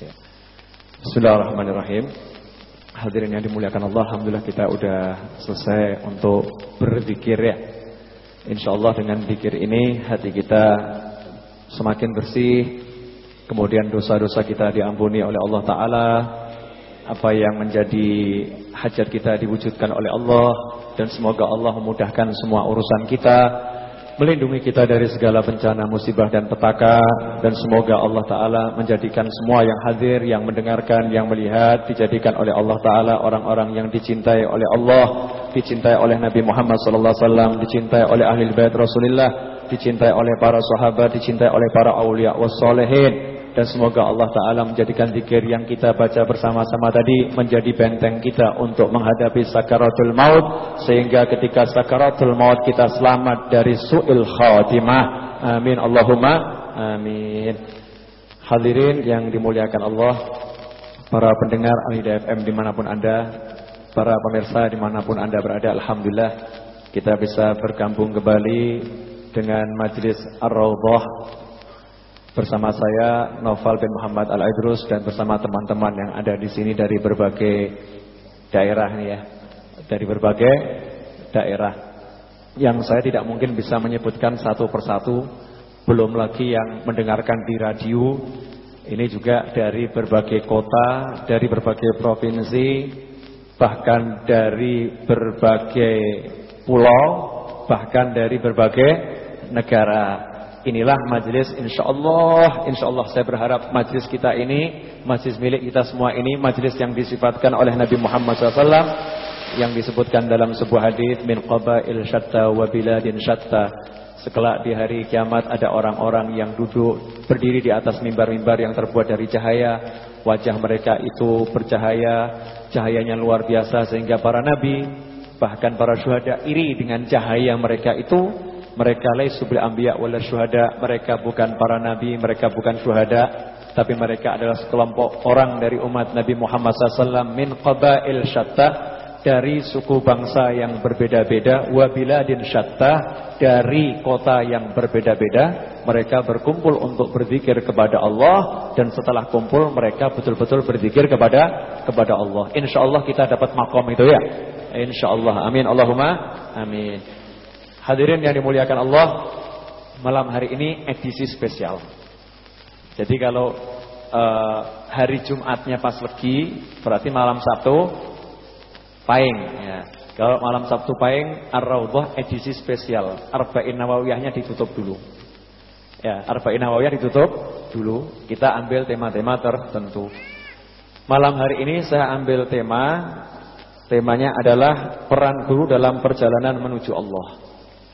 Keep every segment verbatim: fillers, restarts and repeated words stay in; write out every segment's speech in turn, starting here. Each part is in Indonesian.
Bismillahirrahmanirrahim. Hadirin yang dimuliakan Allah, alhamdulillah kita udah selesai untuk berzikir ya. Insyaallah dengan zikir ini hati kita semakin bersih, kemudian dosa-dosa kita diampuni oleh Allah Ta'ala, apa yang menjadi hajat kita diwujudkan oleh Allah, dan semoga Allah memudahkan semua urusan kita, melindungi kita dari segala bencana, musibah dan petaka, dan semoga Allah Ta'ala menjadikan semua yang hadir, yang mendengarkan, yang melihat, dijadikan oleh Allah Ta'ala orang-orang yang dicintai oleh Allah, dicintai oleh Nabi Muhammad sallallahu alaihi wasallam, dicintai oleh ahli bait Rasulullah, dicintai oleh para sahabat, dicintai oleh para aulia wassalihin. Dan semoga Allah Ta'ala menjadikan zikir yang kita baca bersama-sama tadi menjadi benteng kita untuk menghadapi sakaratul maut, sehingga ketika sakaratul maut kita selamat dari su'il khatimah. Amin Allahumma amin. Hadirin yang dimuliakan Allah, para pendengar Al-Hidayah F M dimanapun Anda, para pemirsa dimanapun Anda berada, alhamdulillah kita bisa bergabung kembali dengan Majlis Ar-Raudhah bersama saya Naufal bin Muhammad Al-Idrus, dan bersama teman-teman yang ada di sini dari berbagai daerah nih ya, dari berbagai daerah yang saya tidak mungkin bisa menyebutkan satu persatu, belum lagi yang mendengarkan di radio. Ini juga dari berbagai kota, dari berbagai provinsi, bahkan dari berbagai pulau, bahkan dari berbagai negara. Inilah majelis, insyaallah, insyaallah saya berharap majelis kita ini, majelis milik kita semua ini, majelis yang disifatkan oleh Nabi Muhammad shallallahu alaihi wasallam, yang disebutkan dalam sebuah hadis, min qabail syatta wa biladin syatta. Sekelak di hari kiamat ada orang-orang yang duduk berdiri di atas mimbar-mimbar yang terbuat dari cahaya. Wajah mereka itu bercahaya, cahayanya luar biasa sehingga para nabi, bahkan para syuhada iri dengan cahaya mereka itu. Mereka laisu bil anbiya wala syuhada, mereka bukan para nabi, mereka bukan syuhada, tapi mereka adalah sekelompok orang dari umat Nabi Muhammad shallallahu alaihi wasallam, min qabail syatta, dari suku bangsa yang berbeda-beda, wa biladin syatta, dari kota yang berbeda-beda. Mereka berkumpul untuk berzikir kepada Allah, dan setelah kumpul mereka betul-betul berzikir kepada kepada Allah. Insyaallah kita dapat makom itu ya. Insyaallah. Amin Allahumma amin. Hadirin yang dimuliakan Allah, malam hari ini edisi spesial. Jadi kalau uh, hari Jumatnya pas legi, berarti malam Sabtu Pahing ya. Kalau malam Sabtu Pahing, Ar-Raudhah edisi spesial. Arba'in Nawawiyahnya ditutup dulu. Ya, Arba'in Nawawiyah ditutup dulu. Kita ambil tema-tema tertentu. Malam hari ini saya ambil tema, temanya adalah peran guru dalam perjalanan menuju Allah.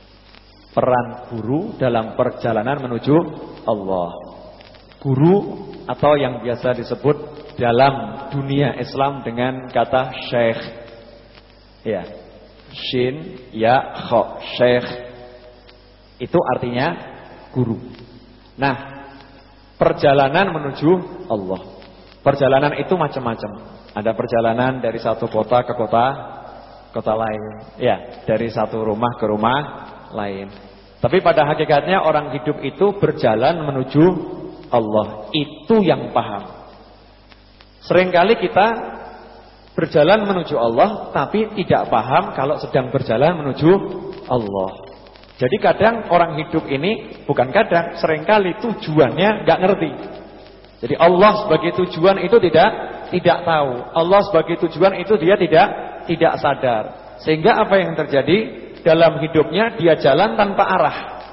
Peran guru dalam perjalanan menuju Allah. Guru atau yang biasa disebut dalam dunia Islam dengan kata syekh. Ya. Shin ya kha, syekh. Itu artinya guru. Nah, perjalanan menuju Allah. Perjalanan itu macam-macam. Ada perjalanan dari satu kota ke kota kota lain. Ya, dari satu rumah ke rumah lain. Tapi pada hakikatnya orang hidup itu berjalan menuju Allah. Itu yang paham. Seringkali kita berjalan menuju Allah, tapi tidak paham kalau sedang berjalan menuju Allah. Jadi kadang orang hidup ini, bukan kadang, seringkali tujuannya gak ngerti. Jadi Allah sebagai tujuan itu tidak tidak tahu. Allah sebagai tujuan itu dia tidak tidak sadar. Sehingga apa yang terjadi? Dalam hidupnya dia jalan tanpa arah.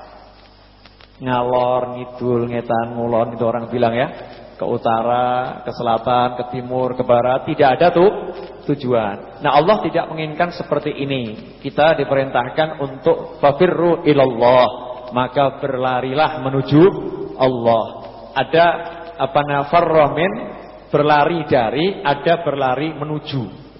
Ngalor, ngidul, ngetan, ngulon, itu orang bilang ya. Ke utara, ke selatan, ke timur, ke barat, tidak ada tuh tujuan. Nah, Allah tidak menginginkan seperti ini. Kita diperintahkan untuk fafirru ilallah, maka berlarilah menuju Allah. Ada apa nafarrah min, berlari dari, ada berlari menuju.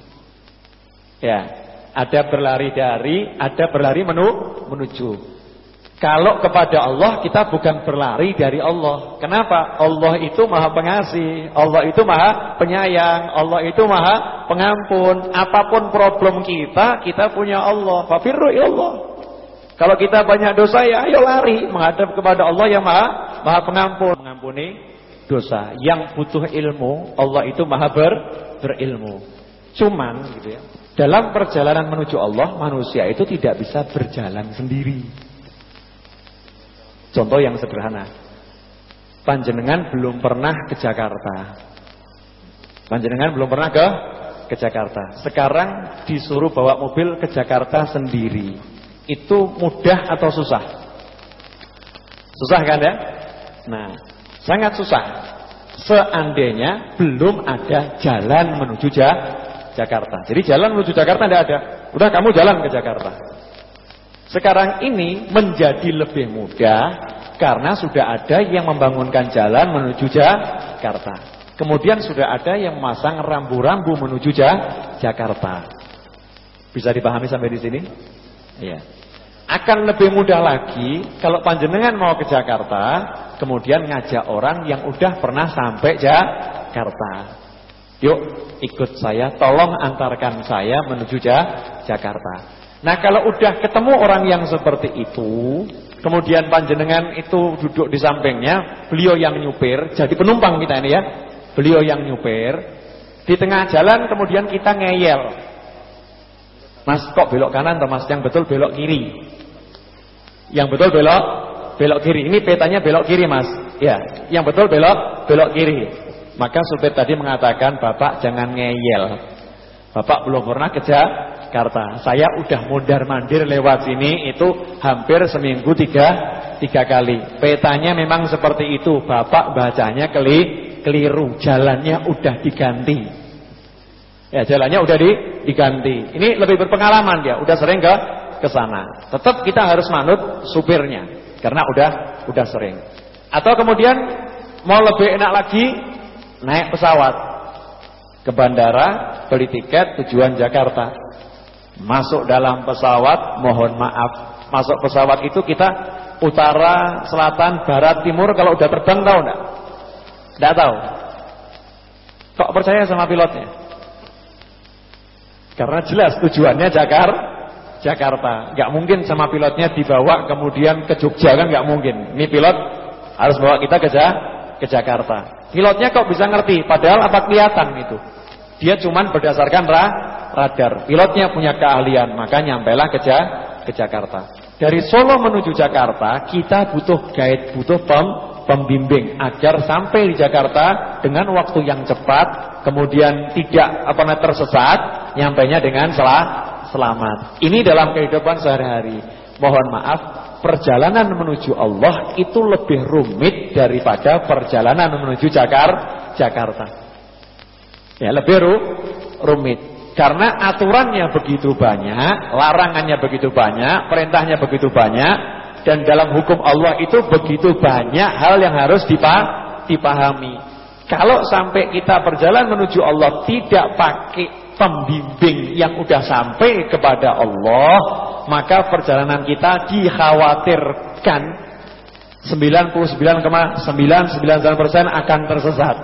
Ya. Ada berlari dari, ada berlari menu, menuju. Kalau kepada Allah kita bukan berlari dari Allah. Kenapa? Allah itu maha pengasih, Allah itu maha penyayang, Allah itu maha pengampun. Apapun problem kita, kita punya Allah. Fafirru ilallah. Kalau kita banyak dosa ya ayo lari menghadap kepada Allah yang maha maha pengampun. Mengampuni dosa. Yang butuh ilmu, Allah itu maha ber, berilmu. Cuman gitu ya, dalam perjalanan menuju Allah, manusia itu tidak bisa berjalan sendiri. Contoh yang sederhana, panjenengan belum pernah ke Jakarta. Panjenengan belum pernah ke ke Jakarta. Sekarang disuruh bawa mobil ke Jakarta sendiri. Itu mudah atau susah? Susah kan ya? Nah, sangat susah. Seandainya belum ada jalan menuju Jakarta. Jadi jalan menuju Jakarta tidak ada. Udah kamu jalan ke Jakarta. Sekarang ini menjadi lebih mudah karena sudah ada yang membangunkan jalan menuju Jakarta. Kemudian sudah ada yang memasang rambu-rambu menuju Jakarta. Bisa dipahami sampai di sini? Iya. Akan lebih mudah lagi kalau panjenengan mau ke Jakarta, kemudian ngajak orang yang udah pernah sampai Jakarta. Yuk ikut saya, tolong antarkan saya menuju Jakarta. Nah kalau udah ketemu orang yang seperti itu, kemudian panjenengan itu duduk di sampingnya, beliau yang nyupir, jadi penumpang kita ini ya. Beliau yang nyupir, di tengah jalan kemudian kita ngeyel. Mas kok belok kanan atau mas? Yang betul belok kiri. Yang betul belok belok kiri. Ini petanya belok kiri mas. Ya, yang betul belok belok kiri. Maka supir tadi mengatakan, Bapak jangan ngeyel. Bapak belum pernah ke Jakarta. Saya udah mondar-mandir lewat sini itu hampir seminggu tiga tiga kali. Petanya memang seperti itu. Bapak bacanya keli keliru, jalannya udah diganti. Ya, jalannya udah di, diganti. Ini lebih berpengalaman dia, udah sering ke ke sana. Tetap kita harus manut supirnya karena udah udah sering. Atau kemudian mau lebih enak lagi, naik pesawat ke bandara, beli tiket tujuan Jakarta. Masuk dalam pesawat, mohon maaf, masuk pesawat itu kita utara, selatan, barat, timur. Kalau udah terbang tahu enggak? Tidak tahu. Kok percaya sama pilotnya? Karena jelas tujuannya Jakarta. Jakarta. Gak mungkin sama pilotnya dibawa kemudian ke Jogja, kan gak mungkin. Ini pilot harus bawa kita ke, ke Jakarta. Pilotnya kok bisa ngerti? Padahal apa kelihatan itu? Dia cuman berdasarkan ra, radar. Pilotnya punya keahlian, maka nyampailah ke, ke Jakarta. Dari Solo menuju Jakarta, kita butuh guide, butuh pem. pembimbing agar sampai di Jakarta dengan waktu yang cepat, kemudian tidak apa namanya tersesat, nyampainya dengan selah, selamat. Ini dalam kehidupan sehari-hari. Mohon maaf, perjalanan menuju Allah itu lebih rumit daripada perjalanan menuju Jakar, Jakarta. Ya, lebih ru, rumit. Karena aturannya begitu banyak, larangannya begitu banyak, perintahnya begitu banyak. Dan dalam hukum Allah itu begitu banyak hal yang harus dipahami. Kalau sampai kita berjalan menuju Allah tidak pakai pembimbing yang udah sampai kepada Allah, maka perjalanan kita dikhawatirkan sembilan puluh sembilan koma sembilan sembilan persen akan tersesat.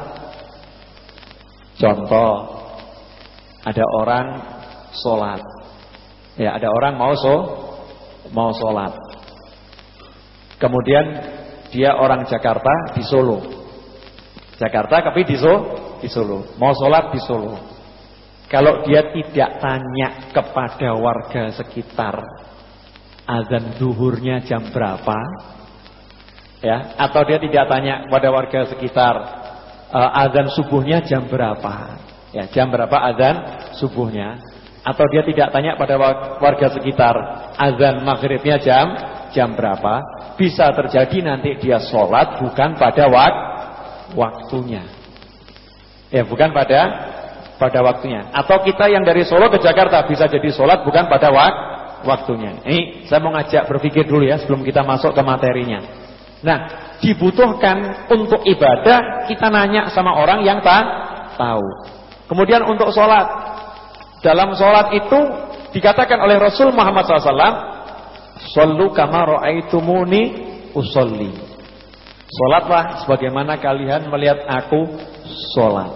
Contoh, ada orang sholat. Ya, ada orang mau so, mau sholat. Kemudian dia orang Jakarta di Solo. Jakarta tapi di Solo, di Solo. Mau sholat di Solo. Kalau dia tidak tanya kepada warga sekitar, azan zuhurnya jam berapa? Ya, atau dia tidak tanya kepada warga sekitar, uh, azan subuhnya jam berapa? Ya, jam berapa azan subuhnya? Atau dia tidak tanya pada warga sekitar, azan maghribnya jam jam berapa? Bisa terjadi nanti dia sholat bukan pada wak waktunya. Ya, bukan pada pada waktunya. Atau kita yang dari Solo ke Jakarta bisa jadi sholat bukan pada wak waktunya. Ini saya mau ngajak berpikir dulu ya sebelum kita masuk ke materinya. Nah, dibutuhkan untuk ibadah kita nanya sama orang yang tak tahu. Kemudian untuk sholat, dalam sholat itu dikatakan oleh Rasul Muhammad shallallahu alaihi wasallam, "Shollu kama ra'aitumuni usolli." Sholatlah sebagaimana kalian melihat aku sholat.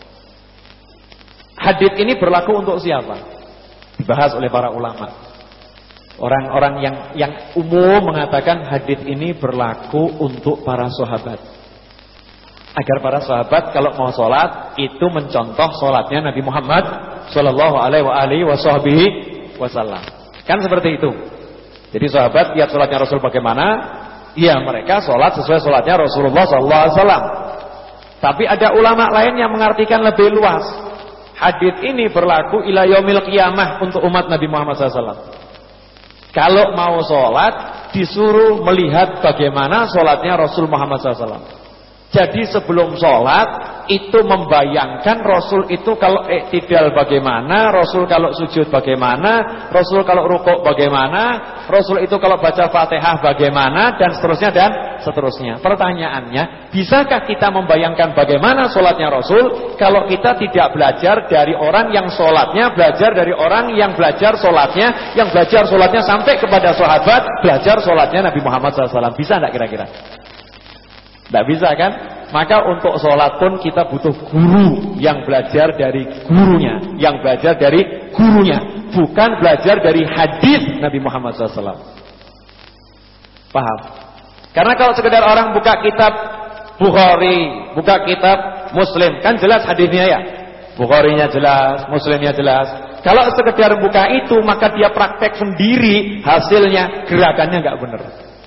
Hadits ini berlaku untuk siapa? Dibahas oleh para ulama. Orang-orang yang yang umum mengatakan hadits ini berlaku untuk para sahabat. Agar para sahabat kalau mau sholat itu mencontoh sholatnya Nabi Muhammad Sallallahu Alaihi Wasallam. Kan seperti itu. Jadi sahabat lihat sholatnya Rasul bagaimana, ya mereka sholat sesuai sholatnya Rasulullah Sallallahu Alaihi Wasallam. Tapi ada ulama lain yang mengartikan lebih luas. Hadits ini berlaku ila yaumil qiyamah untuk umat Nabi Muhammad Sallallahu Alaihi Wasallam. Kalau mau sholat disuruh melihat bagaimana sholatnya Rasul Muhammad Sallallahu Alaihi Wasallam. Jadi sebelum sholat itu membayangkan Rasul itu kalau iktidal bagaimana, Rasul kalau sujud bagaimana, Rasul kalau rukuk bagaimana, Rasul itu kalau baca Fatihah bagaimana, dan seterusnya dan seterusnya. Pertanyaannya, bisakah kita membayangkan bagaimana sholatnya Rasul kalau kita tidak belajar dari orang yang sholatnya, belajar dari orang yang belajar sholatnya, yang belajar sholatnya sampai kepada sahabat, belajar sholatnya Nabi Muhammad shallallahu alaihi wasallam. Bisa tidak kira-kira? Tidak bisa kan? Maka untuk sholat pun kita butuh guru yang belajar dari gurunya, yang belajar dari gurunya, bukan belajar dari hadis Nabi Muhammad shallallahu alaihi wasallam. Paham? Karena kalau sekedar orang buka kitab Bukhari, buka kitab Muslim, kan jelas hadisnya ya. Bukharinya jelas, Muslimnya jelas. Kalau sekedar buka itu, maka dia praktek sendiri, hasilnya gerakannya nggak benar.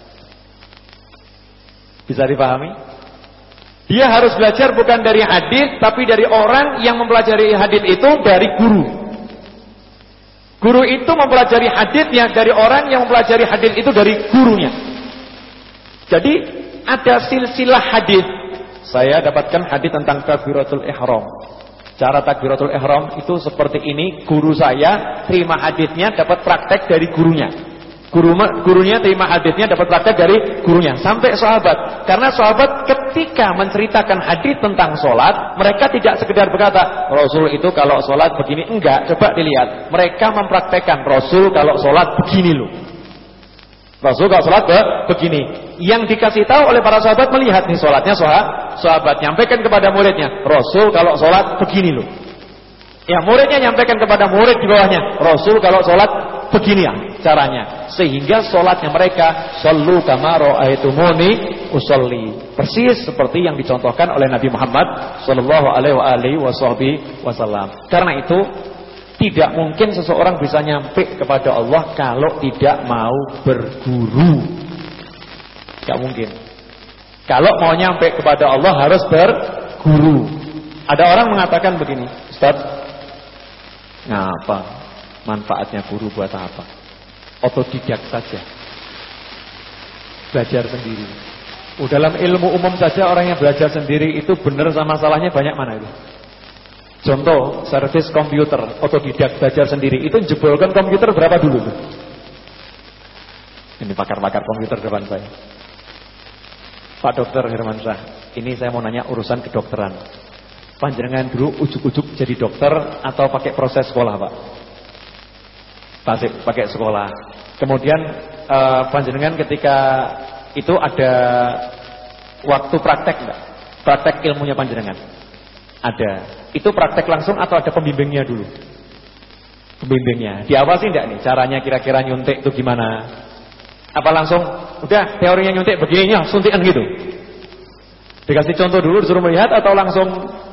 Bisa dipahami? Dia harus belajar bukan dari hadis, tapi dari orang yang mempelajari hadis itu dari guru. Guru itu mempelajari hadisnya dari orang yang mempelajari hadis itu dari gurunya. Jadi ada silsilah hadis. Saya dapatkan hadis tentang takbiratul ihram. Cara takbiratul ihram itu seperti ini. Guru saya terima hadisnya, dapat praktek dari gurunya. Guru, gurunya terima hadisnya, dapat praktek dari gurunya sampai sahabat. Karena sahabat ketika menceritakan hadis tentang sholat, mereka tidak sekedar berkata Rasul itu kalau sholat begini. Enggak, coba dilihat. Mereka mempraktekkan Rasul kalau sholat begini loh. Rasul kalau sholat be, begini. Yang dikasih tahu oleh para sahabat melihat nih sholatnya sahabat, sahabat nyampaikan kepada muridnya Rasul kalau sholat begini loh. Ya muridnya nyampaikan kepada murid di bawahnya Rasul kalau sholat begini ya caranya, sehingga sholatnya mereka shollu kama ra'aitumuni usolli, persis seperti yang dicontohkan oleh Nabi Muhammad Sallallahu Alaihi Wasallam. Karena itu tidak mungkin seseorang bisa nyampe kepada Allah kalau tidak mau berguru. Tidak mungkin. Kalau mau nyampe kepada Allah harus berguru. Ada orang mengatakan begini, Ustaz, ngapa manfaatnya guru buat apa? Otodidak saja, belajar sendiri. Oh, dalam ilmu umum saja orang yang belajar sendiri itu benar sama salahnya banyak mana itu? Contoh, servis komputer, otodidak belajar sendiri, itu jebolkan komputer berapa dulu tuh? Ini pakar-pakar komputer depan saya. Pak Dokter Hermansyah, ini saya mau nanya urusan kedokteran. Panjenengan dulu ujuk-ujuk jadi dokter atau pakai proses sekolah, Pak? Pasti pakai sekolah. Kemudian uh, panjenengan ketika itu ada waktu praktek enggak? Praktek ilmunya panjenengan? Ada. Itu praktek langsung atau ada pembimbingnya dulu? Pembimbingnya. Diawasi enggak nih? Caranya kira-kira nyuntik itu gimana? Apa langsung udah teorinya nyuntik begininya, suntikan gitu? Dikasih contoh dulu disuruh melihat atau langsung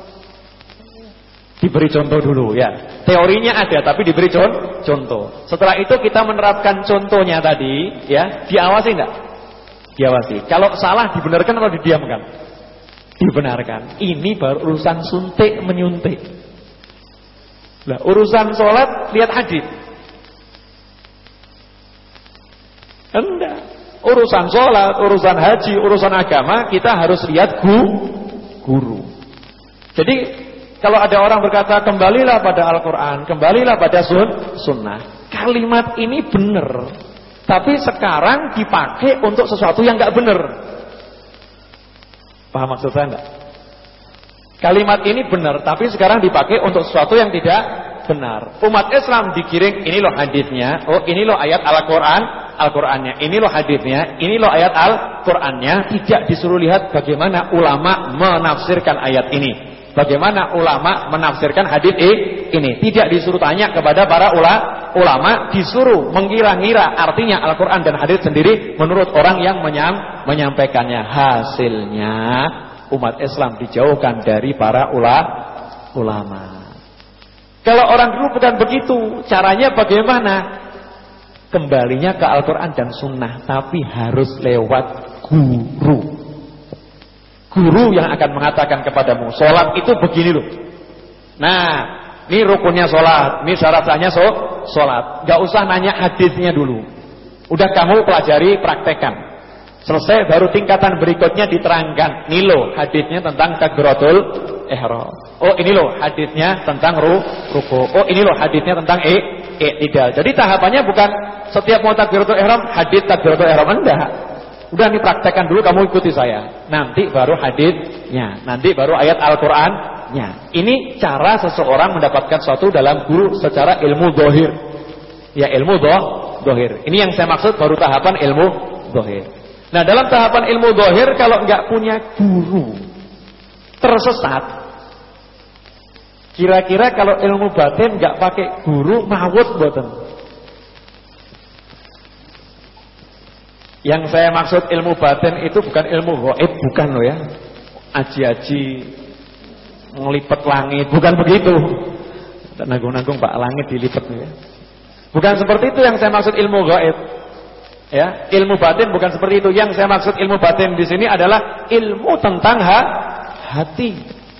diberi contoh dulu ya. Teorinya ada tapi diberi contoh. Setelah itu kita menerapkan contohnya tadi ya, diawasi enggak? Diawasi. Kalau salah dibenarkan atau didiamkan? Dibenarkan. Ini baru urusan suntik menyuntik. Lah urusan sholat lihat hadis. Enggak. Urusan sholat, urusan haji, urusan agama kita harus lihat gu, guru. Jadi kalau ada orang berkata kembalilah pada Al-Quran, kembalilah pada sun, sunnah, kalimat ini benar, tapi sekarang dipakai untuk sesuatu yang nggak benar. Paham maksud saya enggak? Kalimat ini benar, tapi sekarang dipakai untuk sesuatu yang tidak benar. Umat Islam dikirim, ini loh hadisnya, oh ini loh ayat Al-Quran, Al-Qurannya, ini loh hadisnya, ini loh ayat Al-Qurannya. Tidak disuruh lihat bagaimana ulama menafsirkan ayat ini, bagaimana ulama menafsirkan hadis ini. Tidak disuruh tanya kepada para ulama, disuruh mengira-ngira artinya Al-Quran dan hadis sendiri menurut orang yang menyam, menyampaikannya. Hasilnya umat Islam dijauhkan dari para ula, ulama. Kalau orang dulu bukan begitu, caranya bagaimana? Kembalinya ke Al-Quran dan Sunnah, tapi harus lewat guru. Guru yang akan mengatakan kepadamu, sholat itu begini loh. Nah, ini rukunnya sholat, ini syarat-syaratnya so, sholat. Gak usah nanya hadisnya dulu. Udah kamu pelajari, praktekkan. Selesai baru tingkatan berikutnya diterangkan. Ini loh hadisnya tentang takbiratul ihram. Oh ini loh hadisnya tentang ru, ruku. Oh ini loh hadisnya tentang e, i'tidal. Jadi tahapannya bukan setiap mau takbiratul ihram hadis takbiratul ihram, enggak. Udah nih praktekkan dulu, kamu ikuti saya. Nanti baru hadisnya, nanti baru ayat Al-Qur'annya. Ini cara seseorang mendapatkan sesuatu dalam guru secara ilmu zahir. Ya ilmu zahir. Ini yang saya maksud baru tahapan ilmu zahir. Nah dalam tahapan ilmu zahir kalau nggak punya guru tersesat. Kira-kira kalau ilmu batin nggak pakai guru mawut boten. Yang saya maksud ilmu batin itu bukan ilmu gaib, bukan loh ya. Aji-aji ngelipet langit, bukan begitu. Nanggung-nanggung Pak langit dilipet ya. Bukan seperti itu yang saya maksud ilmu gaib. Ya, ilmu batin bukan seperti itu. Yang saya maksud ilmu batin di sini adalah ilmu tentang ha, hati.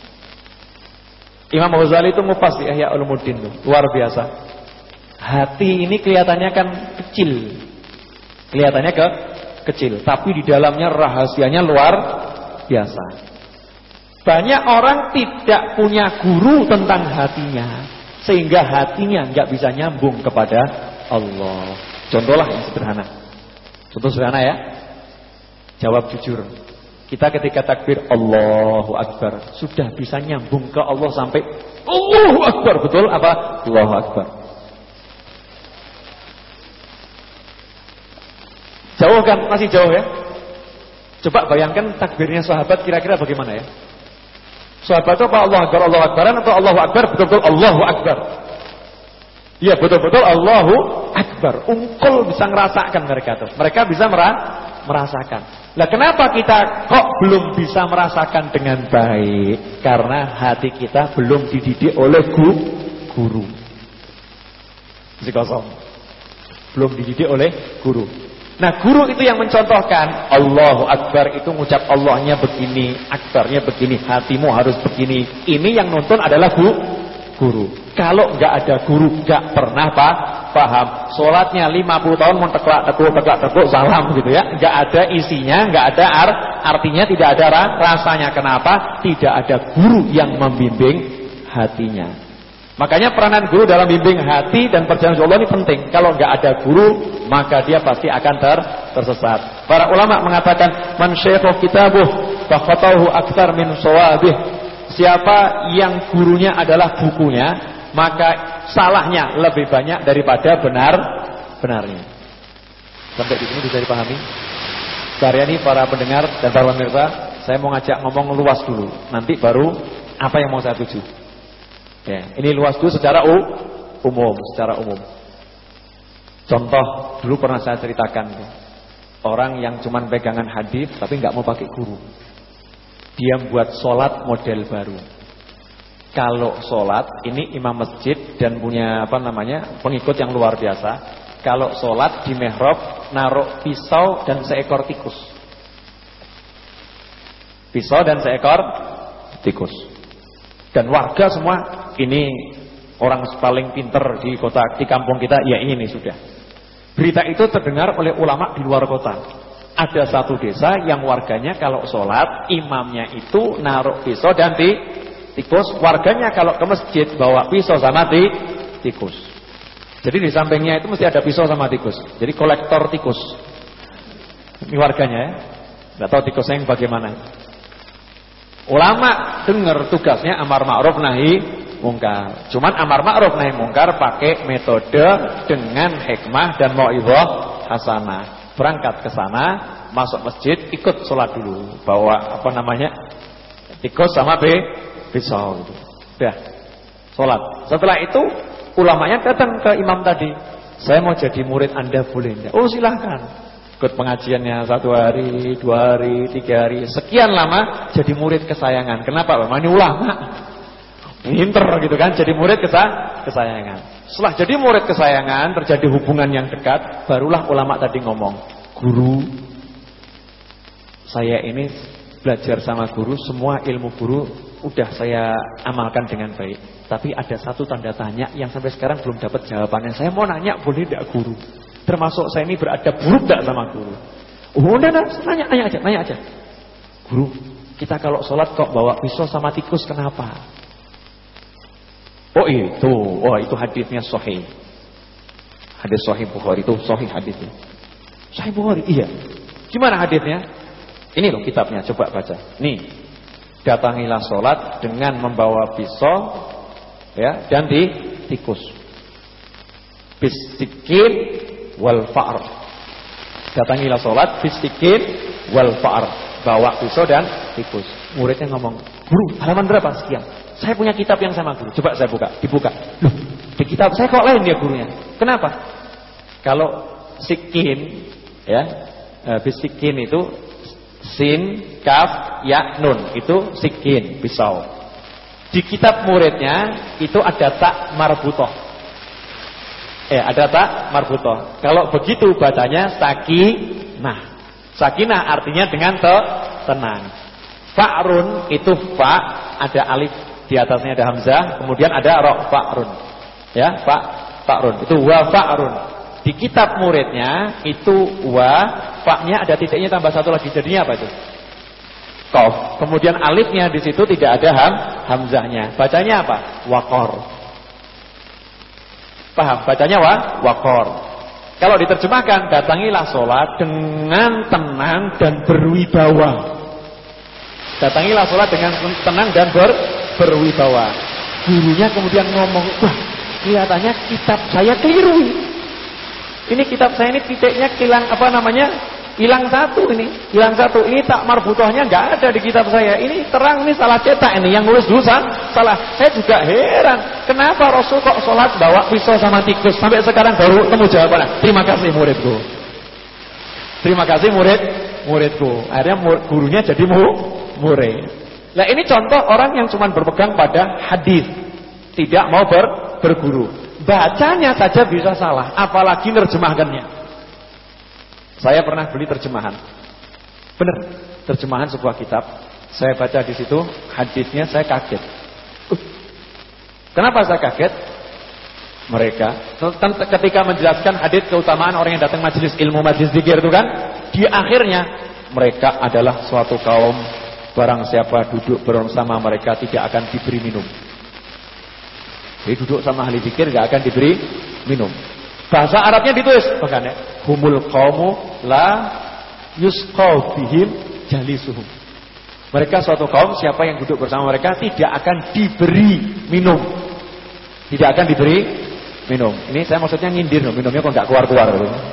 Imam Ghazali itu ngupas di Ihya Ulumuddin tuh, luar biasa. Hati ini kelihatannya kan kecil. Kelihatannya ke kecil, tapi di dalamnya rahasianya luar biasa. Banyak orang tidak punya guru tentang hatinya, sehingga hatinya nggak bisa nyambung kepada Allah. Contohlah yang sederhana. Contoh sederhana ya. Jawab jujur. Kita ketika takbir Allahu Akbar sudah bisa nyambung ke Allah sampai Allahu Akbar, betul apa? Allahu Akbar. Jauh kan? Masih jauh ya? Coba bayangkan takbirnya sahabat kira-kira bagaimana ya? Sahabat itu apa Allahu Akbar, Allahu Akbaran atau Allahu Akbar betul-betul Allahu Akbar? Iya betul-betul Allahu Akbar. Ungkul bisa ngerasakan mereka tuh. Mereka bisa merasakan. Lah kenapa kita kok belum bisa merasakan dengan baik? Karena hati kita belum dididik oleh guru. Masih kosong. Belum dididik oleh guru. Nah guru itu yang mencontohkan Allahu Akbar itu ngucap Allahnya begini, Akbarnya begini, hatimu harus begini. Ini yang nonton adalah guru. Kalau nggak ada guru, nggak pernah pak, paham. Sholatnya lima puluh tahun mau teklak tekuk teklak tekuk salam gitu ya. Nggak ada isinya, nggak ada art, artinya tidak ada rasanya. Kenapa? Tidak ada guru yang membimbing hatinya. Makanya peranan guru dalam bimbing hati dan perjalanan Allah ini penting. Kalau nggak ada guru, maka dia pasti akan ter tersesat. Para ulama mengatakan, man syaikhu kitabuh fa khatahu aktsar min shawabih. Siapa yang gurunya adalah bukunya, maka salahnya lebih banyak daripada benar-benarnya. Sampai di sini bisa dipahami? Karya ini para pendengar dan para pemirsa, saya mau ngajak ngomong luas dulu. Nanti baru apa yang mau saya tuju. Ya, ini luas dulu secara umum, secara umum. Contoh dulu pernah saya ceritakan, orang yang cuman pegangan hadis tapi nggak mau pakai guru. Dia buat sholat model baru. Kalau sholat ini imam masjid dan punya apa namanya pengikut yang luar biasa. Kalau sholat di mihrab naruh pisau dan seekor tikus. Pisau dan seekor tikus. Dan warga semua ini orang paling pinter di kota di kampung kita ya ini sudah. Berita itu terdengar oleh ulama di luar kota. Ada satu desa yang warganya kalau sholat imamnya itu naruh pisau dan di tikus, warganya kalau ke masjid bawa pisau sama di tikus. Jadi di sampingnya itu mesti ada pisau sama tikus. Jadi kolektor tikus. Ini warganya ya. Nggak tahu tikusnya yang bagaimana. Ulama dengar tugasnya amar ma'ruf nahi mungkar. Cuman amar ma'ruf nahi mungkar pakai metode dengan hikmah dan mau'izah hasanah. Berangkat ke sana, masuk masjid, ikut sholat dulu. Bawa apa namanya tikus sama be, pisau gitu. Udah, sholat. Setelah itu ulamanya datang ke imam tadi. Saya mau jadi murid anda boleh enggak? Oh silahkan. Ikut pengajiannya satu hari, dua hari, tiga hari, sekian lama jadi murid kesayangan. Kenapa? Memang ini ulama, pinter gitu kan, jadi murid kesa kesayangan. Setelah jadi murid kesayangan, terjadi hubungan yang dekat, barulah ulama tadi ngomong, guru, saya ini belajar sama guru, semua ilmu guru udah saya amalkan dengan baik. Tapi ada satu tanda tanya yang sampai sekarang belum dapat jawabannya. Saya mau nanya, boleh tidak guru? Termasuk saya ini beradab buruk tidak sama guru? Oh, udah, udah, nanya, nanya aja, nanya aja. Guru, kita kalau sholat kok bawa pisau sama tikus, kenapa? Oh itu, oh itu hadisnya sahih. Hadis sahih Bukhari itu sahih hadisnya. Sahih Bukhari, iya. Gimana hadisnya? Ini loh kitabnya, coba baca. Nih, datangilah sholat dengan membawa pisau, ya, dan di tikus. Bisikin wal fa'r. Datangilah sholat bisikin wal fa'r. Bawa pisau dan tikus. Muridnya ngomong, guru, halaman berapa? Sekian. Saya punya kitab yang sama guru. Coba saya buka, dibuka. Loh, di kitab saya kok lain dia gurunya. Kenapa? Kalau sikin, ya, bisikin itu sin, kaf, ya, nun. Itu sikin, pisau. Di kitab muridnya itu ada tak marbutoh. Eh, ada tak marbutoh. Kalau begitu bacanya sakinah. Sakinah artinya dengan te tenang. Fa'run itu fa, ada alif di atasnya ada hamzah, kemudian ada ra, fa'run. Ya, fa, fa'run. Itu wa fa'run. Di kitab muridnya itu wa, fa-nya ada titiknya tambah satu lagi. Jadinya apa itu? Qaf. Kemudian alifnya di situ tidak ada ham, hamzahnya. Bacanya apa? Waqor. Paham? Bacanya wa, waqor. Kalau diterjemahkan, datangilah sholat dengan tenang dan berwibawa. Datangilah sholat dengan tenang dan ber, berwibawa. Gurunya kemudian ngomong, wah, kelihatannya kitab saya keliru. Ini kitab saya ini titiknya hilang, apa namanya? Hilang satu ini, hilang satu. Ini tak marbutohnya nggak ada di kitab saya. Ini terang, ini salah cetak ini. Yang nulis dulu salah. Saya juga heran, kenapa Rasul kok sholat bawa pisau sama tikus? Sampai sekarang baru temu jawabannya. Terima kasih muridku. Terima kasih murid muridku. Akhirnya gurunya jadi mu, murid. Nah ini contoh orang yang cuma berpegang pada hadis, tidak mau ber, berguru. Bacanya saja bisa salah, apalagi nerjemahkannya. Saya pernah beli terjemahan, benar, terjemahan sebuah kitab. Saya baca di situ hadisnya, saya kaget. Uh, kenapa saya kaget? Mereka ketika menjelaskan hadis keutamaan orang yang datang majelis ilmu, majelis zikir itu kan, di akhirnya mereka adalah suatu kaum, barang siapa duduk bersama mereka tidak akan diberi minum. Jadi duduk sama ahli zikir gak akan diberi minum. Bahasa Arabnya ditulis, makanya humul qaumu la yusqa bihim jalisuhum. Mereka suatu kaum, siapa yang duduk bersama mereka tidak akan diberi minum. Tidak akan diberi minum. Ini saya maksudnya nyindir, minumnya kok enggak keluar-keluar.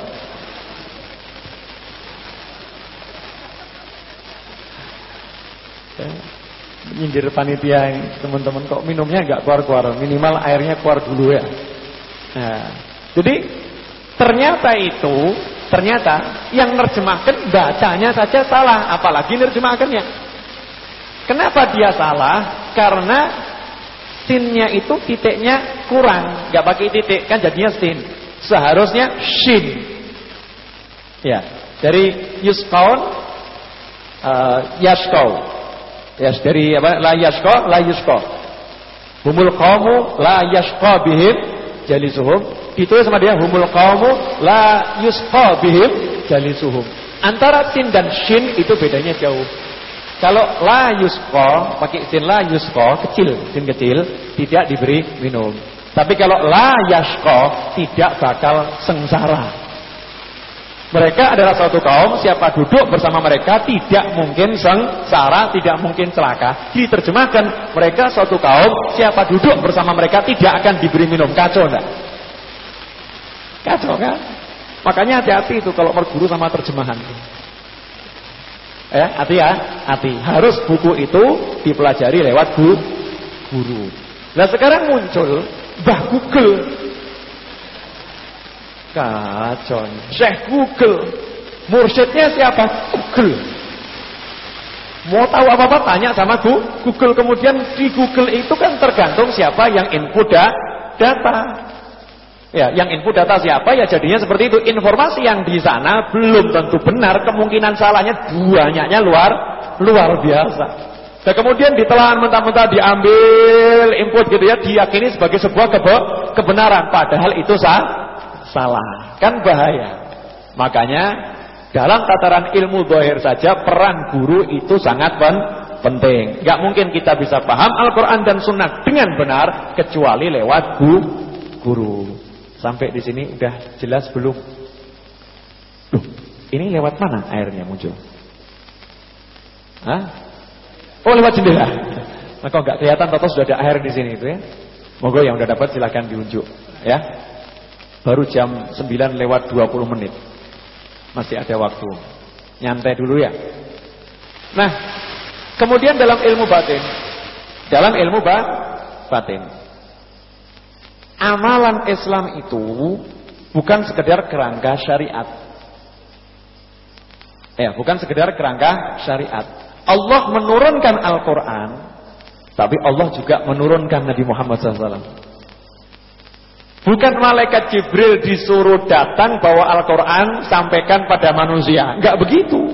Nyindir panitia ini, teman-teman, kok minumnya enggak keluar-keluar, minimal airnya keluar dulu ya. Nah, jadi ternyata itu, ternyata yang nerjemahkan bacanya saja salah, apalagi nerjemahkannya. Kenapa dia salah? Karena sinnya itu titiknya kurang, nggak pakai titik, kan jadinya sin. Seharusnya shin. Ya, dari yusqaun uh, yashqau. Ya, dari apa? La yashqa, la yusqa. Humul qaumu la yashqa bihim jalisuhum. Ditulis sama dia humul qaumu la yusqa bihim jalisuhum. Antara sin dan shin itu bedanya jauh. Kalau la yusqa pakai sin, la yusqa kecil, sin kecil, tidak diberi minum. Tapi kalau la yashqa tidak bakal sengsara. Mereka adalah suatu kaum, siapa duduk bersama mereka tidak mungkin sengsara, tidak mungkin celaka. Diterjemahkan, mereka suatu kaum, siapa duduk bersama mereka tidak akan diberi minum. Kacau enggak? Kacau kan? Makanya hati-hati itu kalau berguru sama terjemahan. Ya, hati ya, hati. Harus buku itu dipelajari lewat guru. guru. Nah sekarang muncul Mbah Google. Kacau. Syekh Google. Mursyidnya siapa? Google. Mau tahu apa-apa tanya sama Google. Kemudian di Google itu kan tergantung siapa yang input data. Ya, yang input data siapa ya jadinya seperti itu. Informasi yang di sana belum tentu benar, kemungkinan salahnya banyaknya luar luar biasa. Dan kemudian ditelan mentah-mentah diambil input gitu ya, diyakini sebagai sebuah kebe kebenaran, padahal itu sah salah. Kan bahaya. Makanya dalam tataran ilmu zahir saja peran guru itu sangat pen penting. Gak mungkin kita bisa paham Al-Quran dan Sunnah dengan benar kecuali lewat bu guru. Sampai di sini udah jelas belum? Duh, ini lewat mana airnya muncul? Hah? Oh, lewat jendela. Nah, kok nggak kelihatan toto sudah ada air di sini itu ya? Monggo yang udah dapat silakan diunjuk ya. Baru jam sembilan lewat dua puluh menit. Masih ada waktu. Nyantai dulu ya. Nah, kemudian dalam ilmu batin, dalam ilmu ba batin, amalan Islam itu bukan sekedar kerangka syariat. Ya, bukan sekedar kerangka syariat. Allah menurunkan Al-Quran, tapi Allah juga menurunkan Nabi Muhammad shallallahu alaihi wasallam. Bukan malaikat Jibril disuruh datang bawa Al-Quran sampaikan pada manusia. Enggak begitu.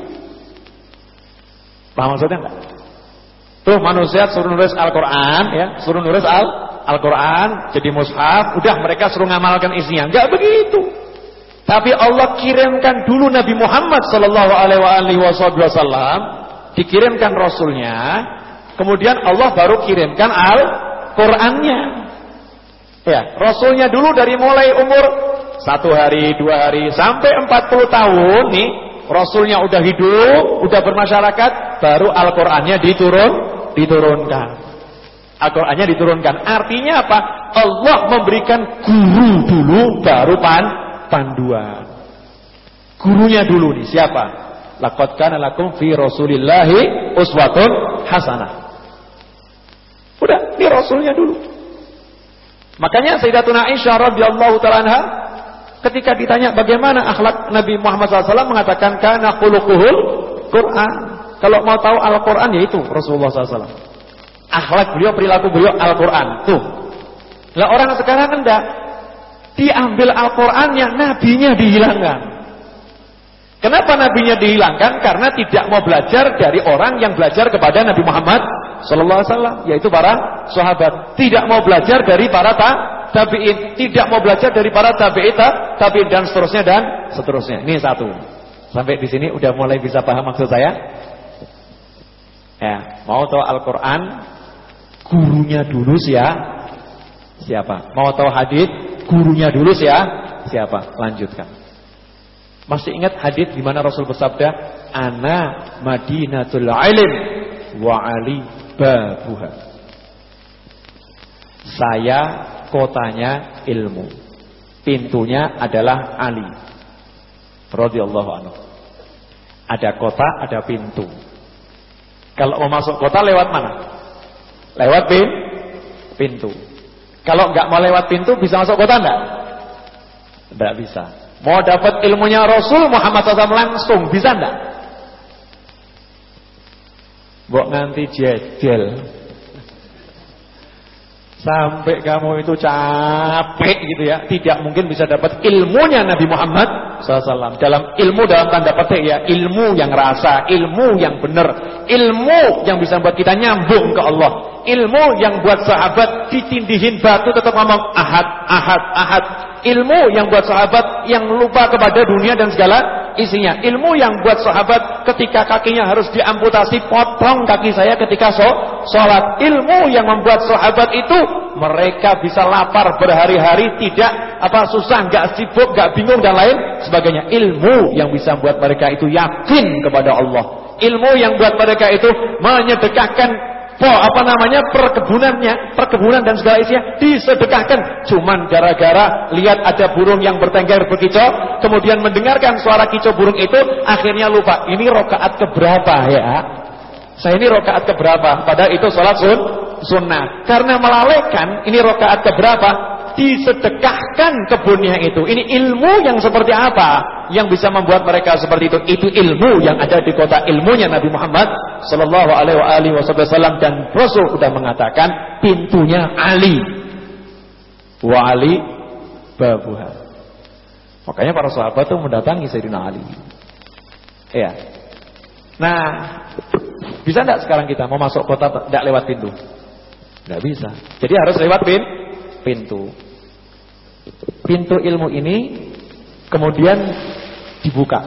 Paham maksudnya enggak? Tuh manusia suruh nulis Al-Quran ya, suruh nulis Al-Quran jadi mushaf, udah mereka suruh ngamalkan isinya. Enggak begitu. Tapi Allah kirimkan dulu Nabi Muhammad sallallahu alaihi wasallam, dikirimkan Rasulnya, kemudian Allah baru kirimkan Al-Qurannya. Ya, Rasulnya dulu dari mulai umur satu hari, dua hari, sampai empat puluh tahun nih, Rasulnya udah hidup, udah bermasyarakat, baru Al-Qurannya diturun, diturunkan. Al-Qurannya diturunkan. Artinya apa? Allah memberikan guru dulu, baru pan, panduan. Gurunya dulu nih, siapa? Laqad kana lakum fi Rasulillahi uswatun hasanah. Udah, ini Rasulnya dulu. Makanya Sayyidatuna Aisyah radhiyallahu ta'ala anha ketika ditanya bagaimana akhlak Nabi Muhammad shallallahu alaihi wasallam mengatakan kana khuluquhul Quran. Kalau mau tahu Al-Quran yaitu Rasulullah shallallahu alaihi wasallam. Akhlak beliau, perilaku beliau Al-Quran. Tuh. Lah orang sekarang enggak. Diambil Al-Qurannya, nabinya dihilangkan. Kenapa nabinya dihilangkan? Karena tidak mau belajar dari orang yang belajar kepada Nabi Muhammad sallallahu alaihi wasallam, yaitu para sahabat. Tidak mau belajar dari para ta, tabi'in, tidak mau belajar dari para tabi'in, tabi'in dan seterusnya dan seterusnya. Ini satu. Sampai di sini udah mulai bisa paham maksud saya? Ya, mau tahu Al-Qur'an, gurunya dulu siapa? Siapa? Mau tahu hadis, gurunya dulu siapa? Siapa? Lanjutkan. Masih ingat hadis di mana Rasul bersabda, "Ana Madinatul Ilm wa Ali babuha." Saya kotanya ilmu, pintunya adalah Ali radhiyallahu anhu. Ada kota, ada pintu. Kalau mau masuk kota lewat mana? Lewat pin, pintu. Kalau nggak mau lewat pintu bisa masuk kota enggak? Enggak bisa. Mau dapat ilmunya Rasul Muhammad shallallahu alaihi wasallam langsung bisa enggak? Mbok nganti jejel sampai kamu itu capek gitu ya, tidak mungkin bisa dapat ilmunya Nabi Muhammad shallallahu alaihi wasallam. Dalam ilmu dalam tanda petik ya, ilmu yang rasa, ilmu yang benar, ilmu yang bisa buat kita nyambung ke Allah, ilmu yang buat sahabat ditindihin batu tetap ngomong ahad, ahad, ahad, ilmu yang buat sahabat yang lupa kepada dunia dan segala isinya, ilmu yang buat sahabat ketika kakinya harus diamputasi, potong kaki saya ketika so, sholat, ilmu yang membuat sahabat itu mereka bisa lapar berhari-hari, tidak apa susah, nggak sibuk, nggak bingung dan lain sebagainya. Ilmu yang bisa membuat mereka itu yakin kepada Allah, ilmu yang buat mereka itu menyedekahkan po apa namanya perkebunannya, perkebunan dan segala isinya disedekahkan. Cuman gara-gara lihat ada burung yang bertengger berkicau, kemudian mendengarkan suara kicau burung itu, akhirnya lupa ini rokaat keberapa ya. Saya ini rokaat keberapa? Padahal itu sholat sun, sunnah. Karena melalaikan ini rokaat keberapa, disedekahkan kebunnya itu. Ini ilmu yang seperti apa yang bisa membuat mereka seperti itu? Itu ilmu yang ada di kota ilmunya Nabi Muhammad sallallahu alaihi wasallam, dan Rasul sudah mengatakan pintunya Ali wa Ali babuha. Makanya para sahabat itu mendatangi Sayyidina Ali. Iya. Nah, bisa enggak sekarang kita mau masuk kota tidak lewat pintu? Tidak bisa. Jadi harus lewat pin, pintu. Pintu ilmu ini kemudian dibuka.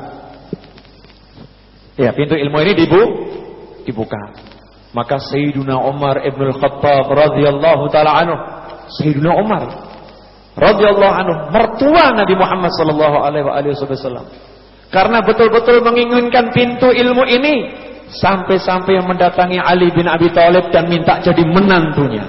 Ya, pintu ilmu ini dibu, dibuka. Maka Sayyidina Umar ibn al-Khattab radhiyallahu taala anhu, Sayyidina Umar radhiyallahu anhu, mertua Nabi Muhammad sallallahu alaihi wasallam, karena betul-betul menginginkan pintu ilmu ini, sampai-sampai mendatangi Ali bin Abi Thalib dan minta jadi menantunya.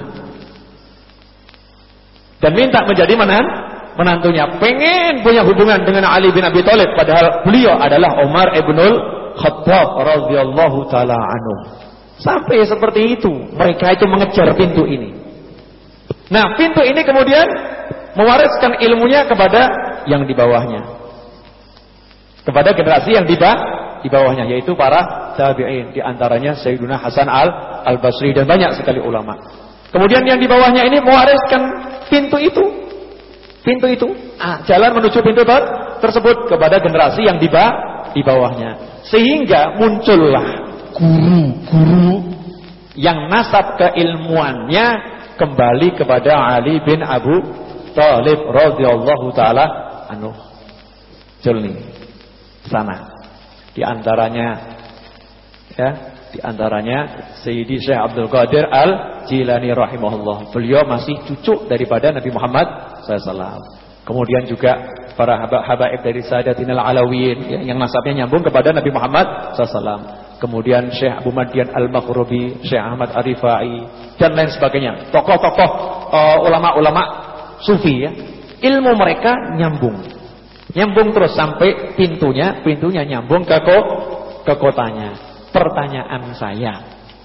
Dan minta menjadi menan, menantunya. Pengen punya hubungan dengan Ali bin Abi Thalib, padahal beliau adalah Umar ibnul Khattab radhiyallahu taala anhu. Sampai seperti itu, mereka itu mengejar pintu ini. Nah, pintu ini kemudian mewariskan ilmunya kepada yang di bawahnya, kepada generasi yang di bawah di bawahnya, yaitu para tabi'in, di antaranya Sayyiduna Hasan al-Basri dan banyak sekali ulama. Kemudian yang di bawahnya ini mewariskan pintu itu. Pintu itu, ah, jalan menuju pintu ter tersebut kepada generasi yang di bawah di bawahnya. Sehingga muncullah guru-guru yang nasab keilmuannya kembali kepada Ali bin Abu Thalib radhiyallahu taala anhu. Jolni sana. Di antaranya ya, di antaranya Sayyidi Syekh Abdul Qadir Al-Jilani rahimahullah. Beliau masih cucu daripada Nabi Muhammad sallallahu alaihi wasallam. Kemudian juga para habaib dari Sadatinal Alawiyin ya, yang nasabnya nyambung kepada Nabi Muhammad sallallahu alaihi wasallam. Kemudian Syekh Abu Madian Al-Maghribi, Syekh Ahmad Arifai dan lain sebagainya. Tokoh-tokoh uh, ulama-ulama sufi ya. Ilmu mereka nyambung. Nyambung terus sampai pintunya, pintunya nyambung ke ko, ke kotanya. Pertanyaan saya,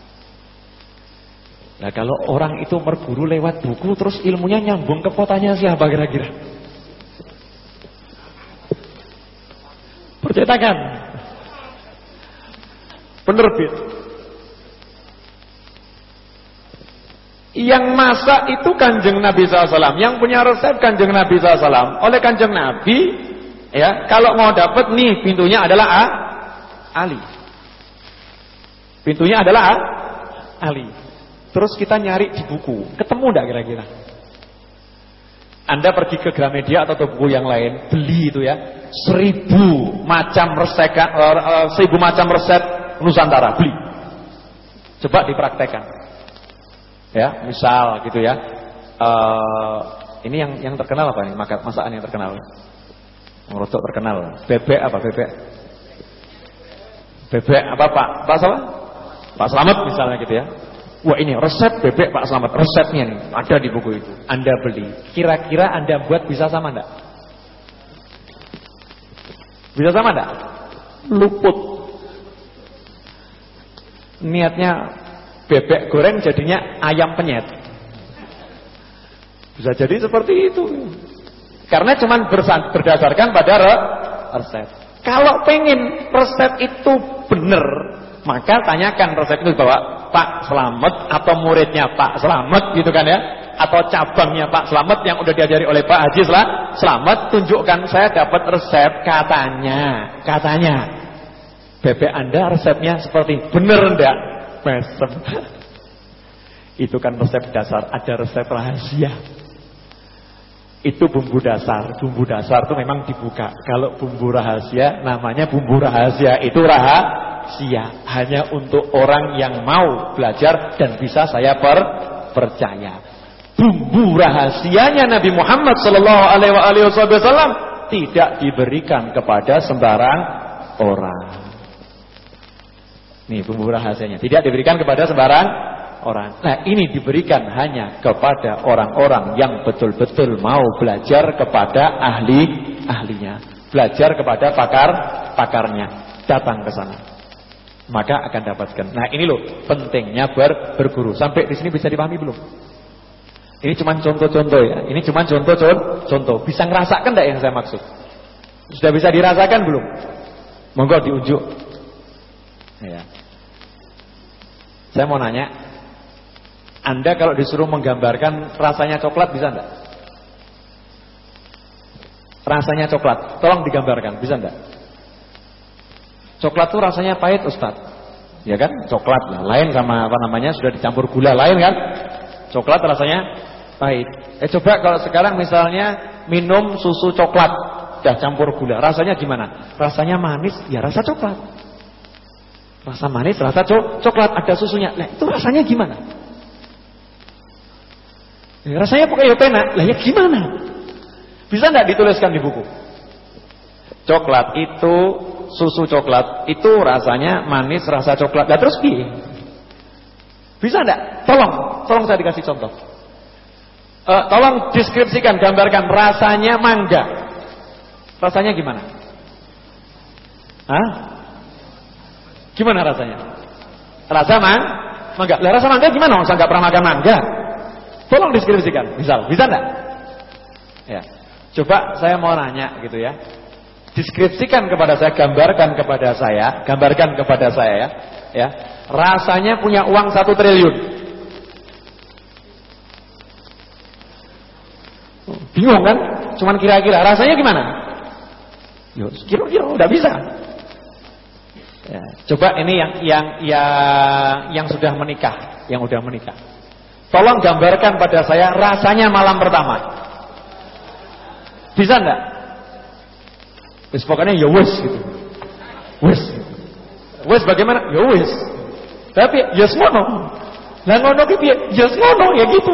nah kalau orang itu berguru lewat buku terus ilmunya nyambung ke kotanya siapa kira-kira? Percetakan, penerbit. Yang masak itu Kanjeng Nabi sallallahu alaihi wasallam, yang punya resep Kanjeng Nabi sallallahu alaihi wasallam. Oleh Kanjeng Nabi ya, kalau mau dapat nih pintunya adalah A, Ali. Pintunya adalah A, Ali. Terus kita nyari di buku, ketemu enggak kira-kira? Anda pergi ke Gramedia atau ke buku yang lain, beli itu ya, seribu macam resep, uh, seribu macam resep Nusantara, beli. Coba dipraktekkan. Ya, misal gitu ya. Uh, ini yang yang terkenal apa nih? Masakan yang terkenal. Ngerotok terkenal. Bebek apa bebek? Bebek apa Pak? Pak siapa? Pak Slamet misalnya gitu ya. Wah ini resep bebek Pak Slamet. Resepnya nih ada di buku itu. Anda beli. Kira-kira Anda buat bisa sama enggak? Bisa sama enggak? Luput. Niatnya bebek goreng jadinya ayam penyet. Bisa jadi seperti itu. Karena cuma berdasarkan pada resep. Kalau pengen resep itu benar, maka tanyakan resep itu bahwa Pak Slamet atau muridnya Pak Slamet gitu kan ya, atau cabangnya Pak Slamet yang udah diajari oleh Pak Haji Slamet, tunjukkan saya dapat resep katanya, katanya bebek Anda resepnya seperti benar enggak? Mesem. Itu kan resep dasar, ada resep rahasia. Itu bumbu dasar. Bumbu dasar itu memang dibuka. Kalau bumbu rahasia, namanya bumbu rahasia. Itu rahasia. Hanya untuk orang yang mau belajar dan bisa saya per percaya. Bumbu rahasianya Nabi Muhammad sallallahu alaihi wasallam tidak diberikan kepada sembarang orang. Nih bumbu rahasianya tidak diberikan kepada sembarang orang. Nah ini diberikan hanya kepada orang-orang yang betul-betul mau belajar kepada ahli-ahlinya, belajar kepada pakar-pakarnya, datang ke sana, maka akan dapatkan. Nah ini loh pentingnya ber berguru. Sampai di sini bisa dipahami belum? Ini cuma contoh-contoh ya. Ini cuma contoh-contoh. Bisa ngerasakan enggak yang saya maksud? Sudah bisa dirasakan belum? Monggo diunjuk. Ya. Saya mau nanya, Anda kalau disuruh menggambarkan rasanya coklat bisa enggak? Rasanya coklat, tolong digambarkan, bisa enggak? Coklat tuh rasanya pahit, Ustaz. Ya kan? Coklat lah, lain sama apa namanya sudah dicampur gula, lain kan? Coklat rasanya pahit. Eh coba kalau sekarang misalnya minum susu coklat, dah campur gula, rasanya gimana? Rasanya manis, ya rasa coklat. Rasa manis, rasa co coklat, ada susunya. Nah, itu rasanya gimana? Ya, rasanya pokoknya enak. Lah ya gimana? Bisa enggak dituliskan di buku? Coklat itu, susu coklat itu rasanya manis, rasa coklat. Lah terus piye? Bisa enggak? Tolong, tolong saya dikasih contoh. Uh, tolong deskripsikan, gambarkan rasanya mangga. Rasanya gimana? Hah? Gimana rasanya? Rasa mang, mangga. Lah rasa mangga gimana? Saya enggak pernah makan mangga. Tolong deskripsikan. Misal, bisa enggak? Ya. Coba saya mau nanya gitu ya. Deskripsikan kepada saya, gambarkan kepada saya, gambarkan kepada saya ya. Ya. Rasanya punya uang satu triliun. Bingung kan? Cuman kira-kira rasanya gimana? Yo, kira-kira udah bisa. Ya, coba ini yang yang yang yang sudah menikah, yang sudah menikah. Tolong gambarkan pada saya rasanya malam pertama. Bisa enggak? Wis pokoknya ya wis gitu. Wis. Wis bagaimana? Ya wis. Tapi ya ngono. Lah ngono ki piye? Ya ngono ya gitu.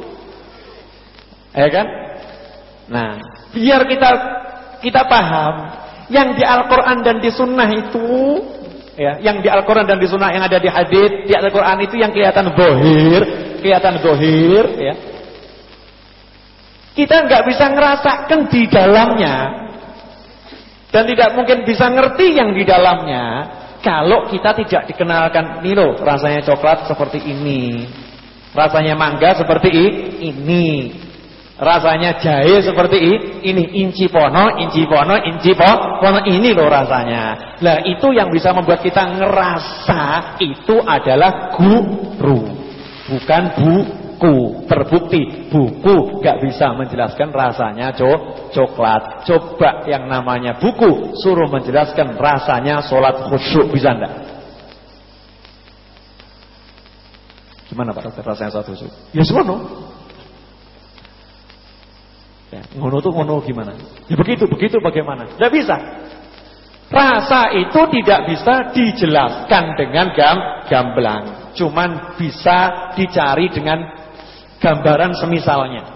Ya kan? Nah, biar kita kita paham yang di Al-Qur'an dan di Sunnah itu, ya, yang di Al-Qur'an dan di Sunnah, yang ada di hadits, di Al-Qur'an itu yang kelihatan zahir, kelihatan zahir, ya. Kita nggak bisa ngerasakan di dalamnya, dan tidak mungkin bisa ngerti yang di dalamnya kalau kita tidak dikenalkan. Nih loh, rasanya coklat seperti ini, rasanya mangga seperti ini, rasanya jahe seperti ini, inci pono, inci pono, inci pono, ini loh rasanya. Lah itu yang bisa membuat kita ngerasa itu adalah guru, bukan buku. Terbukti buku gak bisa menjelaskan rasanya co coklat. Coba yang namanya buku suruh menjelaskan rasanya sholat khusyuk, bisa enggak? Gimana Pak dokter rasanya sholat khusyuk? Ya ngono. Ya, ngono tuh ngono gimana? Ya begitu, begitu bagaimana? Tidak bisa. Rasa itu tidak bisa dijelaskan dengan gam gamblang. Cuman bisa dicari dengan gambaran semisalnya.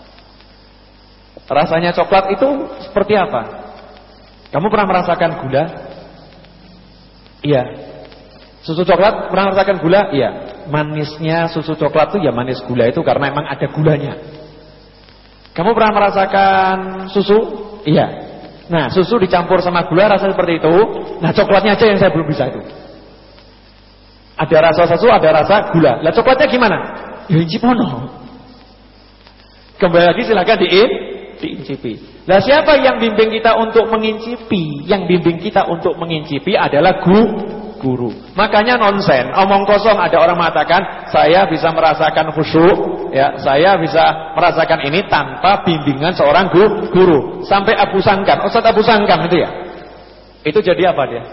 Rasanya coklat itu seperti apa? Kamu pernah merasakan gula? Iya. Susu coklat pernah merasakan gula? Iya. Manisnya susu coklat itu ya manis gula itu karena memang ada gulanya. Kamu pernah merasakan susu? Iya. Nah, susu dicampur sama gula rasa seperti itu. Nah, coklatnya aja yang saya belum bisa itu. Ada rasa susu, ada rasa gula. Lah coklatnya gimana? Ya inci pono. Kembali lagi silakan diin, diincipi. Lah siapa yang bimbing kita untuk mengincipi? Yang bimbing kita untuk mengincipi adalah guru. Guru. Makanya nonsen, omong kosong. Ada orang mengatakan saya bisa merasakan khusyuk, ya, saya bisa merasakan ini tanpa bimbingan seorang guru. guru. Sampai Abu Sangkan, Ustaz Abu Sangkan itu ya. Itu jadi apa dia?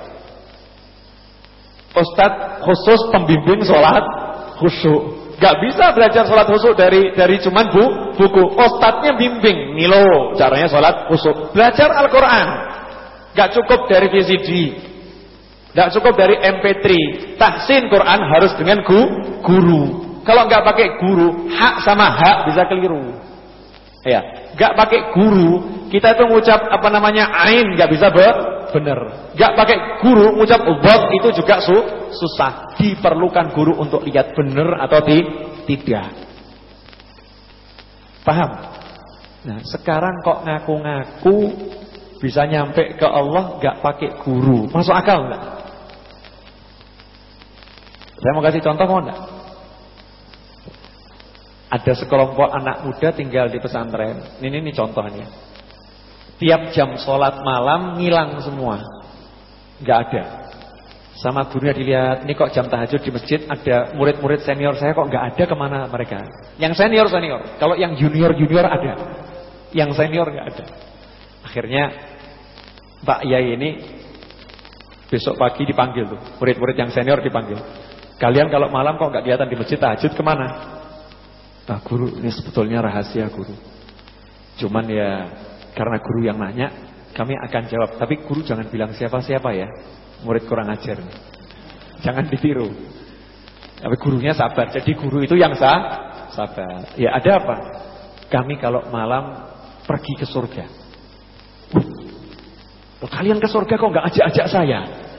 Ustaz khusus pembimbing sholat khusyuk. Gak bisa belajar sholat khusyuk dari dari cuman bu, buku. Ustadznya bimbing, nih loh caranya sholat khusyuk. Belajar Al-Quran. Gak cukup dari V C D, gak cukup dari M P tiga. Tahsin Quran harus dengan gu, guru. Kalau gak pakai guru, hak sama hak bisa keliru. Ya, gak pakai guru, kita itu ngucap apa namanya ain gak bisa be, bener. Gak pakai guru, ngucap ubot itu juga su, susah. Diperlukan guru untuk lihat bener atau ti, tidak. Paham? Nah, sekarang kok ngaku-ngaku bisa nyampe ke Allah gak pakai guru. Masuk akal enggak? Saya mau kasih contoh mau enggak? Ada sekelompok anak muda tinggal di pesantren. Ini ini contohnya. Tiap jam sholat malam ngilang semua, nggak ada. Sama gurunya dilihat, ini kok jam tahajud di masjid ada murid-murid senior saya kok nggak ada, kemana mereka? Yang senior senior, kalau yang junior junior ada, yang senior nggak ada. Akhirnya Pak Yai ini besok pagi dipanggil tuh, murid-murid yang senior dipanggil. Kalian kalau malam kok nggak kelihatan di masjid tahajud, kemana? Nah guru, ini sebetulnya rahasia guru. Cuman ya karena guru yang nanya, kami akan jawab. Tapi guru jangan bilang siapa-siapa ya. Murid kurang ajar. Jangan ditiru. Tapi gurunya sabar. Jadi guru itu yang sah, sabar. Ya ada apa? Kami kalau malam pergi ke surga. Uh, kalian ke surga kok nggak ajak-ajak saya?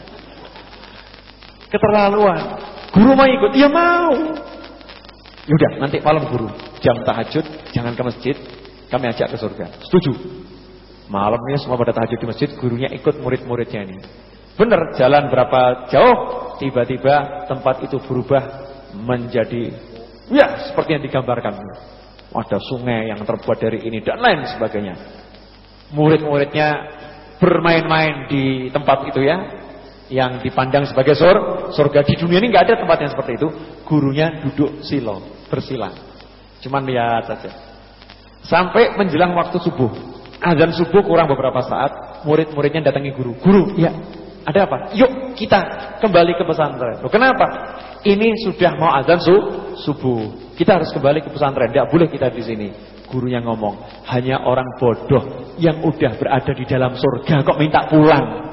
Keterlaluan. Guru mau ikut? Ya mau. Yaudah nanti malam guru jam tahajud jangan ke masjid, kami ajak ke surga. Setuju? Malamnya semua pada tahajud di masjid, gurunya ikut murid-muridnya ini. Benar, jalan berapa jauh, tiba-tiba tempat itu berubah menjadi ya seperti yang digambarkan. Ada sungai yang terbuat dari ini dan lain sebagainya. Murid-muridnya bermain-main di tempat itu ya, yang dipandang sebagai sur, surga. Di dunia ini nggak ada tempat yang seperti itu. Gurunya duduk silo, bersila, cuman lihat saja. Sampai menjelang waktu subuh, azan subuh kurang beberapa saat, murid-muridnya datangi guru. Guru, ya ada apa? Yuk kita kembali ke pesantren. Loh, kenapa? Ini sudah mau azan su subuh. Kita harus kembali ke pesantren. Tidak boleh kita di sini. Gurunya ngomong, hanya orang bodoh yang udah berada di dalam surga kok minta pulang.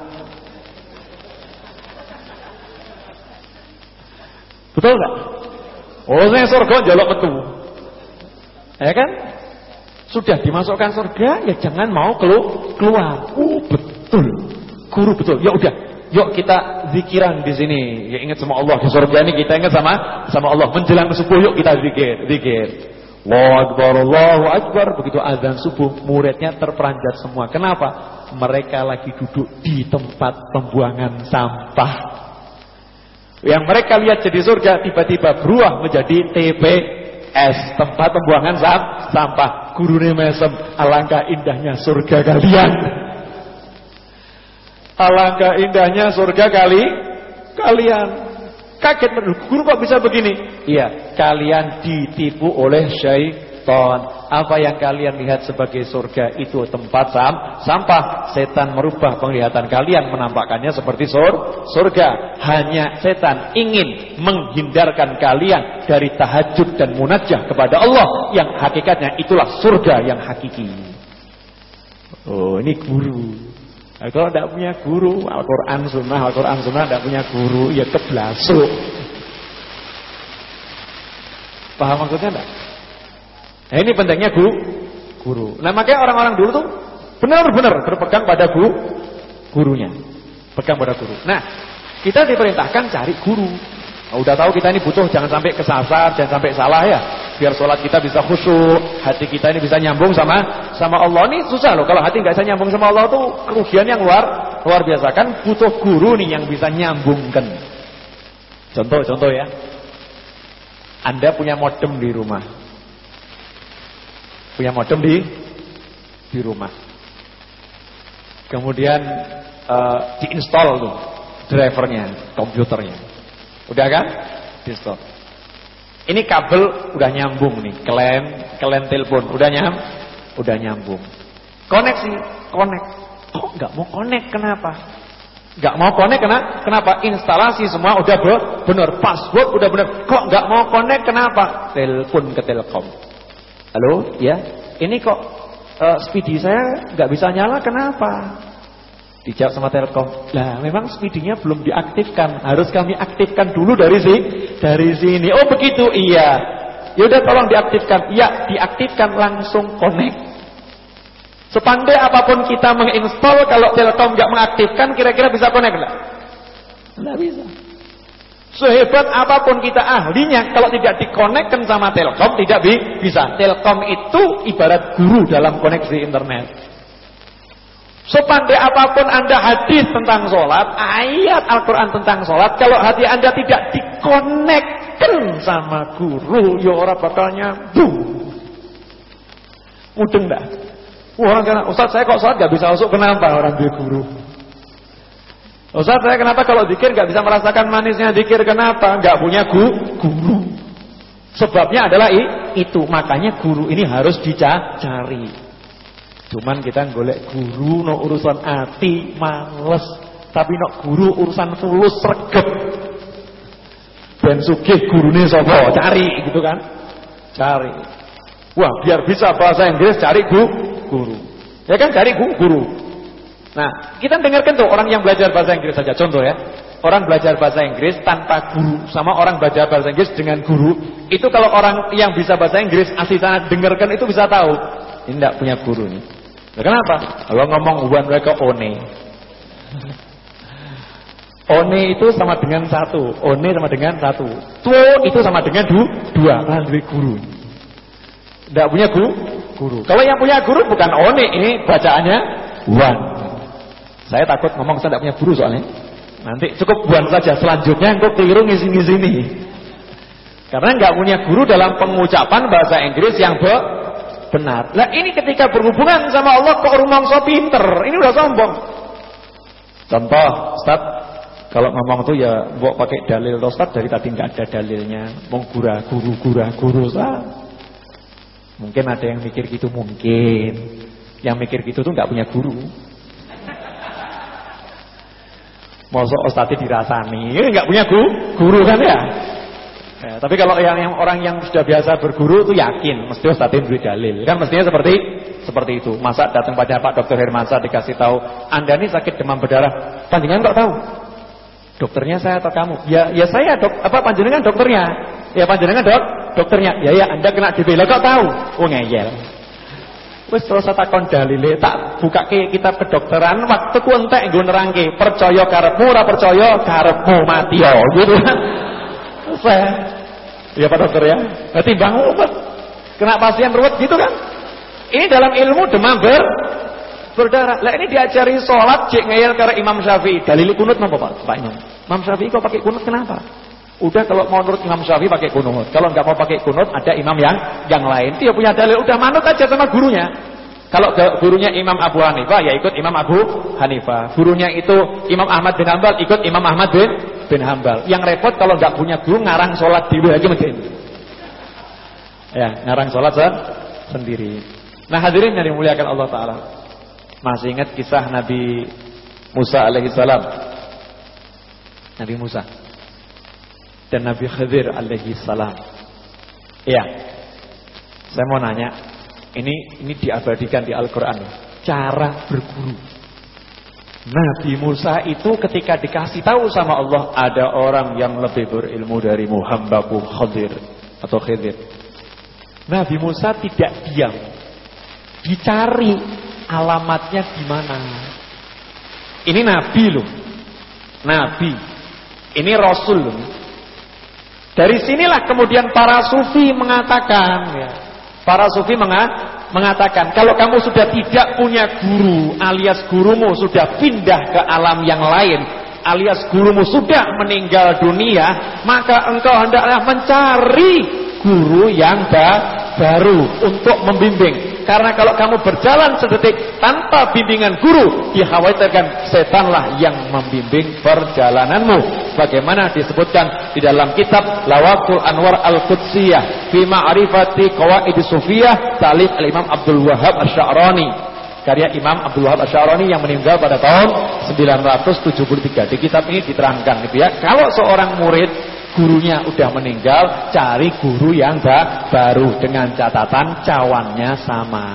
Betul nggak? Oh, saya surga jaluk metu. Ya kan? Sudah dimasukkan surga, ya jangan mau kelu keluar. Oh, betul. Guru betul. Ya udah, yuk kita zikiran di sini. Ya ingat sama Allah di surga ini, kita ingat sama sama Allah. Menjelang subuh yuk kita zikir, zikir. Allahu Akbar, Allahu Akbar. Begitu azan subuh, muridnya terperanjat semua. Kenapa? Mereka lagi duduk di tempat pembuangan sampah. Yang mereka lihat jadi surga tiba-tiba berubah menjadi T P S, tempat pembuangan sampah. Gurune mesem, alangkah indahnya surga kalian. Alangkah indahnya surga kali kalian. Kaget menurut guru kok bisa begini? Iya, kalian ditipu oleh syaitan. Apa yang kalian lihat sebagai surga itu tempat sam sampah. Setan merubah penglihatan kalian, menampakkannya seperti sur surga. Hanya setan ingin menghindarkan kalian dari tahajud dan munajah kepada Allah, yang hakikatnya itulah surga yang hakiki. Oh, ini guru. Nah, kalau tidak punya guru, Al-Quran Sunnah, Al-Quran Sunnah tidak punya guru, ya keblasuk. Paham maksudnya enggak? Nah, ini pentingnya guru, guru. Nah, makanya orang-orang dulu tuh benar-benar berpegang pada guru, gurunya. Pegang pada guru. Nah, kita diperintahkan cari guru. Nah, udah tahu kita ini butuh, jangan sampai kesasar, jangan sampai salah ya. Biar sholat kita bisa khusyuk, hati kita ini bisa nyambung sama sama Allah. Ini susah loh, kalau hati nggak bisa nyambung sama Allah tuh kerugian yang luar luar biasa. Kan butuh guru nih yang bisa nyambungkan. Contoh-contoh ya. Anda punya modem di rumah. Punya modem di di rumah. Kemudian uh, diinstal tuh drivernya, komputernya. Udah kan? Diinstal. Ini kabel udah nyambung nih, klem, klem telepon udah nyam, udah nyambung. Koneksi, connect. Kok nggak mau connect? Kenapa? Nggak mau connect kenapa? Kenapa? Instalasi semua udah benar, password udah benar. Kok nggak mau connect? Kenapa? Telepon ke Telkom. Halo, ya. Ini kok uh, speedy saya nggak bisa nyala, kenapa? Dijawab sama Telkom. Lah, memang speedinya belum diaktifkan. Harus kami aktifkan dulu dari sini, dari sini. Oh, begitu. Iya. Ya udah tolong diaktifkan. Iya, diaktifkan langsung connect. Sepandai apapun kita menginstall, kalau Telkom nggak mengaktifkan, kira-kira bisa connect enggak? Enggak bisa. Sehebat apapun kita ahlinya, kalau tidak dikonekkan sama Telkom, tidak bisa. Telkom itu ibarat guru dalam koneksi internet. Sepandai apapun Anda hadis tentang sholat, ayat Al-Quran tentang sholat, kalau hati Anda tidak dikonekkan diteken sama guru, ya orang bakal nyambung. Mudeng dah. Orang kena, Ustaz saya kok sholat gak bisa usuk, kenapa orang dia guru? Ustaz saya kenapa kalau zikir gak bisa merasakan manisnya zikir, kenapa? Gak punya gu, guru. Sebabnya adalah i, itu, makanya guru ini harus dicari. Cuman kita golek guru no urusan hati males, tapi no guru urusan fulus sregep. Ben sugih gurune sapa? Cari gitu kan? Cari. Wah, biar bisa bahasa Inggris cari gu, guru. Ya kan cari gu, guru. Nah, kita dengarkan tuh orang yang belajar bahasa Inggris saja contoh ya. Orang belajar bahasa Inggris tanpa guru sama orang belajar bahasa Inggris dengan guru, itu kalau orang yang bisa bahasa Inggris asli sana dengarkan itu bisa tahu ini enggak punya guru nih. Nah, kenapa? Kalau ngomong one mereka one. One itu sama dengan satu, one sama dengan satu, two itu sama dengan du, dua, kan dari guru. Tidak punya guru, guru. Kalau yang punya guru bukan one, ini bacaannya one. Saya takut ngomong saya tidak punya guru soalnya. Nanti cukup one saja, selanjutnya engkau keliru ngisi-ngisi ini. Karena nggak punya guru dalam pengucapan bahasa Inggris yang be benar. Nah ini ketika berhubungan sama Allah kok rumong so pinter, ini udah sombong. Contoh, Ustaz. Kalau ngomong tuh ya mbok pakai dalil Ustaz, dari tadi nggak ada dalilnya. Mau gura guru gura guru sah. Mungkin ada yang mikir gitu, mungkin. Yang mikir gitu tuh nggak punya guru. Mosok Ustaz dirasani, ini nggak punya guru, guru kan ya? Ya, tapi kalau yang, yang orang yang sudah biasa berguru tuh yakin mesti Ustaz beri dalil. Kan mestinya seperti seperti itu. Masa datang pada Pak Dokter Hermansyah dikasih tahu, Anda ini sakit demam berdarah. Panjenengan kok tahu? Dokternya saya atau kamu? Ya, ya saya dok. Apa panjenengan dokternya? Ya panjenengan dok, dokternya. Ya ya Anda kena D B L kok tahu? Oh ngeyel. Wis terus takon dalile, tak buka ke kitab kedokteran, waktu ku entek nggo nerangke, percaya karepmu ora percaya karepmu mati yo gitu kan. Saya ya Pak Dokter ya. Berarti bang ruwet. Kena pasien ruwet gitu kan? Ini dalam ilmu demam ber berdarah. Lah ini diajari sholat cek ngeyel karo Imam Syafi'i. Dalil kunut napa Pak? Pak Imam. Imam Syafi'i kok pakai kunut kenapa? Udah kalau mau menurut Imam Syafi'i pakai kunut. Kalau enggak mau pakai kunut ada imam yang yang lain. Dia punya dalil, udah manut aja sama gurunya. Kalau gurunya Imam Abu Hanifah ya ikut Imam Abu Hanifah. Gurunya itu Imam Ahmad bin Hambal ikut Imam Ahmad bin bin Hambal. Yang repot kalau enggak punya guru ngarang sholat dhewe lagi mungkin. Ya, ngarang sholat sendiri. Nah, hadirin yang dimuliakan Allah Taala. Masih ingat kisah Nabi Musa alaihissalam? Nabi Musa dan Nabi Khidir alaihissalam. Iya. Saya mau nanya, ini ini diabadikan di Al-Qur'an. Cara berguru. Nabi Musa itu ketika dikasih tahu sama Allah ada orang yang lebih berilmu dari Muhammadku Khidir atau Khidir. Nabi Musa tidak diam. Dicari alamatnya di mana. Ini nabi loh. Nabi. Ini rasul loh. Dari sinilah kemudian para sufi mengatakan ya. Para sufi mengatakan kalau kamu sudah tidak punya guru alias gurumu sudah pindah ke alam yang lain alias gurumu sudah meninggal dunia, maka engkau hendaklah mencari guru yang baru untuk membimbing. Karena kalau kamu berjalan sedetik tanpa bimbingan guru, dikhawatirkan setanlah yang membimbing perjalananmu. Bagaimana disebutkan di dalam kitab Lawaqul Anwar Al-Qudsiyah fi Ma'rifati Qawaid Sufiyah ta'lif Al-Imam Abdul Wahhab Asy-Sya'rani. Karya Imam Abdul Wahhab Asy-Sya'rani yang meninggal pada tahun sembilan ratus tujuh puluh tiga. Di kitab ini diterangkan gitu ya. Kalau seorang murid gurunya udah meninggal, cari guru yang baru dengan catatan cawannya sama.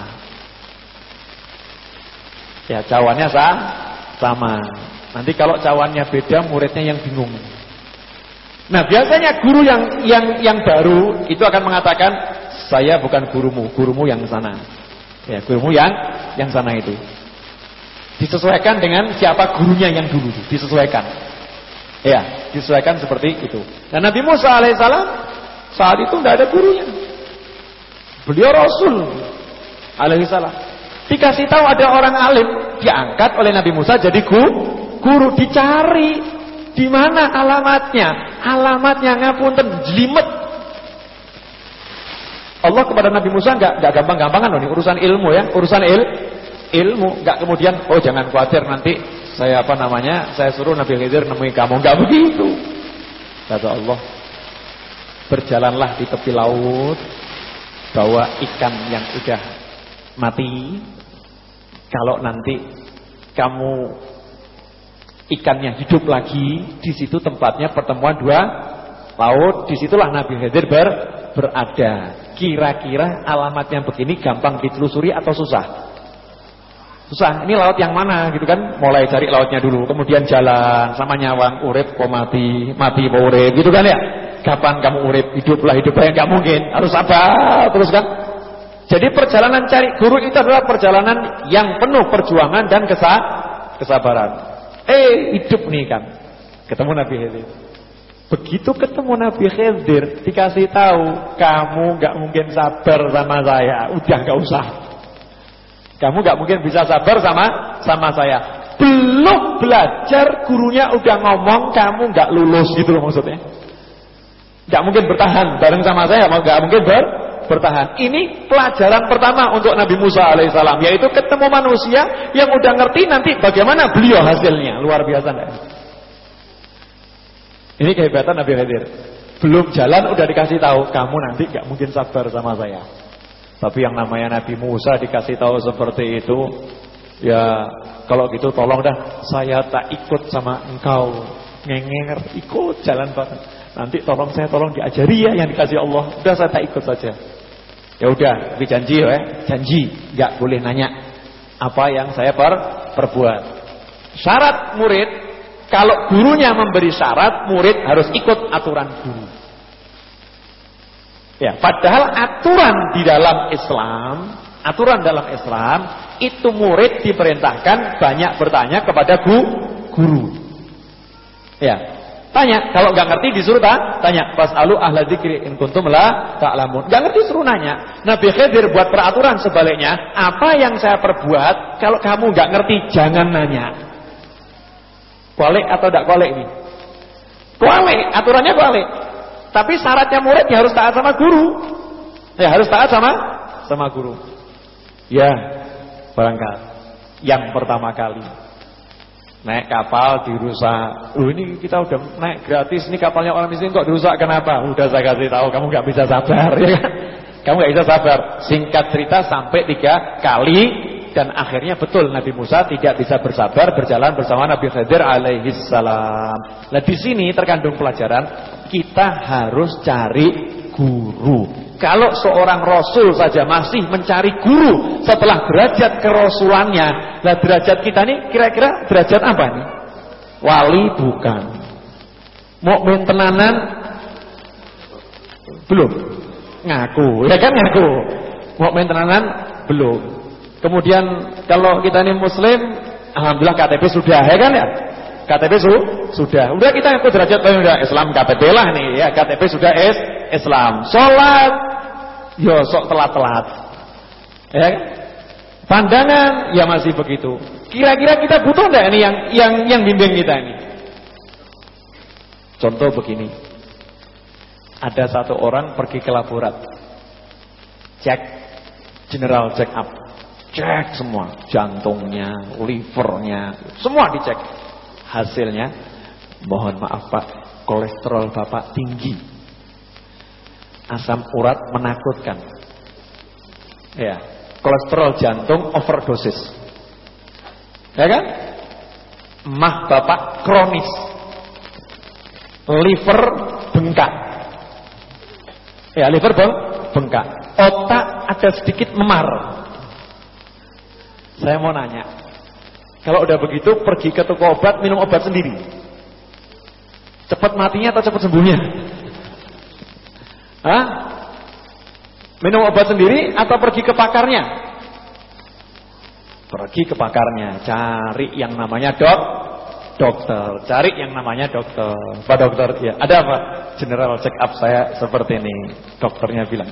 Ya, cawannya sah, sama. Nanti kalau cawannya beda, muridnya yang bingung. Nah, biasanya guru yang yang yang baru itu akan mengatakan, "Saya bukan gurumu, gurumu yang sana." Ya, gurumu yang yang sana itu. Disesuaikan dengan siapa gurunya yang dulu, disesuaikan. Ya, disesuaikan seperti itu. Dan Nabi Musa alaihissalam saat itu tidak ada gurunya. Beliau Rasul alaihissalam. Dikasih tahu ada orang alim, diangkat oleh Nabi Musa jadi guru, guru dicari Di mana alamatnya? Alamatnya ngapunten jlimet. Allah kepada Nabi Musa enggak enggak gampang-gampangan loh, ini urusan ilmu ya, urusan il, ilmu, enggak kemudian oh jangan khawatir nanti saya apa namanya, saya suruh Nabi Khidir nemui kamu, enggak begitu. Kata Allah, berjalanlah di tepi laut, bawa ikan yang sudah mati. Kalau nanti kamu ikannya hidup lagi, di situ tempatnya pertemuan dua laut, disitulah Nabi Khidir ber, berada. Kira-kira alamat yang begini gampang ditelusuri atau susah? Susah. Ini laut yang mana gitu kan? Mulai cari lautnya dulu, kemudian jalan sama nyawang, urip kok mati, mati kok urip, gitu kan ya? Kapan kamu urip, hiduplah hidup yang enggak mungkin. Harus sabar terus kan? Jadi perjalanan cari guru itu adalah perjalanan yang penuh perjuangan dan kesa kesabaran. Eh, hidup nih kan. Ketemu Nabi Khidir. Begitu ketemu Nabi Khidir, dikasih tahu, kamu gak mungkin sabar sama saya. Udah gak usah. Kamu gak mungkin bisa sabar sama sama saya. Belum belajar, gurunya udah ngomong kamu gak lulus gitu loh maksudnya. Gak mungkin bertahan bareng sama saya, gak mungkin ber, bertahan. Ini pelajaran pertama untuk Nabi Musa alaihissalam, yaitu ketemu manusia yang udah ngerti nanti bagaimana beliau hasilnya. Luar biasa enggak? Ini kehebatan Nabi Khidir. Belum jalan udah dikasih tahu, kamu nanti gak mungkin sabar sama saya. Tapi yang namanya Nabi Musa dikasih tahu seperti itu, ya kalau gitu tolong dah saya tak ikut sama engkau. Ngenger, ikut jalan bareng. Nanti tolong saya tolong diajari ya yang dikasih Allah. Udah saya tak ikut saja. Ya udah, tapi janji ya, janji gak boleh nanya apa yang saya per, perbuat. Syarat murid, kalau gurunya memberi syarat, murid harus ikut aturan guru. Ya, padahal aturan di dalam Islam, aturan dalam Islam itu murid diperintahkan banyak bertanya kepada gu, guru. Ya, tanya. Kalau nggak ngerti disuruh ta, tanya. Fasalu ahla dzikri in kuntum la ta'lamun. Nggak ngerti suruh nanya. Nabi Khidir buat peraturan sebaliknya. Apa yang saya perbuat, kalau kamu nggak ngerti jangan nanya. Kualik atau tidak kualik ini? Kualik, aturannya kualik. Tapi syaratnya murid ya harus taat sama guru. Ya harus taat sama sama guru. Ya, barangkali yang pertama kali naik kapal dirusak. Oh ini kita udah naik gratis, ini kapalnya orang miskin kok dirusak, kenapa? Udah saya kasih tahu, kamu nggak bisa sabar, ya kan? Kamu nggak bisa sabar. Singkat cerita sampai tiga kali. Dan akhirnya betul Nabi Musa tidak bisa bersabar berjalan bersama Nabi Khidir alaihissalam. Nah di sini terkandung pelajaran, kita harus cari guru. Kalau seorang Rasul saja masih mencari guru setelah derajat kerasulannya, nah derajat kita ini kira-kira derajat apa nih? Wali bukan, mukmin tenanan belum, ngaku, ya kan ngaku, mukmin tenanan belum. Kemudian kalau kita ini Muslim, alhamdulillah K T P sudah, ya kan ya? K T P su sudah. Udah kita ikut derajat udah Islam K T P lah nih ya, K T P sudah is Islam. Salat yo sok telat-telat. Ya kan? Pandangan ya masih begitu. Kira-kira kita butuh enggak ini yang yang yang bimbing kita ini? Contoh begini. Ada satu orang pergi ke laborat. Cek general check up. Cek semua, jantungnya, livernya, semua dicek. Hasilnya, mohon maaf Pak, kolesterol Bapak tinggi, asam urat menakutkan. Ya, kolesterol jantung overdosis. Ya kan? Mah Bapak kronis, liver bengkak. Ya, liver beng bengkak. Otak ada sedikit memar. Saya mau nanya, kalau udah begitu pergi ke toko obat, minum obat sendiri. Cepat matinya atau cepat sembuhnya? Hah? Minum obat sendiri atau pergi ke pakarnya? Pergi ke pakarnya, cari yang namanya dok, dokter, cari yang namanya dokter. Pak dokter, ya ada apa? General check up saya seperti ini. Dokternya bilang,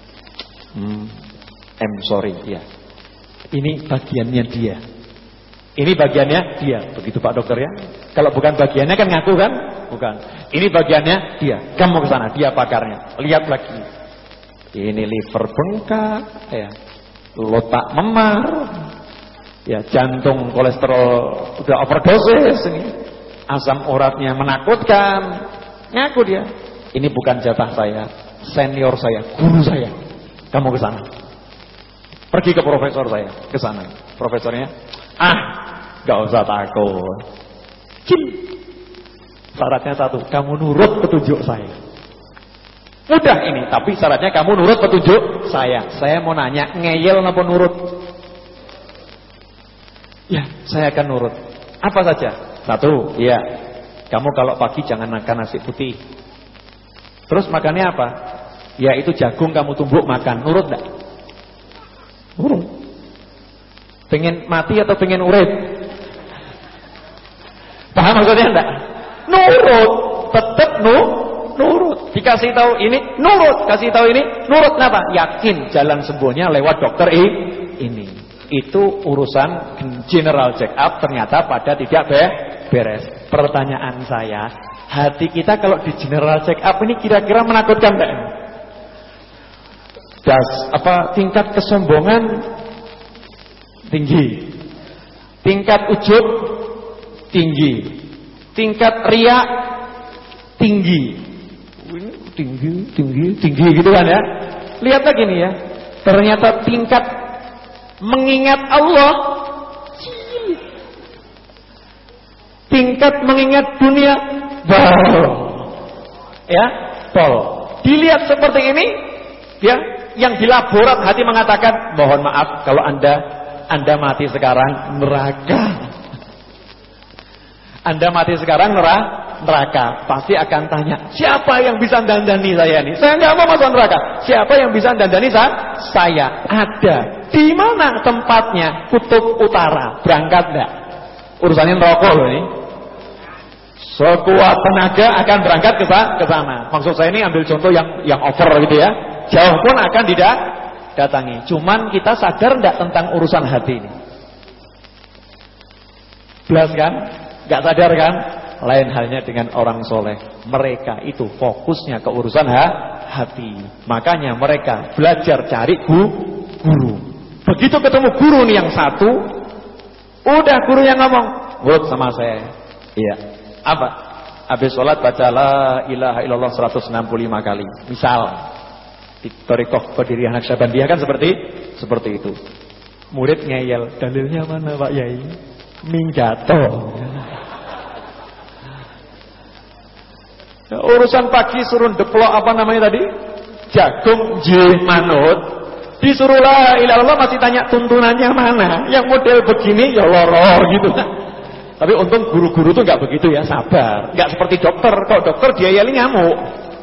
hmm, I'm sorry, ya. Ini bagiannya dia. Ini bagiannya dia. Begitu Pak Dokter ya. Kalau bukan bagiannya kan ngaku kan? Bukan. Ini bagiannya dia. Kamu ke sana, dia pakarnya. Lihat lagi. Ini liver bengkak, ya. Otak memar. Ya, jantung kolesterol udah overdosis ini. Asam uratnya menakutkan. Ngaku dia. Ini bukan jatah saya, senior saya, guru saya. Kamu ke sana. Pergi ke profesor saya, ke sana. Profesornya, ah, gak usah takut. Cim. Syaratnya satu, kamu nurut petunjuk saya. Mudah ini, tapi syaratnya kamu nurut petunjuk saya. Saya mau nanya, ngeyel apa nurut? Ya, saya akan nurut. Apa saja? Satu, ya. Kamu kalau pagi jangan makan nasi putih. Terus makannya apa? Ya itu jagung kamu tumbuk makan. Nurut enggak? Nurut. Pengen mati atau pengen urip? Paham maksudnya enggak? Nurut. Tetap nu, nurut. Dikasih tahu ini, nurut. Kasih tahu ini, nurut. Kenapa? Yakin jalan sembuhnya lewat dokter ini. Itu urusan general check up ternyata pada tidak beres. Pertanyaan saya, hati kita kalau di general check up ini kira-kira menakutkan enggak? Das, apa tingkat kesombongan tinggi, tingkat ujub tinggi, tingkat riya tinggi, tinggi, tinggi, tinggi gitu kan ya? Lihat lagi nih ya, ternyata tingkat mengingat Allah, tingkat mengingat dunia, bol, ya, bol. Dilihat seperti ini, ya. Yang di laborat hati mengatakan, mohon maaf kalau anda anda mati sekarang neraka. Anda mati sekarang neraka, neraka. Pasti akan tanya, siapa yang bisa dandani saya nih? Saya nggak mau masuk neraka. Siapa yang bisa dandani saya? Saya ada. Di mana tempatnya? Kutub Utara. Berangkat enggak? Urusannya rokok loh ini. Sekuat tenaga akan berangkat ke sana. Maksud saya ini ambil contoh yang yang over gitu ya. Jauh pun akan tidak datangi. Cuman kita sadar enggak tentang urusan hati ini? Belas kan? Enggak sadar kan? Lain halnya dengan orang soleh. Mereka itu fokusnya ke urusan ha hati. Makanya mereka belajar cari gu guru. Begitu ketemu guru nih yang satu, udah guru yang ngomong, "Nurut sama saya." Iya. Apa? Habis sholat baca la ilaha illallah seratus enam puluh lima kali. Misal di Thariqah Qadiriyah Naqsyabandiyah kan seperti seperti itu. Murid ngeyel, dalilnya mana Pak Yai? Minggato. Nah, urusan pagi suruh deplok apa namanya tadi? Jagung jih manut. Disuruh la ilaha illallah masih tanya tuntunannya mana? Yang model begini ya loro gitu. Tapi untung guru-guru tuh nggak begitu ya, sabar. Nggak seperti dokter. Kalau dokter dia yeli nyamuk.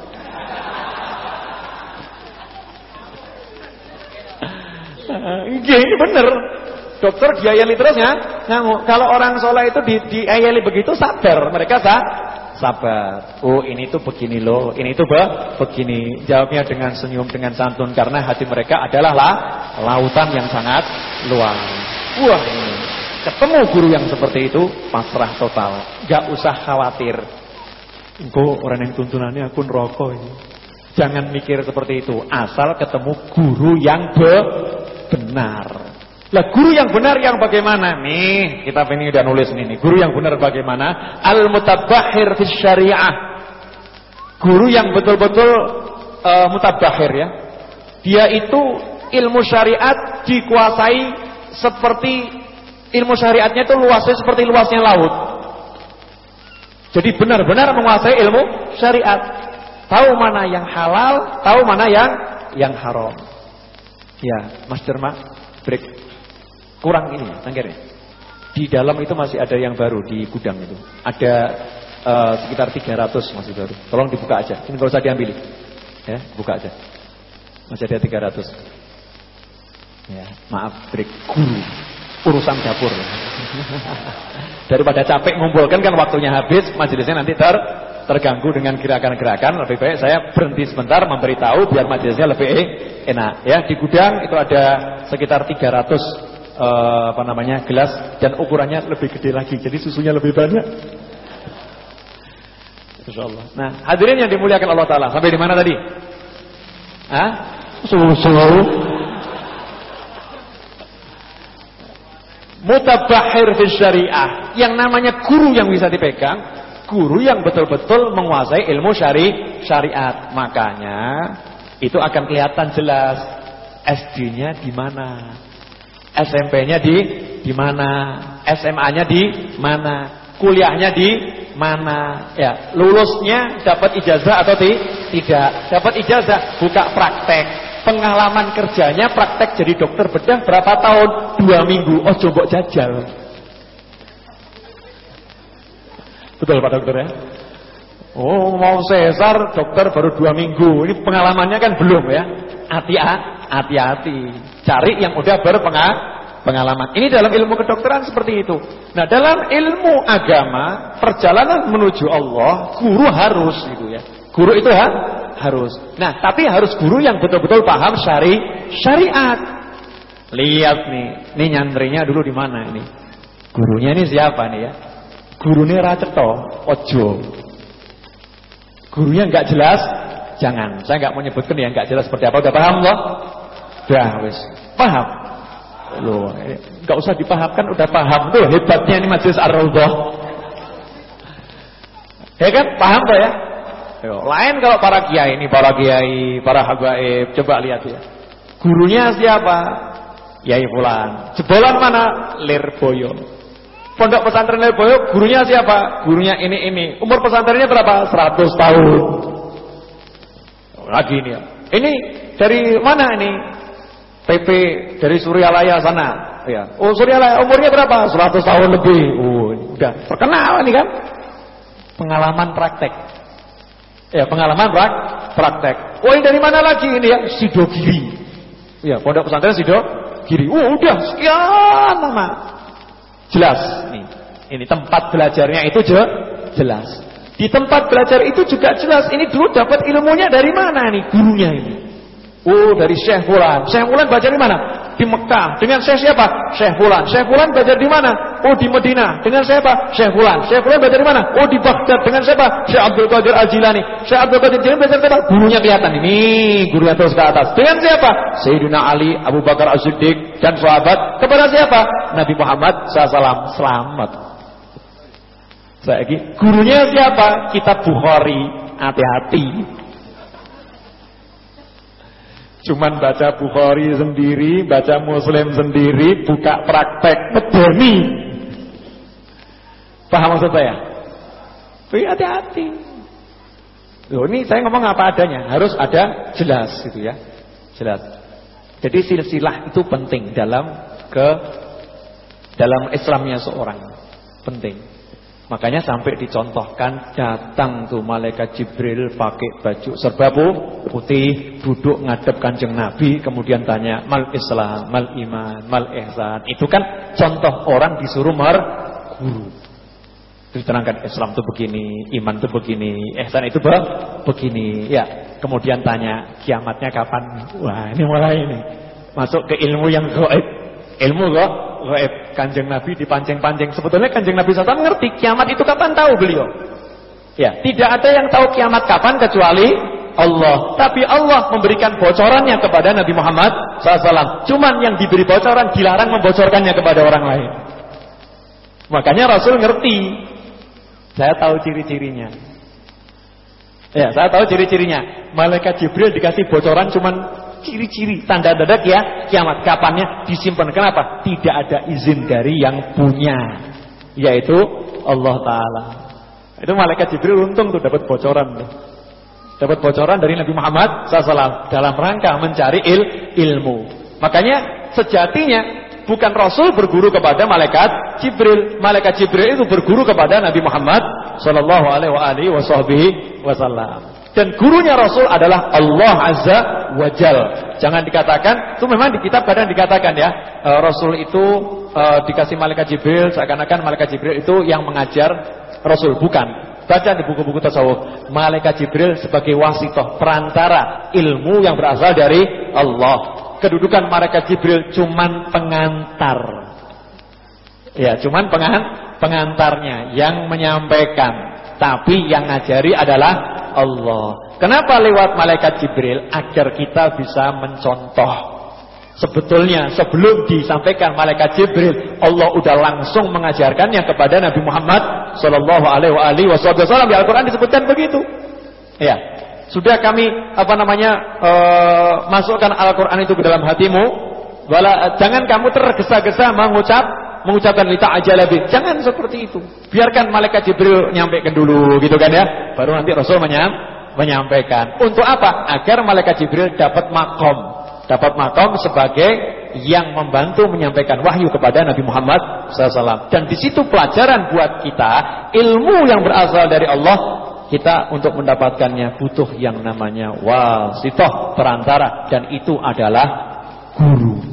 Ini bener. Dokter diayali terus ya nyamuk. Kalau orang soleh itu di, diayali begitu sabar. Mereka sah, sabar. Oh ini tuh begini loh. Ini tuh bah, begini. Jawabnya dengan senyum, dengan santun. Karena hati mereka adalah lah, lautan yang sangat luas. Wah ini. Ketemu guru yang seperti itu, pasrah total. Gak usah khawatir. Engkau orang yang tuntunannya aku neraka ini. Jangan mikir seperti itu. Asal ketemu guru yang be benar. Lah guru yang benar yang bagaimana? Nih, kita ini udah nulis nih, nih. Guru yang benar bagaimana? Al-mutabahhir fi syariah. Guru yang betul-betul uh, mutabahhir ya. Dia itu ilmu syariat dikuasai seperti ilmu syariatnya itu luasnya seperti luasnya laut. Jadi benar-benar menguasai ilmu syariat. Tahu mana yang halal, tahu mana yang yang haram. Ya, Mas Derma, break. Kurang ini ya, tanggernya. Di dalam itu masih ada yang baru di gudang itu. Ada uh, sekitar tiga ratus masih baru. Tolong dibuka aja. Ini enggak usah diambil. Ya, buka aja. Masih ada tiga ratus. Ya, maaf, break. Guru. Urusan dapur. Daripada capek ngumpulkan kan waktunya habis, majelisnya nanti ter terganggu dengan gerakan-gerakan. Lebih baik saya berhenti sebentar memberitahu biar majelisnya lebih enak. Ya, di gudang itu ada sekitar tiga ratus uh, apa namanya gelas dan ukurannya lebih gede lagi, jadi susunya lebih banyak. Insyaallah. Nah, hadirin yang dimuliakan Allah Taala, sampai di mana tadi? Hah? Susu. Mutabahhir fi syariah. Yang namanya guru yang bisa dipegang, guru yang betul-betul menguasai ilmu syari syariat. Makanya itu akan kelihatan jelas S D-nya di mana, S M P-nya di di mana, S M A-nya di mana, kuliahnya di mana. Ya, lulusnya dapat ijazah atau ti? tidak? Dapat ijazah, buka praktek. Pengalaman kerjanya praktek jadi dokter bedah berapa tahun? Dua minggu. Oh, coba jajal. Betul Pak Dokter ya? Oh, mau sesar dokter baru dua minggu. Ini pengalamannya kan belum ya? Hati-hati. Cari yang udah berpengalaman. Ini dalam ilmu kedokteran seperti itu. Nah, dalam ilmu agama, perjalanan menuju Allah, guru harus gitu ya. Guru itu ha? harus. Nah, tapi harus guru yang betul-betul paham syari syariat. Lihat nih, nih nyantrinya dulu di mana ini? Gurunya ini siapa nih ya? Gurunya Raceto, ojo. Gurunya nggak jelas, jangan. Saya nggak mau nyebutkan yang nggak jelas seperti apa. Udah paham loh? Udah, wis. Paham? Loh, nggak usah dipahamkan, udah paham. Tuh hebatnya ini Majelis Ar-Raudhah. Ya kan? Paham tuh ya? Yo, lain kalau para kiai ini, para kiai, para habaib, coba lihat ya. Gurunya siapa? Yai Fulan. Jebolan mana? Lirboyo. Pondok pesantren Lirboyo, gurunya siapa? Gurunya ini ini. Umur pesantrennya berapa? seratus tahun. Lagi ini ya. Ini dari mana ini? P P dari Suryalaya sana. Ya. Oh, Suryalaya umurnya berapa? seratus tahun lebih. Oh, udah terkenal ini kan? Pengalaman praktek. Ya, pengalaman prak, praktek. Oh, ini dari mana lagi ini ya? Sidogiri. Ya, pondok pesantren Sidogiri. Oh, udah sekian lama. Jelas nih. Ini tempat belajarnya itu je, jelas. Di tempat belajar itu juga jelas. Ini dulu dapat ilmunya dari mana nih gurunya ini? Oh, dari Syekh Fulan. Syekh Fulan belajar di mana? Di Mekah. Dengan Syekh siapa? Syekh Fulan. Syekh Fulan belajar di mana? Oh, di Madinah. Dengan siapa? Syekh Fulan. Syekh Fulan belajar di mana? Oh, di Baghdad. Dengan siapa? Syekh Abdul Qadir Al-Jilani. Syekh Abdul Qadir Al-Jilani belajar siapa? Gurunya kelihatan ini, gurunya terus ke atas. Dengan siapa? Sayyidina Ali, Abu Bakar As-Siddiq dan sahabat. Kepada siapa? Nabi Muhammad shallallahu alaihi wasallam. Selamat. Saya gurunya siapa? Kitab Bukhari. Hati-hati. Cuman baca Bukhari sendiri, baca Muslim sendiri, buka praktek, medeni. Paham maksud saya? Tapi hati-hati. Loh, ini saya ngomong apa adanya, harus ada jelas gitu ya. Jelas. Jadi silsilah itu penting dalam ke dalam Islamnya seorang. Penting. Makanya sampai dicontohkan datang tuh malaikat Jibril pakai baju serba putih, duduk ngadep Kanjeng Nabi, kemudian tanya mal Islam, mal iman, mal ihsan. Itu kan contoh orang disuruh mer guru. Diterangkan Islam itu begini, iman itu begini, ihsan itu be begini. Ya, kemudian tanya kiamatnya kapan? Wah, ini mulai ini. Masuk ke ilmu yang gaib. Ilmu kok gaib. Kanjeng Nabi dipancing-pancing. Sebetulnya Kanjeng Nabi shallallahu alaihi wasallam ngerti kiamat itu kapan, tahu beliau. Ya, tidak ada yang tahu kiamat kapan kecuali Allah. Tapi Allah memberikan bocorannya kepada Nabi Muhammad shallallahu alaihi wasallam. Cuman yang diberi bocoran dilarang membocorkannya kepada orang lain. Makanya Rasul ngerti. Saya tahu ciri-cirinya. Ya, saya tahu ciri-cirinya. Malaikat Jibril dikasih bocoran cuman ciri-ciri, tanda-tanda ya kiamat kapannya disimpan. Kenapa? Tidak ada izin dari yang punya, yaitu Allah Ta'ala. Itu malaikat Jibril untung tuh dapat bocoran tuh. Dapat bocoran dari Nabi Muhammad shallallahu alaihi wasallam dalam rangka mencari il, ilmu. Makanya sejatinya bukan Rasul berguru kepada malaikat Jibril. Malaikat Jibril itu berguru kepada Nabi Muhammad Sallallahu alaihi wasallam. Dan gurunya Rasul adalah Allah Azza wa Jal. Jangan dikatakan, itu memang di kitab kadang dikatakan ya, e, Rasul itu e, dikasih malaikat Jibril, seakan-akan malaikat Jibril itu yang mengajar Rasul. Bukan. Baca di buku-buku tasawuf, malaikat Jibril sebagai wasitoh, perantara ilmu yang berasal dari Allah. kedudukan malaikat Jibril cuman pengantar. Ya, cuman pengan, pengantarnya yang menyampaikan. Tapi yang ngajari adalah Allah. Kenapa lewat malaikat Jibril? Agar kita bisa mencontoh. Sebetulnya sebelum disampaikan malaikat Jibril, Allah udah langsung mengajarkannya kepada Nabi Muhammad Sallallahu Alaihi Wasallam. Di Al-Quran disebutkan begitu. Ya, sudah kami apa namanya uh, masukkan Al-Quran itu ke dalam hatimu. Wala, jangan kamu tergesa-gesa mengucap mengucapkan li ta'jala bi. Jangan seperti itu. Biarkan malaikat Jibril nyampaikan dulu, gitu kan ya. Baru nanti Rasul menyam, menyampaikan. Untuk apa? Agar malaikat Jibril dapat makom. Dapat makom sebagai yang membantu menyampaikan wahyu kepada Nabi Muhammad shallallahu alaihi wasallam. Dan di situ pelajaran buat kita, ilmu yang berasal dari Allah, kita untuk mendapatkannya butuh yang namanya wasithah, perantara, dan itu adalah guru.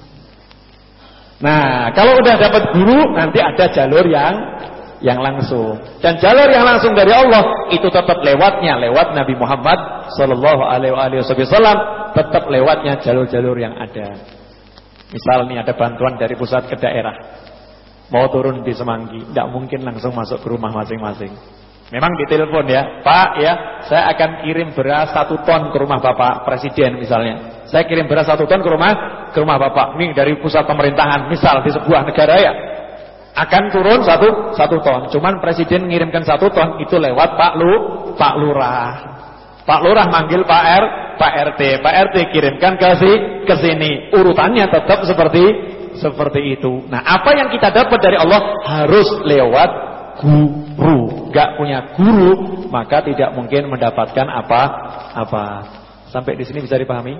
Nah, kalau udah dapat guru, nanti ada jalur yang yang langsung. Dan jalur yang langsung dari Allah itu tetap lewatnya lewat Nabi Muhammad sallallahu alaihi wasallam, tetap lewatnya jalur-jalur yang ada. Misal nih ada bantuan dari pusat ke daerah, mau turun di Semanggi, tidak mungkin langsung masuk ke rumah masing-masing. Memang ditelepon ya, Pak ya, saya akan kirim beras satu ton ke rumah Bapak Presiden misalnya. Saya kirim beras satu ton ke rumah ke rumah Bapak. Nih dari pusat pemerintahan, misal di sebuah negara ya, akan turun satu satu ton. Cuman Presiden mengirimkan satu ton itu lewat Pak Lu, Pak Lurah. Pak Lurah manggil Pak R, Pak R T, Pak R T kirimkan ke si, ke sini. Urutannya tetap seperti seperti itu. Nah, apa yang kita dapat dari Allah harus lewat guru. Gak punya guru, maka tidak mungkin mendapatkan apa-apa. Sampai di sini bisa dipahami?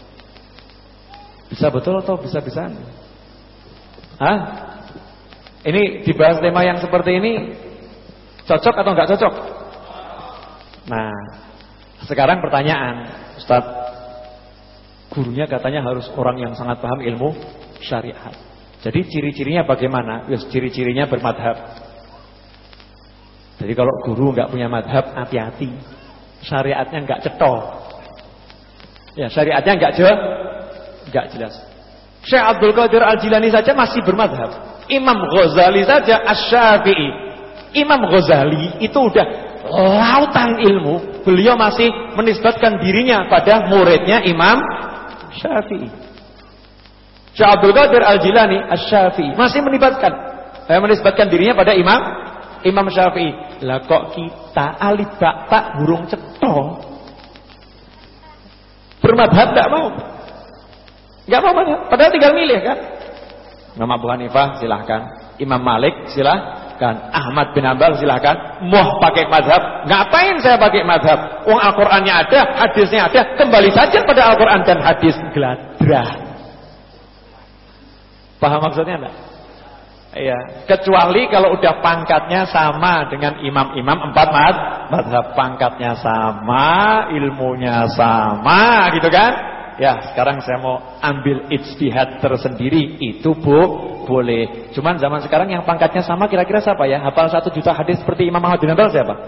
Bisa betul atau bisa-bisaan? Hah? Ini dibahas tema yang seperti ini cocok atau enggak cocok? Nah, sekarang pertanyaan, Ustaz, gurunya katanya harus orang yang sangat paham ilmu syariat. Jadi ciri-cirinya bagaimana? Yes, ciri-cirinya bermadhab. Jadi kalau guru enggak punya madhab, hati-hati. Syariatnya enggak cetol. Ya, syariatnya enggak jelas, enggak jelas. Syekh Abdul Qadir Al-Jilani saja masih bermadhab. Imam Ghazali saja Asy-Syafi'i. Imam Ghazali itu udah lautan ilmu, beliau masih menisbatkan dirinya pada muridnya Imam Syafi'i. Syekh Abdul Qadir Al-Jilani Asy-Syafi'i masih menisbatkan eh, menisbatkan dirinya pada Imam Imam Syafi'i. Lah kok kita alibak tak burung cetol bermadhab enggak mau. Enggak mau madhab, padahal tinggal milih kan. Imam Abu Hanifah silahkan, Imam Malik silahkan, Ahmad bin Hanbal silahkan. Mau pakai madhab, ngapain saya pakai madhab? Wong Al-Qurannya ada, hadisnya ada, kembali saja pada Al-Quran dan hadis. Gladrah. Paham maksudnya enggak? Iya, kecuali kalau udah pangkatnya sama dengan imam-imam empat madhab, pangkatnya sama, ilmunya sama, gitu kan? Ya, sekarang saya mau ambil ijtihad tersendiri, itu bu, boleh. Cuman zaman sekarang yang pangkatnya sama kira-kira siapa ya? Hafal satu juta hadis seperti Imam Ahmad bin Hanbal siapa?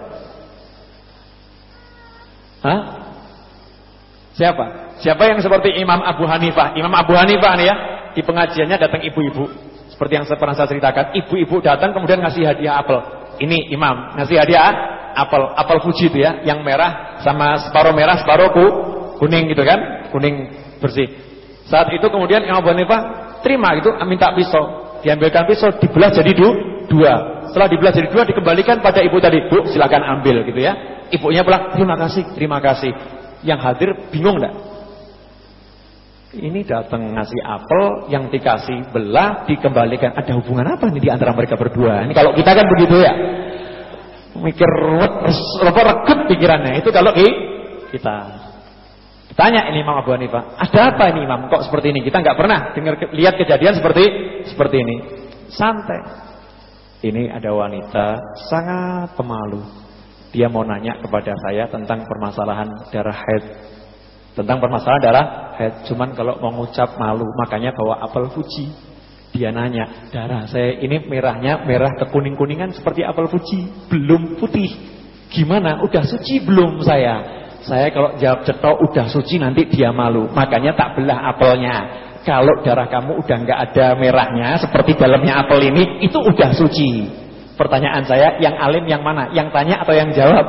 Hah? Siapa? Siapa yang seperti Imam Abu Hanifah? Imam Abu Hanifah nih ya, di pengajiannya datang ibu-ibu. Seperti yang saya pernah saya ceritakan, ibu-ibu datang kemudian ngasih hadiah apel. Ini imam ngasih hadiah apel, apel Fuji itu ya, yang merah sama separuh merah, separuh kuning gitu kan, kuning bersih. Saat itu kemudian Imam Abu Hanifah terima gitu, minta pisau, diambilkan pisau, dibelah jadi du, dua. Setelah dibelah jadi dua, dikembalikan pada ibu tadi, Bu silakan ambil gitu ya. Ibunya bilang terima kasih, terima kasih. Yang hadir bingung enggak? Ini datang ngasih apel, yang dikasih belah, dikembalikan. Ada hubungan apa nih di antara mereka berdua? Ini kalau kita kan begitu ya, mikir reget pikirannya. Itu kalau kita tanya ini Imam Abu Hanifah, ada apa ini Imam? Kok seperti ini? Kita nggak pernah dengar lihat kejadian seperti seperti ini. Santai. Ini ada wanita sangat pemalu. Dia mau nanya kepada saya tentang permasalahan darah haid. Tentang permasalahan darah haid. Cuman kalau mau ngucap malu, makanya bawa apel Fuji. Dia nanya, darah saya ini merahnya merah kekuning-kuningan seperti apel Fuji, belum putih. Gimana? Udah suci belum saya? Saya kalau jawab cetok udah suci nanti dia malu. Makanya tak belah apelnya. Kalau darah kamu udah nggak ada merahnya seperti dalamnya apel ini, itu udah suci. Pertanyaan saya, yang alim yang mana? Yang tanya atau yang jawab?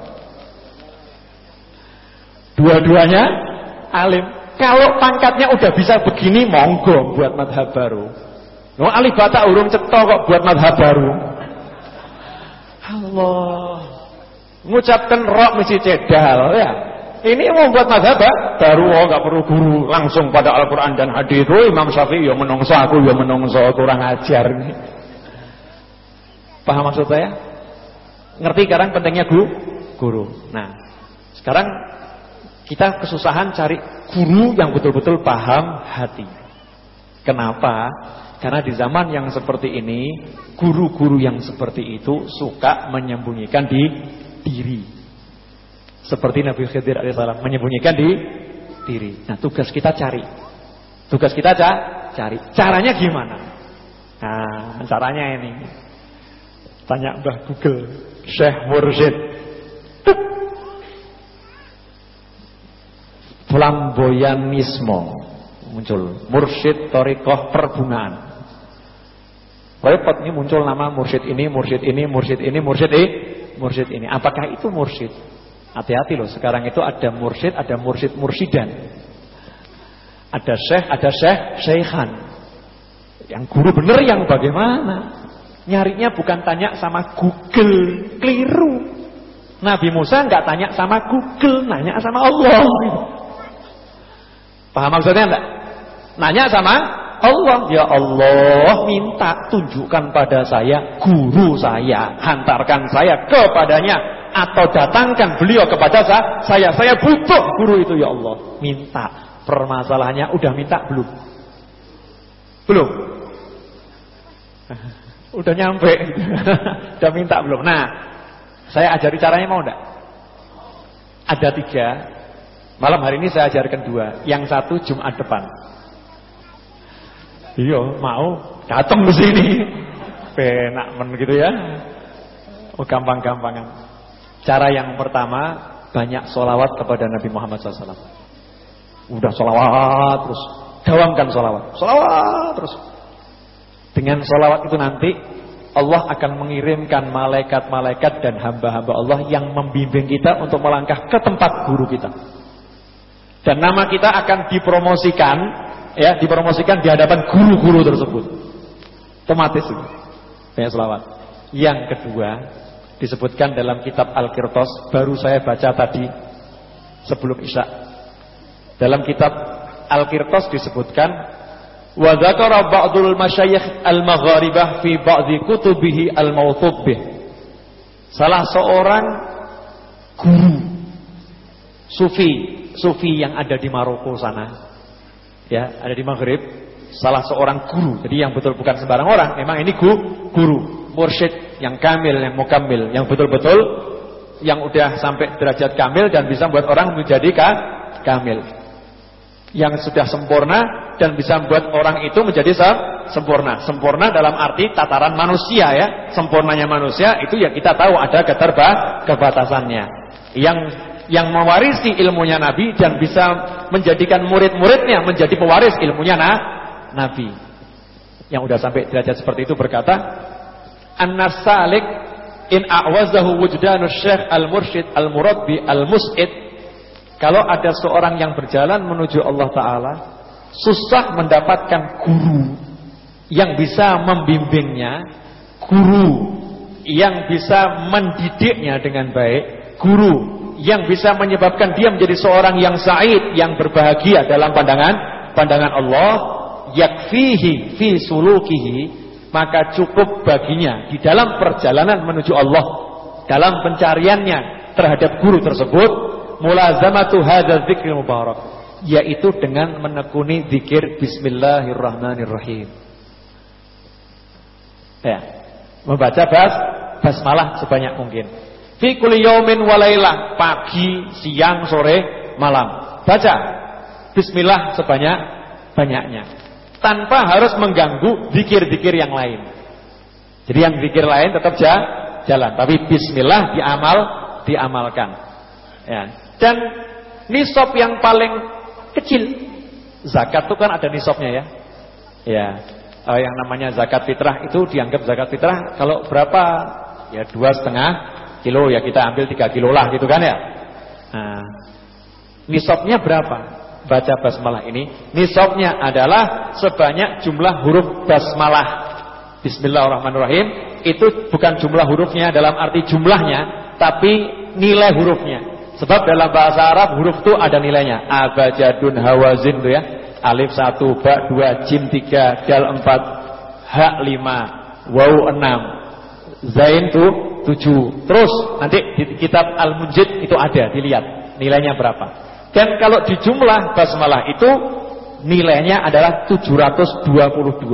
Dua-duanya alim. Kalau pangkatnya udah bisa begini, monggo buat madhab baru. No, alif bata urung cetok kok buat madhab baru. Allah, mengucapkan rok mesti cedal ya. Ini mau buat madhab baru, oh nggak perlu guru, langsung pada Al-Quran dan hadis. Oh, Imam Syafi'i ya menungso, aku ya menungso, kurang ajar nih. Paham maksud saya? Ngerti sekarang pentingnya guru? Guru. Nah, sekarang kita kesusahan cari guru yang betul-betul paham hati. Kenapa? Karena di zaman yang seperti ini, guru-guru yang seperti itu suka menyembunyikan di diri. Seperti Nabi Khidir alaihissalam menyembunyikan di diri. Nah, tugas kita cari. Tugas kita ca cari. Caranya gimana? Nah, caranya ini. Tanya Mbah Google, Syekh Mursyid. Flamboyanisme muncul, mursyid thariqah perbungaan. Repot nih muncul nama mursyid ini, mursyid ini, mursyid ini, mursyid ini, mursyid ini. Apakah itu mursyid? Hati-hati loh, sekarang itu ada mursyid, ada mursyid mursydan. Ada syekh, ada syekh, syekhan. Yang guru bener yang bagaimana? Nyarinya bukan tanya sama Google, keliru. Nabi Musa nggak tanya sama Google, nanya sama Allah. Paham maksudnya enggak? Nanya sama Allah. Ya Allah, minta tunjukkan pada saya guru saya, hantarkan saya kepadanya atau datangkan beliau kepada saya. Saya butuh guru itu ya Allah. Minta. Permasalahannya udah minta belum? Belum. Udah nyampe. Udah minta belum? Nah, saya ajari caranya, mau enggak? Ada tiga. Malam hari ini saya ajarkan dua. Yang satu Jumat depan. Iya, mau datang ke sini. Penak men gitu ya. Oh, gampang-gampangan. Cara yang pertama, banyak sholawat kepada Nabi Muhammad shallallahu alaihi wasallam. Udah sholawat terus, dawamkan sholawat, sholawat terus. Dengan sholawat itu nanti Allah akan mengirimkan malaikat-malaikat dan hamba-hamba Allah yang membimbing kita untuk melangkah ke tempat guru kita. Dan nama kita akan dipromosikan, ya, dipromosikan di hadapan guru-guru tersebut. Otomatis itu. Banyak sholawat. Yang kedua, disebutkan dalam kitab Al-Qirtos, baru saya baca tadi sebelum Isya. Dalam kitab Al-Qirtos disebutkan, wa dzakara ba'dul masyayikh al-magharibah fi ba'dhi kutubihi al-mawthub bih. Salah seorang guru sufi, sufi yang ada di Maroko sana, ya, ada di Maghrib, salah seorang guru. Jadi yang betul bukan sembarang orang, memang ini guru, guru, mursyid yang kamil, yang mukammil, yang betul-betul yang udah sampai derajat kamil dan bisa membuat orang menjadi kamil. Yang sudah sempurna dan bisa membuat orang itu menjadi sempurna. Sempurna dalam arti tataran manusia, ya. Sempurnanya manusia itu ya kita tahu ada keterbatasannya. Yang yang mewarisi ilmunya Nabi dan bisa menjadikan murid-muridnya menjadi pewaris ilmunya na, Nabi. Yang udah sampai derajat seperti itu berkata, An-nas salik in a'wazahu wujdanu syekh al-mursyid al-murabbi al-mus'id. Kalau ada seorang yang berjalan menuju Allah Ta'ala, susah mendapatkan guru yang bisa membimbingnya, guru yang bisa mendidiknya dengan baik, guru yang bisa menyebabkan dia menjadi seorang yang sa'id, yang berbahagia dalam pandangan pandangan Allah, yakfihi fi sulukihi, maka cukup baginya di dalam perjalanan menuju Allah, dalam pencariannya terhadap guru tersebut, mulazamatu hadzal dzikril mubarak, yaitu dengan menekuni zikir bismillahirrahmanirrahim. Ya, membaca bas basmalah sebanyak mungkin. Fi kulli yaumin wa lailah, pagi, siang, sore, malam. Baca bismillah sebanyak-banyaknya, tanpa harus mengganggu zikir-zikir yang lain. Jadi yang zikir lain tetap jalan, tapi bismillah diamal diamalkan. Ya. Dan nisab yang paling kecil, zakat itu kan ada nisabnya ya. Ya, uh, yang namanya zakat fitrah itu dianggap zakat fitrah kalau berapa? Ya dua setengah kilo, ya kita ambil tiga kilo lah gitu kan ya. Nah, nisabnya berapa? Baca basmalah ini, nisabnya adalah sebanyak jumlah huruf basmalah. Bismillahirrahmanirrahim. Itu bukan jumlah hurufnya dalam arti jumlahnya, tapi nilai hurufnya. Sebab dalam bahasa Arab huruf itu ada nilainya. Abjadun hawazin itu ya. Alif satu, ba dua, jim tiga, dal empat, ha lima, waw enam, zain itu tujuh. Terus nanti di kitab Al-Munjid itu ada, dilihat nilainya berapa. Dan kalau di jumlah basmalah itu nilainya adalah tujuh ratus dua puluh dua.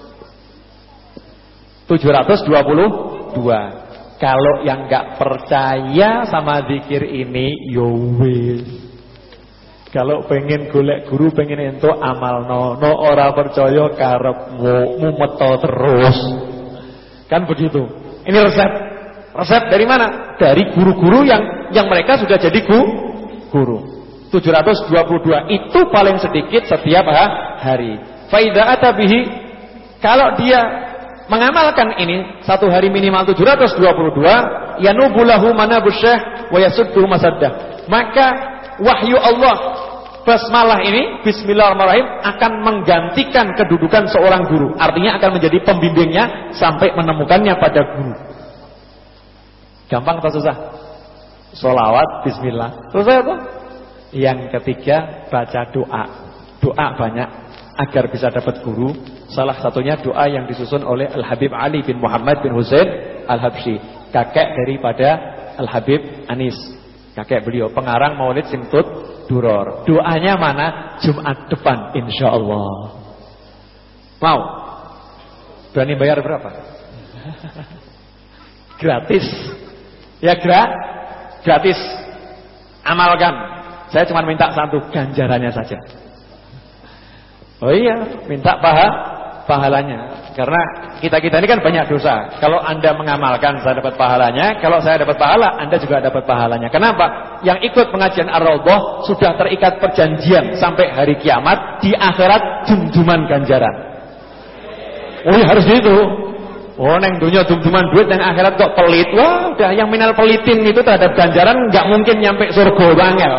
tujuh ratus dua puluh dua. Kalau yang enggak percaya sama zikir ini, yo wis. Kalau pengen golek guru, pengen ento amalno, no ora percaya karepmu mumeto terus. Kan begitu. Ini resep. Resep dari mana? Dari guru-guru yang yang mereka sudah jadi gu, guru. tujuh ratus dua puluh dua itu paling sedikit setiap hari. Fa idza atabihi, kalau dia mengamalkan ini satu hari minimal tujuh ratus dua puluh dua, yanubulahu manabusyah wa yasuddu masaddah. Maka wahyu Allah basmalah ini, bismillahirrahmanirrahim, akan menggantikan kedudukan seorang guru. Artinya akan menjadi pembimbingnya sampai menemukannya pada guru. Gampang atau susah? Sholawat, bismillah. Selesai tuh. Yang ketiga, baca doa. Doa banyak agar bisa dapat guru. Salah satunya doa yang disusun oleh Al-Habib Ali bin Muhammad bin Husain Al-Habsyi, kakek daripada Al-Habib Anis. Kakek beliau pengarang Maulid Simtud Duror. Doanya mana? Jumat depan insyaallah. Mau? Berani bayar berapa? Gratis. Ya gra gratis. Amalkan. Saya cuma minta satu, ganjarannya saja. Oh iya, minta paha, pahalanya. Karena kita-kita ini kan banyak dosa. Kalau Anda mengamalkan, saya dapat pahalanya. Kalau saya dapat pahala, Anda juga dapat pahalanya. Kenapa? Yang ikut pengajian Ar-Raudhah sudah terikat perjanjian sampai hari kiamat. Di akhirat jum-juman ganjaran. Oh iya, harus gitu. Oh, neng dunia jum-juman duit, neng akhirat kok pelit. Wah, udah yang minal pelitin itu terhadap ganjaran nggak mungkin nyampe surga bangel.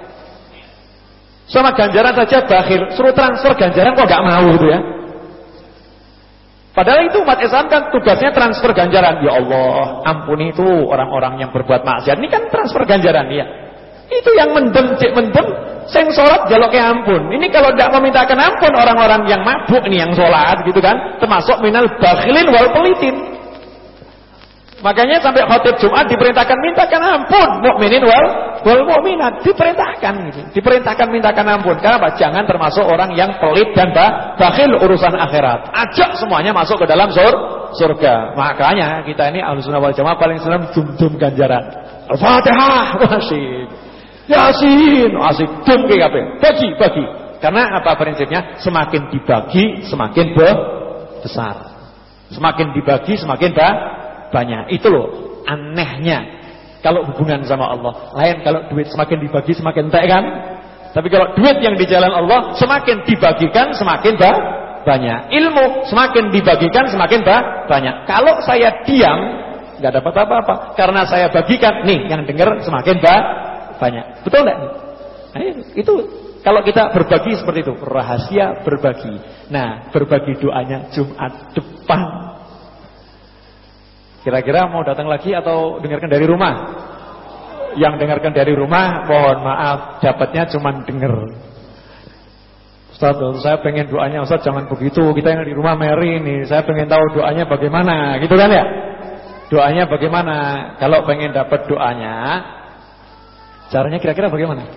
Sama ganjaran saja bakhil, suruh transfer ganjaran kok gak mau gitu ya. Padahal itu umat Islam kan tugasnya transfer ganjaran. Ya Allah, ampuni itu orang-orang yang berbuat maksiat. Ini kan transfer ganjaran ya. Itu yang mendem, cek mendem, sing sholat jaluknya ampun. Ini kalau tidak memintakan ampun orang-orang yang mabuk nih yang sholat gitu kan, termasuk minal bakhilin wal pelitin. Makanya sampai khotib Jumat diperintahkan mintakan ampun mukminin wal wal mukminat, diperintahkan gitu. Diperintahkan mintakan ampun. Kenapa? Jangan termasuk orang yang pelit dan bakhil urusan akhirat. Ajak semuanya masuk ke dalam sur, surga. Makanya kita ini Ahlussunnah wal Jamaah paling senang jum-jum ganjaran. Al-Fatihah, asyik. Yasin, asyik jum K P. Bagi, bagi. Karena apa prinsipnya? Semakin dibagi, semakin besar. Semakin dibagi, semakin ba banyak. Itu loh anehnya kalau hubungan sama Allah. Lain kalau duit semakin dibagi semakin entek kan. Tapi kalau duit yang di jalan Allah semakin dibagikan semakin ba banyak. Ilmu semakin dibagikan semakin ba banyak. Kalau saya diam nggak dapat apa-apa. Karena saya bagikan, nih yang dengar semakin ba banyak. Betul enggak? Nah, itu kalau kita berbagi seperti itu, rahasia berbagi. Nah, berbagi doanya Jumat depan. Kira-kira mau datang lagi atau dengarkan dari rumah? Yang dengarkan dari rumah, mohon maaf, dapatnya cuma denger. Ustaz, saya pengen doanya, Ustaz jangan begitu. Kita yang di rumah Mary nih, saya pengen tahu doanya bagaimana, gitu kan ya? Doanya bagaimana? Kalau pengen dapat doanya, caranya kira-kira bagaimana?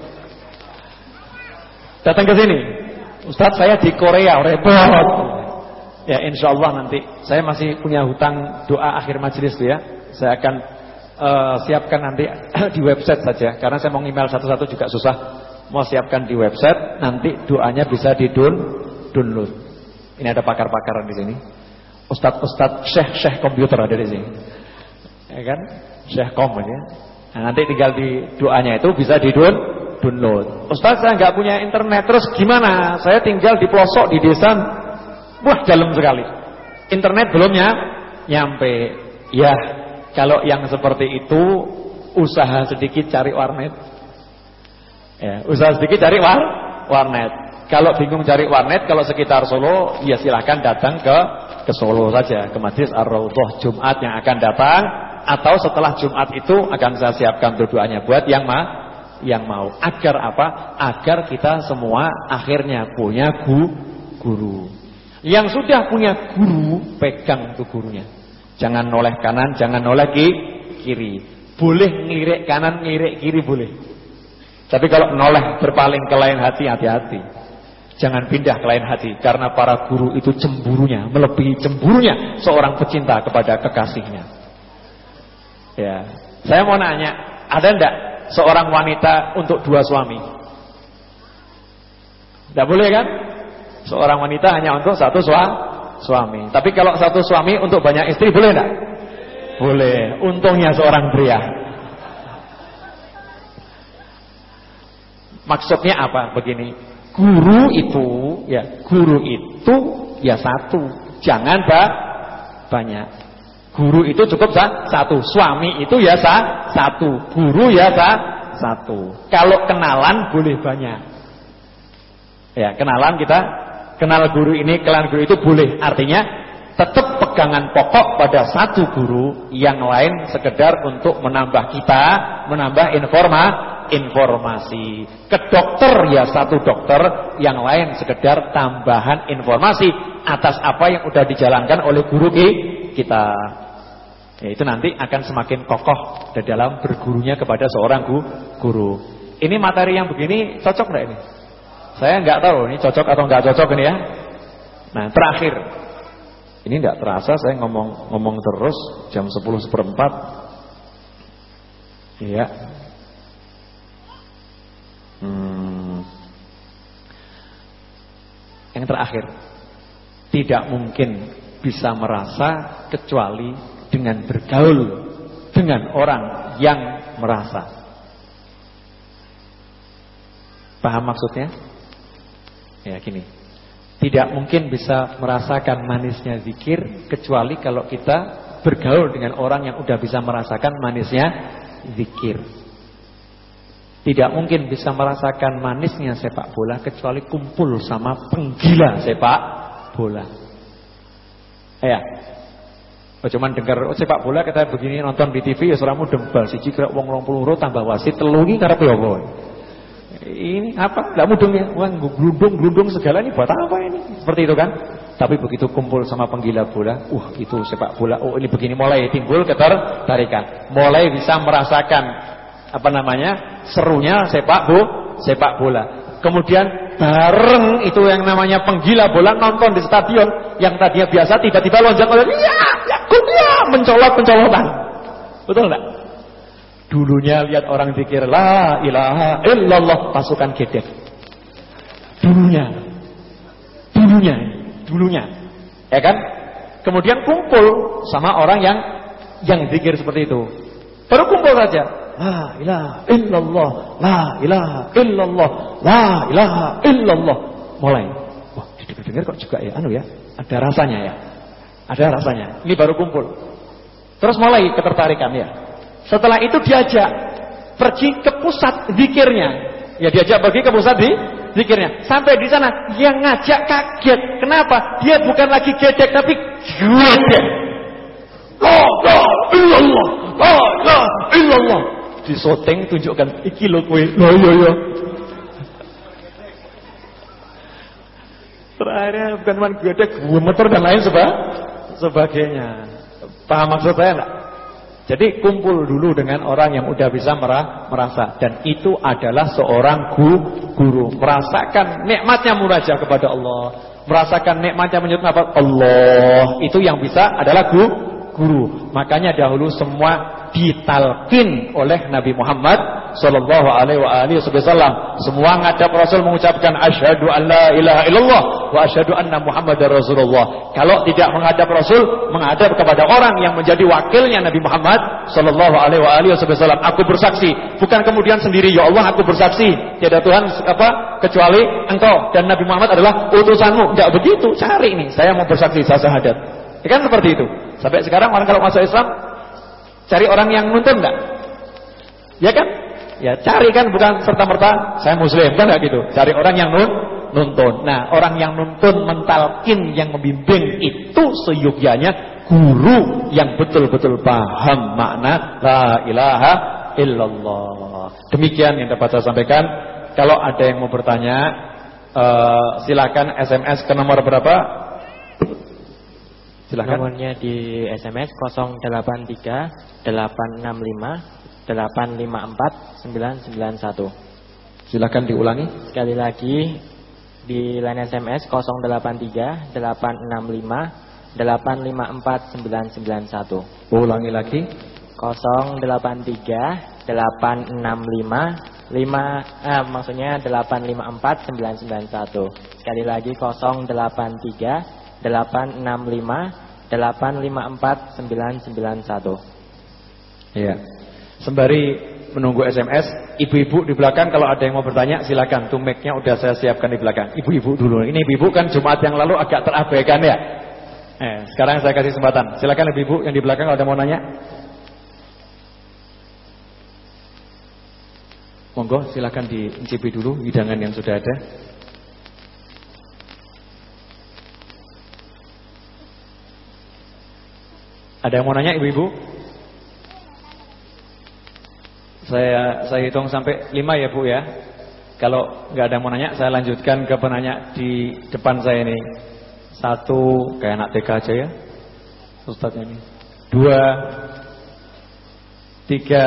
Datang ke sini. Ustaz, saya di Korea, repot. Ya insya Allah nanti saya masih punya hutang doa akhir majelis tuh ya. Saya akan uh, siapkan nanti di website saja. Karena saya mau email satu-satu juga susah. Mau siapkan di website, nanti doanya bisa di-download. Ini ada pakar-pakaran di sini. Ustadz-ustadz, syekh-syekh komputer ada di sini. Ya kan? Syekh kom ya. Nah, nanti tinggal di doanya itu bisa di download. Ustaz, saya nggak punya internet, terus gimana? Saya tinggal di pelosok di desa. Wah, dalam sekali. Internet belum ya nyampe. Ya, kalau yang seperti itu usaha sedikit cari warnet. Ya, usaha sedikit cari war warnet. Kalau bingung cari warnet, kalau sekitar Solo, ya silakan datang ke ke Solo saja, ke Majlis Ar-Raudhah Jumat yang akan datang, atau setelah Jumat itu akan saya siapkan doanya buat yang ma yang mau. Agar apa? Agar kita semua akhirnya punya gu guru. Yang sudah punya guru, pegang tuh gurunya. Jangan noleh kanan, jangan noleh ki kiri. Boleh ngelirik kanan, ngelirik kiri boleh. Tapi kalau noleh berpaling ke lain hati, hati-hati. Jangan pindah ke lain hati, karena para guru itu cemburunya, melebihi cemburunya seorang pecinta kepada kekasihnya. Ya, saya mau nanya, ada enggak seorang wanita untuk dua suami? Enggak boleh kan? Seorang wanita hanya untuk satu suami. Tapi kalau satu suami untuk banyak istri boleh enggak? Boleh. Untungnya seorang pria. Maksudnya apa? Begini. Guru itu, ya, guru itu ya satu, jangan ba banyak. Guru itu cukup sa satu, suami itu ya sa satu, guru ya sa satu. Kalau kenalan boleh banyak. Ya, kenalan kita kenal guru ini, kenal guru itu boleh. Artinya tetap pegangan pokok pada satu guru, yang lain sekedar untuk menambah kita, menambah informa informasi. Ke dokter ya satu dokter, yang lain sekedar tambahan informasi atas apa yang sudah dijalankan oleh guru kita. Ya, itu nanti akan semakin kokoh di dalam bergurunya kepada seorang guru. Ini materi yang begini cocok enggak ini? Saya nggak tahu ini cocok atau nggak cocok ini ya. Nah, terakhir. Ini enggak terasa saya ngomong ngomong terus jam sepuluh seperempat. Iya. Hmm. Yang terakhir, tidak mungkin bisa merasa kecuali dengan bergaul dengan orang yang merasa. Paham maksudnya? Ya, gini. Tidak mungkin bisa merasakan manisnya zikir kecuali kalau kita bergaul dengan orang yang udah bisa merasakan manisnya zikir. Tidak mungkin bisa merasakan manisnya sepak bola kecuali kumpul sama penggila sepak bola. Ya. Oh, cuman dengar oh, sepak bola kita begini nonton di T V ya suramu dembal siji kira wong rong puluh euro tambah wasit telu iki karepe apa? Ini apa? Enggak mudeng ya. Wah, glundung-glundung segala ini buat apa ini? Seperti itu kan? Tapi begitu kumpul sama penggila bola, wah itu sepak bola. Oh, ini begini mulai timbul ketertarikan. Mulai bisa merasakan apa namanya? Serunya sepak bo, sepak bola. Kemudian bareng itu yang namanya penggila bola nonton di stadion yang tadinya biasa tiba-tiba lonjak-lonjak, ya, ya, ya, mencolot-mencolotan. Betul enggak? Dulunya lihat orang zikir la ilaha illallah pasukan gedek. Dulunya. Dulunya, dulunya. Ya kan? Kemudian kumpul sama orang yang yang zikir seperti itu. Baru kumpul saja. La ilaha illallah, la ilaha illallah, la ilaha illallah. Mulai. Wah, dengar kok juga ya anu ya. Ada rasanya ya. Ada rasanya. Ini baru kumpul. Terus mulai ketertarikan ya. Setelah itu diajak pergi ke pusat zikirnya. Ya diajak pergi ke pusat di zikirnya. Sampai di sana yang ngajak kaget. Kenapa? Dia bukan lagi gedek tapi gedek. La ilaha illallah, la ilaha illallah. Di syuting tunjukkan iki lho kowe. Lho iya iya. Terakhirnya bukan cuma gedek, gemeter dan lain seba, sebagainya. Paham maksud saya enggak? Jadi kumpul dulu dengan orang yang udah bisa merasa. Dan itu adalah seorang guru. Merasakan nikmatnya munajat kepada Allah. Merasakan nikmatnya menyebut apa? Allah. Itu yang bisa adalah guru. Makanya dahulu semua ditalqin oleh Nabi Muhammad sallallahu alaihi wa alihi wasallam. Semua ngadap Rasul mengucapkan asyhadu an la ilaha illallah wa asyhadu anna Muhammadar Rasulullah. Kalau tidak menghadap Rasul, menghadap kepada orang yang menjadi wakilnya Nabi Muhammad sallallahu alaihi wa alihi wasallam. Aku bersaksi, bukan kemudian sendiri, ya Allah aku bersaksi, tiada Tuhan apa kecuali Engkau dan Nabi Muhammad adalah utusanmu. Enggak begitu, cari nih, saya mau bersaksi, saya syahadat. Ya kan seperti itu. Sampai sekarang orang kalau masuk Islam cari orang yang nuntun enggak? Ya kan? Ya cari kan, bukan serta-merta saya muslim, kan enggak gitu. Cari orang yang nun, nuntun. Nah, orang yang nuntun, mentalkin, yang membimbing itu seyogyanya guru yang betul-betul paham makna la ilaha illallah. Demikian yang dapat saya sampaikan. Kalau ada yang mau bertanya, uh, silakan S M S ke nomor berapa? Silakan. Nomornya di S M S nol delapan tiga delapan enam lima delapan lima empat sembilan sembilan satu. Silakan diulangi. Sekali lagi di line S M S nol delapan tiga delapan enam lima delapan lima empat sembilan sembilan satu. Ulangi lagi. nol delapan tiga delapan enam lima lima eh, maksudnya delapan lima empat sembilan sembilan satu. Sekali lagi nol delapan tiga delapan enam lima delapan lima empat sembilan sembilan satu. Iya. Sembari menunggu S M S, ibu-ibu di belakang kalau ada yang mau bertanya silakan. Tuh mic-nya udah saya siapkan di belakang. Ibu-ibu dulu. Ini ibu-ibu kan Jumat yang lalu agak terabaikan ya. Eh, sekarang saya kasih kesempatan. Silakan ibu-ibu yang di belakang kalau ada mau nanya. Monggo silakan diincipi dulu hidangan yang sudah ada. Ada yang mau nanya ibu-ibu? Saya saya hitung sampai lima ya Bu ya. Kalau nggak ada yang mau nanya, saya lanjutkan ke penanya di depan saya ini. Satu, kayak anak T K aja ya, Ustadznya ini. Dua, tiga,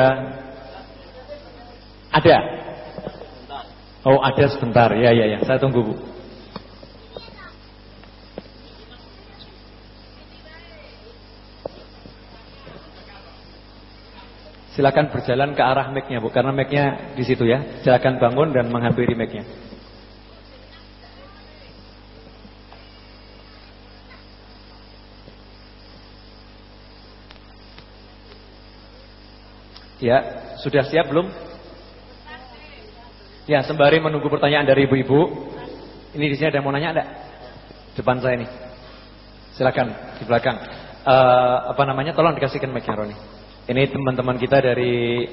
ada? Oh ada sebentar, ya ya ya. Saya tunggu Bu. Silakan berjalan ke arah mic-nya Bu, karena mic-nya di situ ya. Silakan bangun dan menghampiri mic-nya. Ya, sudah siap belum? Ya, sembari menunggu pertanyaan dari ibu-ibu. Ini di sini ada yang mau nanya enggak? Depan saya nih. Silakan di belakang. Uh, apa namanya? Tolong dikasihkan mic-nya Roni. Ini teman-teman kita dari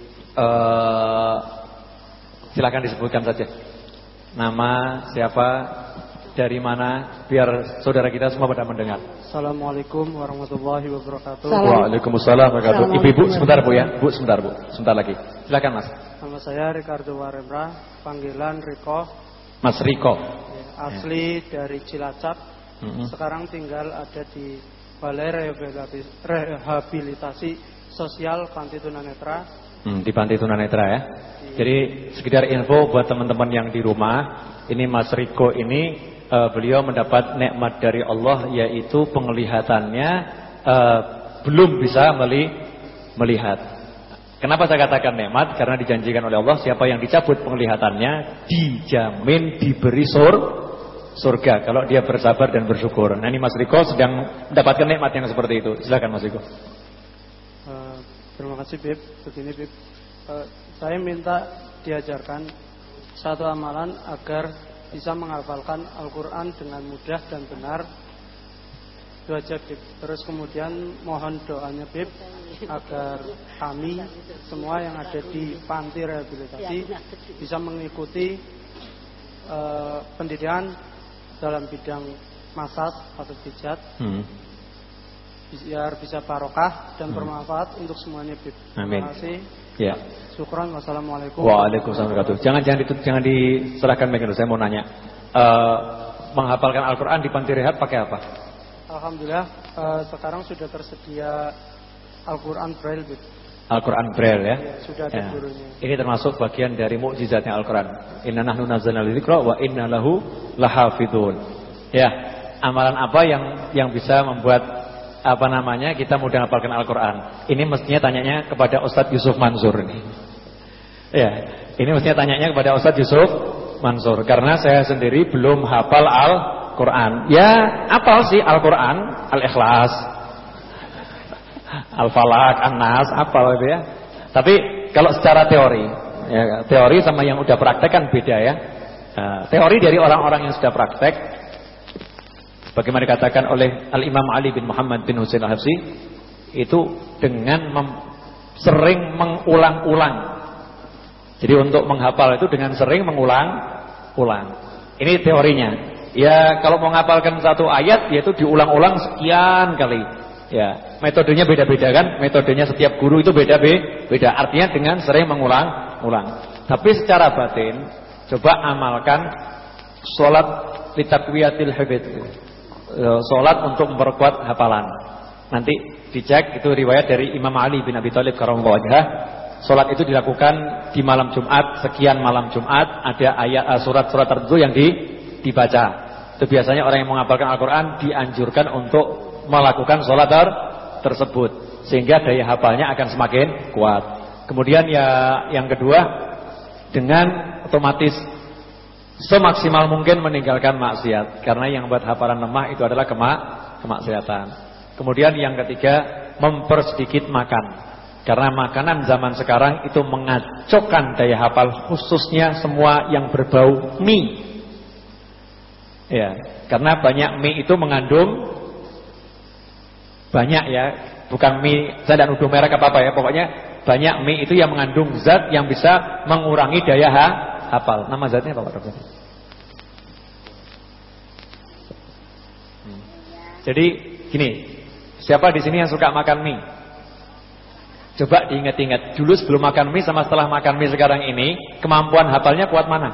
uh, silakan disebutkan saja. Nama, siapa, dari mana, biar saudara kita semua pada mendengar. Assalamualaikum warahmatullahi wabarakatuh. Waalaikumsalam warahmatullahi wabarakatuh. Ibu-ibu sebentar Bu ya. Bu sebentar Bu, sebentar lagi. Silakan Mas. Nama saya Ricardo Waremra, panggilan Riko. Mas Riko. Asli ya. Dari Cilacap. Mm-hmm. Sekarang tinggal ada di Balai Rehabilitasi Sosial Panti Tunanetra. Hmm, di Panti Tunanetra ya. Di... Jadi sekedar info buat teman-teman yang di rumah, ini Mas Riko ini uh, beliau mendapat nikmat dari Allah, yaitu penglihatannya uh, belum bisa meli melihat. Kenapa saya katakan nikmat? Karena dijanjikan oleh Allah siapa yang dicabut penglihatannya dijamin diberi sur surga kalau dia bersabar dan bersyukur. Nah ini Mas Riko sedang mendapatkan nikmat yang seperti itu. Silakan Mas Riko. Uh, terima kasih Bib. Begini Bib, uh, saya minta diajarkan satu amalan agar bisa menghafalkan Al-Quran dengan mudah dan benar. Itu aja Bib. Terus kemudian mohon doanya Bib agar kami semua yang ada di panti rehabilitasi bisa mengikuti uh, pendidikan dalam bidang masas atau pijat. Hmm. Biar bisa barokah dan bermanfaat hmm. untuk semuanya Bib. Amin. Terima kasih. Ya. Syukran. Wassalamualaikum. Waalaikumsalam warahmatullahi wabarakatuh. Jangan jangan ditut, jangan diserahkan begitu. Saya mau nanya. Uh, menghafalkan Al-Qur'an di panti rehab pakai apa? Alhamdulillah uh, sekarang sudah tersedia Al-Qur'an Braille Bib. Al-Qur'an Braille ya. Ya, sudah ada ya. gurunya. Ini termasuk bagian dari mukjizatnya Al-Qur'an. Inna nahnu nazzalna dzikra wa inna lahu lahafidun. Ya, amalan apa yang yang bisa membuat apa namanya kita mudah hafalkan Al-Quran? Ini mestinya tanyanya kepada Ustadz Yusuf Mansur ini. Ya, ini mestinya tanyanya kepada Ustaz Yusuf Mansur, karena saya sendiri belum hafal Al-Quran. Ya, hafal sih Al-Quran, Al-Ikhlas, Al-Falaq, An-Nas, hafal itu ya. Tapi kalau secara teori, ya, teori sama yang udah praktek kan beda ya. Nah, teori dari orang-orang yang sudah praktek, bagaimana dikatakan oleh Al-Imam Ali bin Muhammad bin Husain Al-Habsyi, itu dengan mem- sering mengulang-ulang. Jadi untuk menghafal itu dengan sering mengulang-ulang. Ini teorinya. Ya kalau mau menghafalkan satu ayat, yaitu diulang-ulang sekian kali. Ya, metodenya beda-beda kan? Metodenya setiap guru itu beda-beda. Artinya dengan sering mengulang-ulang. Tapi secara batin, coba amalkan sholat litakwiyatil hifdz. Sholat untuk memperkuat hafalan. Nanti dicek, itu riwayat dari Imam Ali bin Abi Thalib karramallahu wajhah. Sholat itu dilakukan di malam Jumat, sekian malam Jumat, ada ayat surat-surat tertentu yang di, dibaca. Itu biasanya orang yang menghafalkan Al-Quran dianjurkan untuk melakukan sholat ter, tersebut, sehingga daya hafalnya akan semakin kuat. Kemudian ya yang kedua, dengan otomatis semaksimal mungkin meninggalkan maksiat, karena yang buat hafalan lemah itu adalah kemak, kemaksiatan. Kemudian yang ketiga, mempersedikit makan. Karena makanan zaman sekarang itu mengacaukan daya hafal, khususnya semua yang berbau mie. Ya, karena banyak mie itu mengandung banyak ya, bukan mie, saya tidak nuduh merek apa-apa ya, pokoknya banyak mie itu yang mengandung zat yang bisa mengurangi daya ha, hafal. Nama zatnya apa Pak Dokter? Hmm. Jadi gini, siapa di sini yang suka makan mie? Coba diingat-ingat, dulu sebelum makan mie sama setelah makan mie sekarang ini, kemampuan hafalnya kuat mana?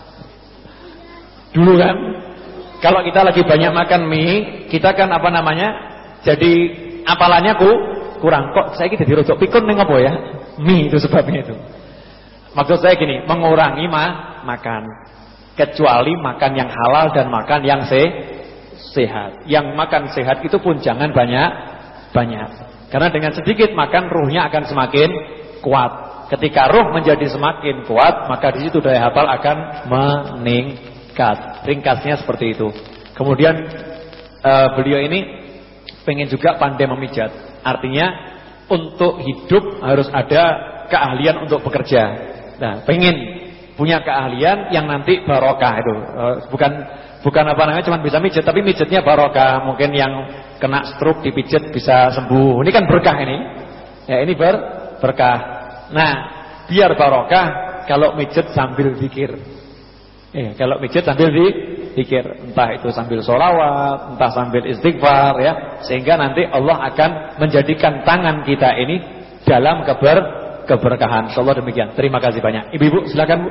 Dulu kan, kalau kita lagi banyak makan mie, kita kan apa namanya, jadi hafalannya ku, kurang. Kok saya jadi rojok pikun nih apa ya? Mie itu sebabnya itu. Maksud saya gini, mengurangi ma makan, kecuali makan yang halal dan makan yang se sehat. Yang makan sehat itu pun jangan banyak-banyak. Karena dengan sedikit makan ruhnya akan semakin kuat. Ketika ruh menjadi semakin kuat, maka di situ daya hafal akan meningkat. Ringkasnya seperti itu. Kemudian uh, beliau ini pengen juga pandai memijat. Artinya untuk hidup harus ada keahlian untuk bekerja. Nah, pengen punya keahlian yang nanti barokah itu. Uh, bukan bukan apa namanya cuma bisa mijat, tapi mijatnya barokah. Mungkin yang kena stroke dipijat bisa sembuh. Ini kan berkah ini. Ya, ini ber berkah. Nah, biar barokah kalau mijat sambil zikir. Eh, kalau mijat sambil zikir, entah itu sambil sholawat, entah sambil istighfar ya, sehingga nanti Allah akan menjadikan tangan kita ini dalam keber keberkahan. Insyaallah demikian. Terima kasih banyak. Ibu-ibu silakan, Bu.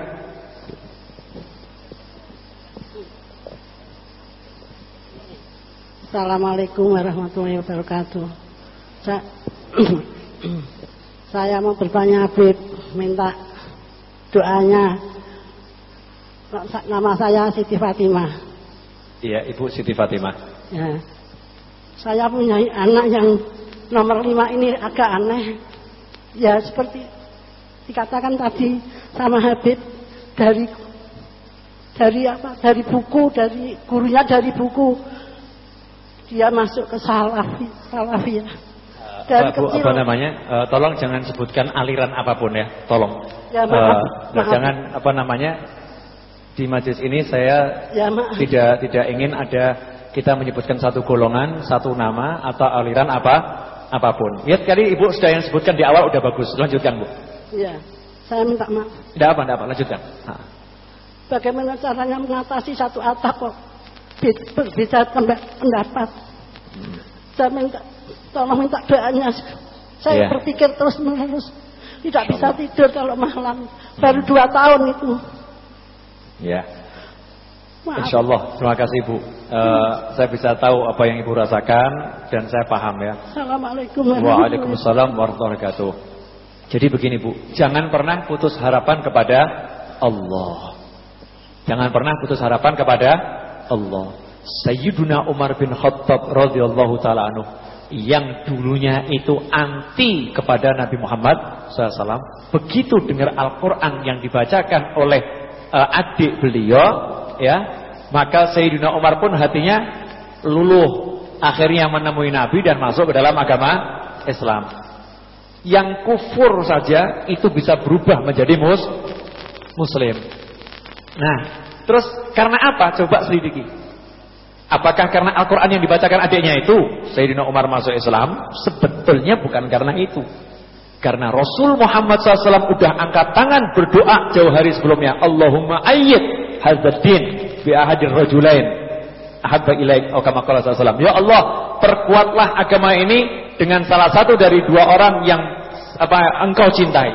Assalamualaikum warahmatullahi wabarakatuh. Saya, saya mau bertanya, Habib, minta doanya. Nama saya Siti Fatimah. Iya, Ibu Siti Fatimah. Ya, saya punya anak yang nomor lima ini agak aneh. Ya seperti dikatakan tadi sama Habib, dari dari apa? Dari buku, dari gurunya, dari buku. Dia masuk ke salafi, salafi ya. Dari apa, Bu, kecil. apa namanya? Uh, tolong jangan sebutkan aliran apapun ya, tolong. Ya, maaf, uh, maaf. Jangan apa namanya, di majelis ini saya ya, maaf. tidak tidak ingin ada kita menyebutkan satu golongan, satu nama atau aliran apa apapun. Ya sekali Ibu sudah yang sebutkan di awal udah bagus. Lanjutkan, Bu. Iya, saya minta maaf. Tidak apa, tidak apa, lanjutkan. Ha. Bagaimana caranya mengatasi satu atap kok berbeda pendapat? Hmm. Saya minta, tolong minta doanya. Saya yeah. berpikir terus menerus, tidak bisa tidur kalau malam. Baru dua tahun itu. Ya. Insya Allah. Terima kasih Ibu. Uh, saya bisa tahu apa yang Ibu rasakan dan saya paham ya. Assalamualaikum Waalaikumsalam warahmatullahi wabarakatuh. Jadi begini Bu, jangan pernah putus harapan kepada Allah. Jangan pernah putus harapan kepada Allah. Sayyiduna Umar bin Khattab radhiyallahu taala anhu yang dulunya itu anti kepada Nabi Muhammad shallallahu alaihi wasallam, begitu dengar Al-Quran yang dibacakan oleh uh, adik beliau, ya, maka Sayyidina Umar pun hatinya luluh, akhirnya menemui Nabi dan masuk ke dalam agama Islam. Yang kufur saja itu bisa berubah menjadi mus muslim. Nah, terus karena apa? Coba selidiki. Apakah karena Al-Quran yang dibacakan adiknya itu Sayyidina Umar masuk Islam? Sebetulnya bukan karena itu. Karena Rasul Muhammad shallallahu alaihi wasallam udah angkat tangan berdoa jauh hari sebelumnya, Allahumma ayyid hadzal din bi ahadir rajulain ahabba ilaik, atau kama qala sallallahu alaihi wasallam. Ya Allah, perkuatlah agama ini dengan salah satu dari dua orang yang apa engkau cintai.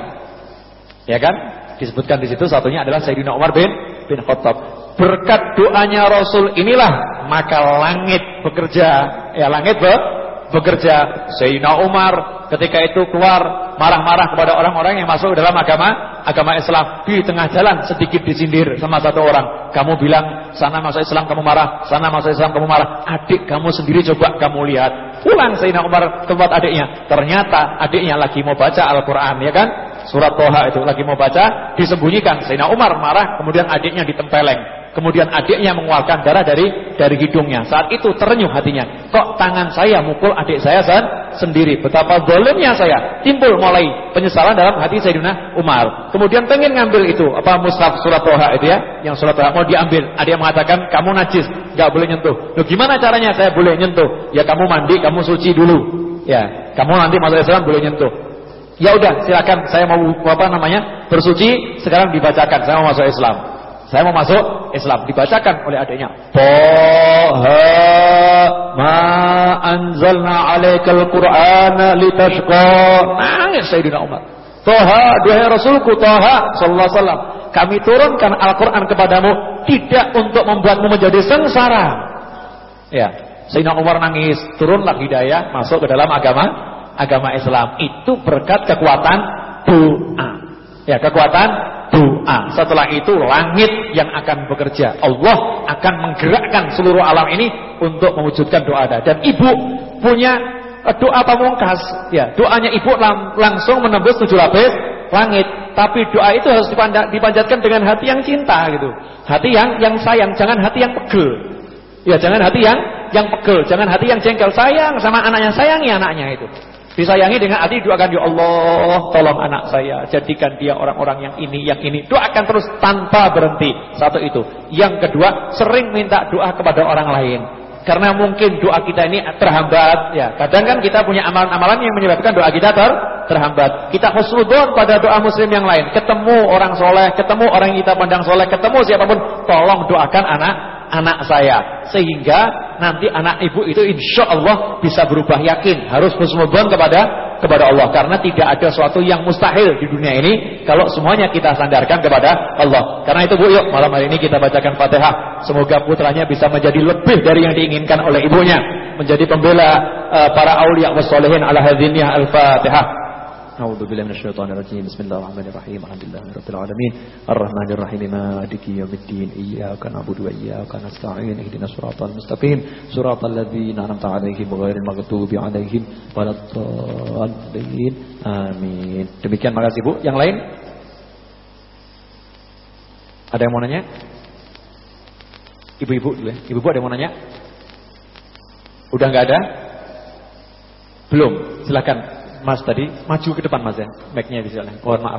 Ya kan? Disebutkan di situ satunya adalah Sayyidina Umar bin bin Khattab. Berkat doanya Rasul inilah maka langit bekerja, ya langit be, bekerja. Sayyidina Umar ketika itu keluar marah-marah kepada orang-orang yang masuk dalam agama agama Islam. Di tengah jalan sedikit disindir sama satu orang. Kamu bilang sana masuk Islam kamu marah, sana masuk Islam kamu marah. Adik kamu sendiri coba kamu lihat. Pulang Sayyidina Umar ke tempat adiknya. Ternyata adiknya lagi mau baca Al-Quran, ya kan? Surat Toha itu lagi mau baca, disembunyikan. Sayyidina Umar marah, kemudian adiknya ditempeleng. Kemudian adiknya mengeluarkan darah dari dari hidungnya. Saat itu terenyuh hatinya. Kok tangan saya mukul adik saya sen, sendiri? Betapa zalimnya saya. Timbul mulai penyesalan dalam hati Sayyidina Umar. Kemudian pengen ngambil itu apa mushaf surat Toha itu ya, yang surat Toha mau diambil. Ada yang mengatakan kamu najis, nggak boleh nyentuh. Loh gimana caranya saya boleh nyentuh? Ya kamu mandi, kamu suci dulu. Ya, kamu nanti masuk Islam boleh nyentuh. Ya udah, silakan saya mau apa namanya bersuci, sekarang dibacakan saya mau masuk Islam. Saya mau masuk Islam, dibacakan oleh adiknya. Toha ma anzalna alaikal Qur'ana litashqa. Nangis Sayyidina Umar. Toha, duhai Rasulku Toha sallallahu alaihi wasallam, kami turunkan Al-Quran kepadamu tidak untuk membuatmu menjadi sengsara. Ya, Sayyidina Umar nangis, turunlah hidayah, masuk ke dalam agama agama Islam. Itu berkat kekuatan doa. Ya, kekuatan doa. Setelah itu langit yang akan bekerja. Allah akan menggerakkan seluruh alam ini untuk mewujudkan doa ada. Dan ibu punya doa pamungkas. Ya, doanya ibu lang langsung menembus tujuh lapis langit. Tapi doa itu harus dipanjatkan dengan hati yang cinta gitu. Hati yang yang sayang, jangan hati yang pegel. Ya, jangan hati yang yang pegel, jangan hati yang jengkel. Sayang sama anaknya, sayangi anaknya itu. Disayangi dengan hati, doakan, ya Allah tolong anak saya, jadikan dia orang-orang yang ini, yang ini. Doakan terus tanpa berhenti. Satu itu. Yang kedua, sering minta doa kepada orang lain. Karena mungkin doa kita ini terhambat. Ya, kadang kan kita punya amalan-amalan yang menyebabkan doa kita ter terhambat. Kita husnudzon pada doa muslim yang lain. Ketemu orang soleh, ketemu orang yang kita pandang soleh, ketemu siapapun, tolong doakan anak anak saya, sehingga nanti anak ibu itu insya Allah bisa berubah. Yakin harus husnudzon kepada kepada Allah, karena tidak ada sesuatu yang mustahil di dunia ini kalau semuanya kita sandarkan kepada Allah. Karena itu Bu, yuk malam hari ini kita bacakan Fatihah. Semoga putranya bisa menjadi lebih dari yang diinginkan oleh ibunya, menjadi pembela uh, para aulia wassalihin ala hadziniyah. Al-Fatihah. A'udzu billahi minasyaitonir rajim. Bismillahirrahmanirrahim. Alhamdulillahirabbil alamin. Arrahmanir rahim. Maliki yaumiddin. Iyyaka na'budu wa iyyaka nasta'in. Ihdinas siratal mustaqim. Siratal ladzina an'amta 'alaihim ghairil maghdubi 'alaihim waladdallin. Amin. Demikian, makasih Bu. Yang lain? Ada yang mau nanya? Ibu-ibu dulu ya. Ibu-ibu ada yang mau nanya? Udah enggak ada? Belum. Silakan. Mas tadi maju ke depan Mas ya, mic-nya bisa. Mohon maaf.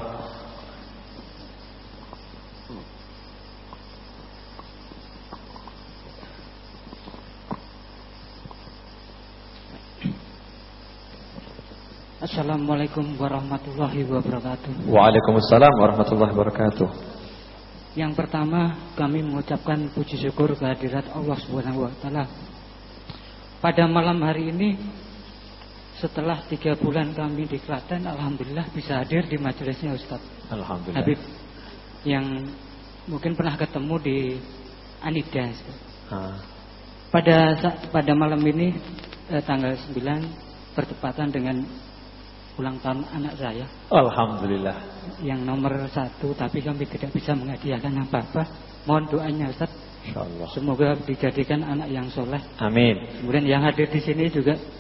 Assalamualaikum warahmatullahi wabarakatuh. Waalaikumsalam warahmatullahi wabarakatuh. Yang pertama, kami mengucapkan puji syukur kehadirat Allah Subhanahu wa taala. Pada malam hari ini, setelah tiga bulan kami di Klaten, alhamdulillah bisa hadir di majelisnya Ustaz. Alhamdulillah. Habib yang mungkin pernah ketemu di Anida. Ha. Pada pada malam ini eh, tanggal sembilan bertepatan dengan ulang tahun anak saya. Alhamdulillah. Yang nomor satu, tapi kami tidak bisa menghadiahkan apa-apa. Mohon doanya Ustaz. Insyaallah. Semoga dijadikan anak yang soleh. Amin. Kemudian yang hadir di sini juga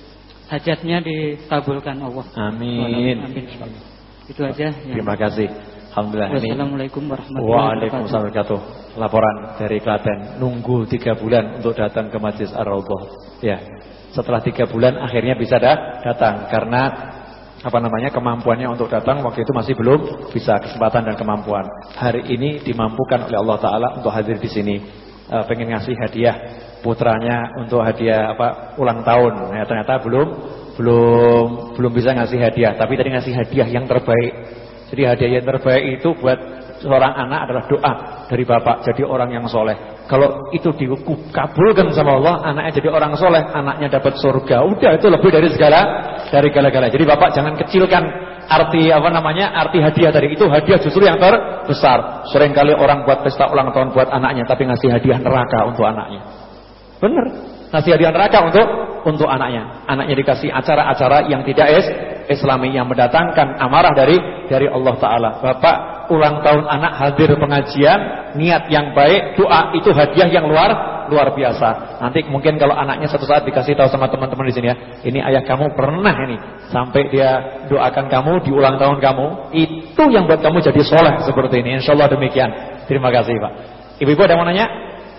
hajatnya dikabulkan Allah. Amin. Amin. Itu aja. Terima ya. kasih. Alhamdulillah. Wassalamualaikum warahmatullahi wabarakatuh. Laporan dari Klaten, nunggu tiga bulan untuk datang ke Masjid Ar-Raudhah. Ya, setelah tiga bulan akhirnya bisa dah datang karena apa namanya kemampuannya untuk datang waktu itu masih belum bisa, kesempatan dan kemampuan. Hari ini dimampukan oleh Allah Taala untuk hadir di sini. E, pengen ngasih hadiah putranya untuk hadiah apa ulang tahun. Ya, ternyata belum belum belum bisa ngasih hadiah, tapi tadi ngasih hadiah yang terbaik. Jadi hadiah yang terbaik itu buat seorang anak adalah doa dari bapak jadi orang yang soleh. Kalau itu dikabulkan sama Allah, anaknya jadi orang soleh, anaknya dapat surga. Udah, itu lebih dari segala, dari segala-galanya. Jadi bapak jangan kecilkan arti apa namanya, arti hadiah tadi. Itu hadiah justru yang terbesar. Seringkali orang buat pesta ulang tahun buat anaknya, tapi ngasih hadiah neraka untuk anaknya. Bener, ngasih hadiah neraka untuk untuk anaknya. Anaknya dikasih acara-acara yang tidak es, Islami, yang mendatangkan amarah dari dari Allah Ta'ala. Bapak ulang tahun anak hadir pengajian, niat yang baik, doa, itu hadiah yang luar luar biasa. Nanti mungkin kalau anaknya satu saat dikasih tahu sama teman-teman di sini ya, ini ayah kamu pernah ini sampai dia doakan kamu di ulang tahun kamu, itu yang buat kamu jadi soleh seperti ini. Insya Allah demikian. Terima kasih Pak. Ibu-ibu ada mau nanya?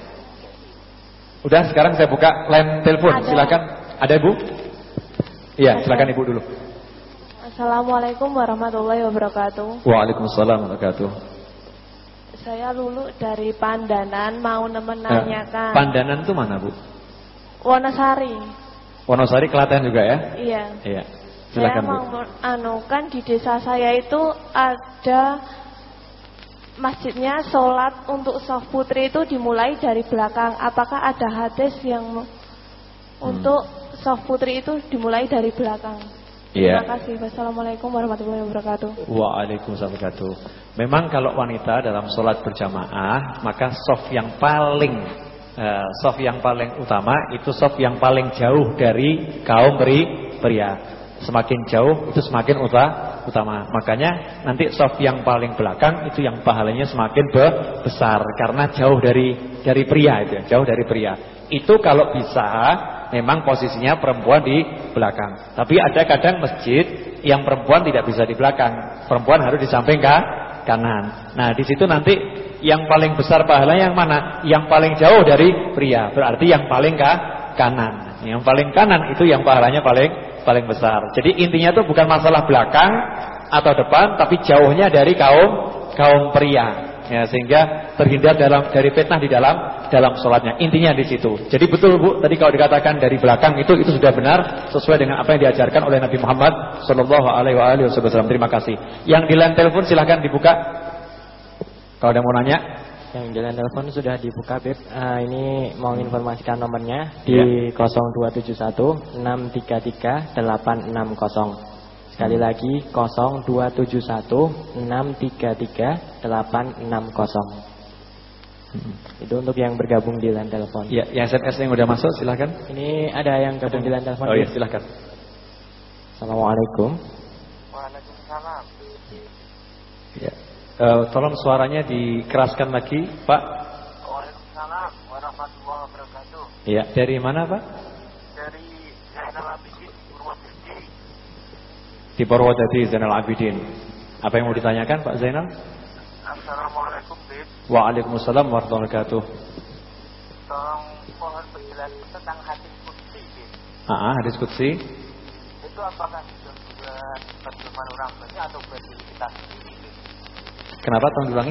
Udah, sekarang saya buka line telepon. Ada. Silakan. Ada Ibu? Iya, silakan Ibu dulu. Assalamualaikum warahmatullahi wabarakatuh. Waalaikumsalam warahmatullahi wabarakatuh. Saya Lulu dari Pandanan, mau menanyakan. Eh, Pandanan itu mana Bu? Wonosari. Wonosari Klaten juga ya? Iya. Iya. Silakan saya Bu. mau anu kan di desa saya itu ada masjidnya, sholat untuk shaf putri itu dimulai dari belakang. Apakah ada hadis yang hmm. untuk shaf putri itu dimulai dari belakang? Terima ya. kasih. Wassalamualaikum warahmatullahi wabarakatuh. Waalaikumsalam warahmatullahi wabarakatuh. Memang kalau wanita dalam sholat berjamaah, maka shaf yang paling uh, shaf yang paling utama itu shaf yang paling jauh dari kaum pria. Semakin jauh itu semakin utama. Makanya nanti shaf yang paling belakang itu yang pahalanya semakin besar karena jauh dari dari pria itu, jauh dari pria. Itu kalau bisa memang posisinya perempuan di belakang. Tapi ada kadang masjid yang perempuan tidak bisa di belakang. Perempuan harus di samping kanan. Nah, di situ nanti yang paling besar pahalanya yang mana? Yang paling jauh dari pria. Berarti yang paling ke kanan. Yang paling kanan itu yang pahalanya paling paling besar. Jadi intinya itu bukan masalah belakang atau depan, tapi jauhnya dari kaum kaum pria. Ya, sehingga terhindar dalam dari fitnah di dalam dalam sholatnya. Intinya di situ. Jadi betul Bu, tadi kalau dikatakan dari belakang itu itu sudah benar sesuai dengan apa yang diajarkan oleh Nabi Muhammad Shallallahu Alaihi Wasallam. Terima kasih. Yang di line telepon silahkan dibuka. Kalau ada mau nanya. Yang di line telepon sudah dibuka, Beb. Uh, ini mau informasikan nomornya di yeah. nol dua tujuh satu enam tiga tiga delapan enam nol. Sekali lagi nol dua tujuh satu enam tiga tiga delapan enam nol. hmm. Itu untuk yang bergabung di line telepon. Ya, yang S M S yang udah masuk silahkan. Ini ada yang gabung di line telepon. Oh iya, silahkan. Assalamualaikum. Waalaikumsalam. Ya. Uh, tolong suaranya dikeraskan lagi, Pak. Waalaikumsalam warahmatullahi wabarakatuh. Iya, dari mana, Pak? Dari Zainal Abidin Purwodadi. Di Purwodadi Zainal Abidin. Apa yang mau ditanyakan Pak Zainal? Assalamualaikum, Bib. Waalaikumsalam warahmatullahi wabarakatuh. Tolong mohon penjelasan tentang hadis qudsi, Bib. Ah, hadis qudsi. Itu apakah itu buat bagaimana orang banyak atau buat diri kita sendiri, Bib? Kenapa tolong diulangi?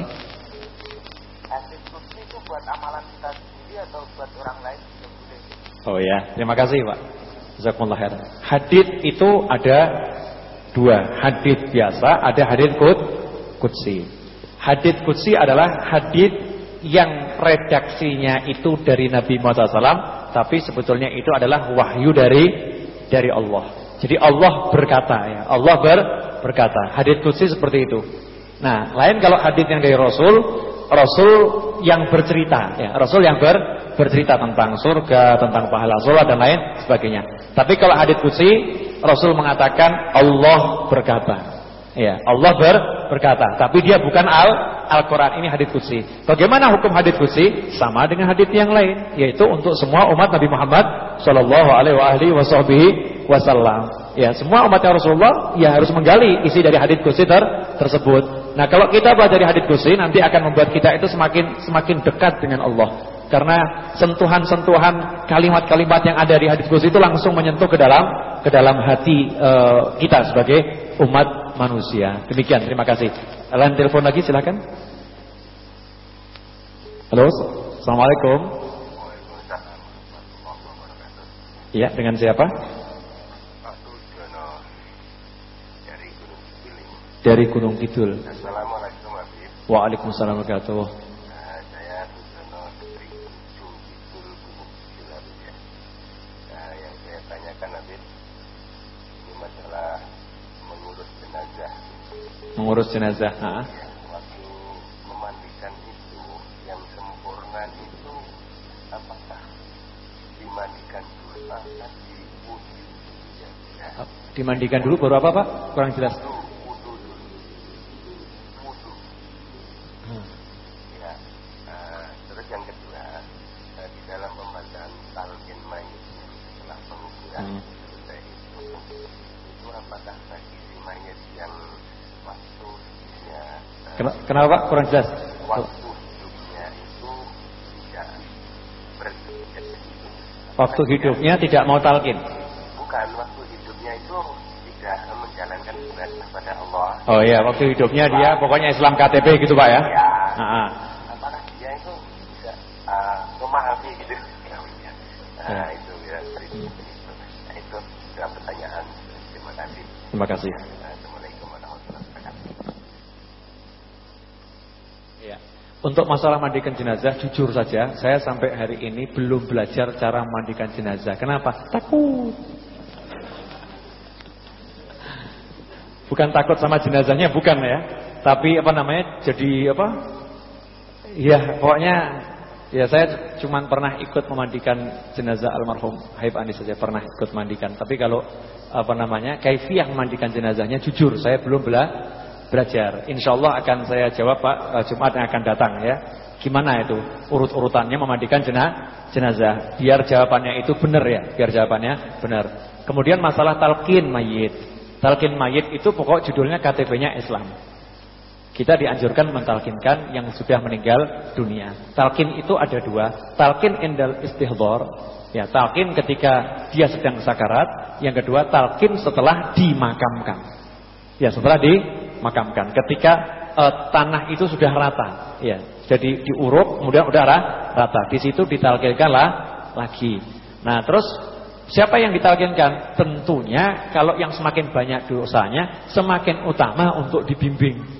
Hadis qudsi itu buat amalan kita sendiri atau buat orang lain juga boleh? Oh ya, terima kasih Pak. Jazakumullah khair. Hadis itu ada dua, hadis biasa, ada hadis qudsi. Hadis qudsi adalah hadis yang redaksinya itu dari Nabi Muhammad shallallahu alaihi wasallam, tapi sebetulnya itu adalah wahyu dari dari Allah. Jadi Allah berkata ya, Allah ber, berkata. Hadis qudsi seperti itu. Nah, lain kalau hadis yang dari Rasul, Rasul yang bercerita ya, Rasul yang ber, bercerita tentang surga, tentang pahala sholat dan lain sebagainya. Tapi kalau hadis qudsi, Rasul mengatakan Allah berkata. Ya, Allah ber, berkata. Tapi dia bukan al Al-Quran, ini hadis qudsi. Bagaimana hukum hadis qudsi? Sama dengan hadis yang lain, yaitu untuk semua umat Nabi Muhammad Sallallahu alaihi wasallam. Ya, semua umatnya Rasulullah ya harus menggali isi dari hadits qudsi ter tersebut. Nah, kalau kita belajar dari hadits qudsi nanti akan membuat kita itu semakin semakin dekat dengan Allah. Karena sentuhan-sentuhan kalimat-kalimat yang ada di hadits qudsi itu langsung menyentuh ke dalam ke dalam hati uh, kita sebagai umat manusia. Demikian, terima kasih. Lain telepon lagi silakan. Halo, Assalamualaikum. Iya, dengan siapa? Dari Gunung Kidul. Assalamualaikum Habib. Waalaikumsalam warahmatullahi wabarakatuh. Nah, saya Sujono dari Gunung Kidul, Gunung Kidul Habib ya. Nah, yang saya tanyakan Habib, ini masalah mengurus jenazah. Mengurus jenazah. Ha? Ya, waktu memandikan itu yang sempurna itu apakah dimandikan dulu atau diwudu? Ya, ya. Dimandikan dulu baru apa Pak? Kurang jelas. Yang kedua, di dalam pembacaan talqin mayit setelah penguburan hmm. selesai itu, itu apakah bagi si mayit yang waktu hidupnya Ken kenapa Pak? Kurang jelas. Waktu hidupnya itu tidak berpikir itu. Waktu hidupnya tidak mau talqin. Bukan, waktu hidupnya itu tidak menjalankan ibadah pada Allah. Oh iya, waktu hidupnya dia pokoknya Islam K T P gitu Pak ya. Ya. Nah, apakah dia itu Uh, memahami gitu ya. Nah, itu ya, itu. Nah, itu adalah pertanyaan. Terima kasih. Terima kasih. Assalamualaikum warahmatullahi wabarakatuh. Ya. Untuk masalah mandikan jenazah, jujur saja, saya sampai hari ini belum belajar cara mandikan jenazah. Kenapa? Takut. Bukan takut sama jenazahnya, bukan ya. Tapi apa namanya? Jadi apa? Ya, pokoknya ya saya cuma pernah ikut memandikan jenazah almarhum Habib Anis saja, pernah ikut mandikan. Tapi kalau apa namanya kaifiyah memandikan jenazahnya, jujur saya belum bela belajar. Insya Allah akan saya jawab Pak Jumat yang akan datang ya. Gimana itu urut-urutannya memandikan jenazah? Biar jawabannya itu benar ya, biar jawabannya benar. Kemudian masalah talqin mayit. Talqin mayit itu pokok judulnya K T P-nya Islam. Kita dianjurkan mentalkinkan yang sudah meninggal dunia. Talqin itu ada dua. Talqin indal istihdhar, ya, talqin ketika dia sedang sakarat. Yang kedua talqin setelah dimakamkan. Ya, setelah dimakamkan. Ketika uh, tanah itu sudah rata, ya. Jadi diuruk kemudian udah rata. Di situ ditalkinkanlah lagi. Nah, terus siapa yang ditalkinkan? Tentunya kalau yang semakin banyak dosanya, semakin utama untuk dibimbing.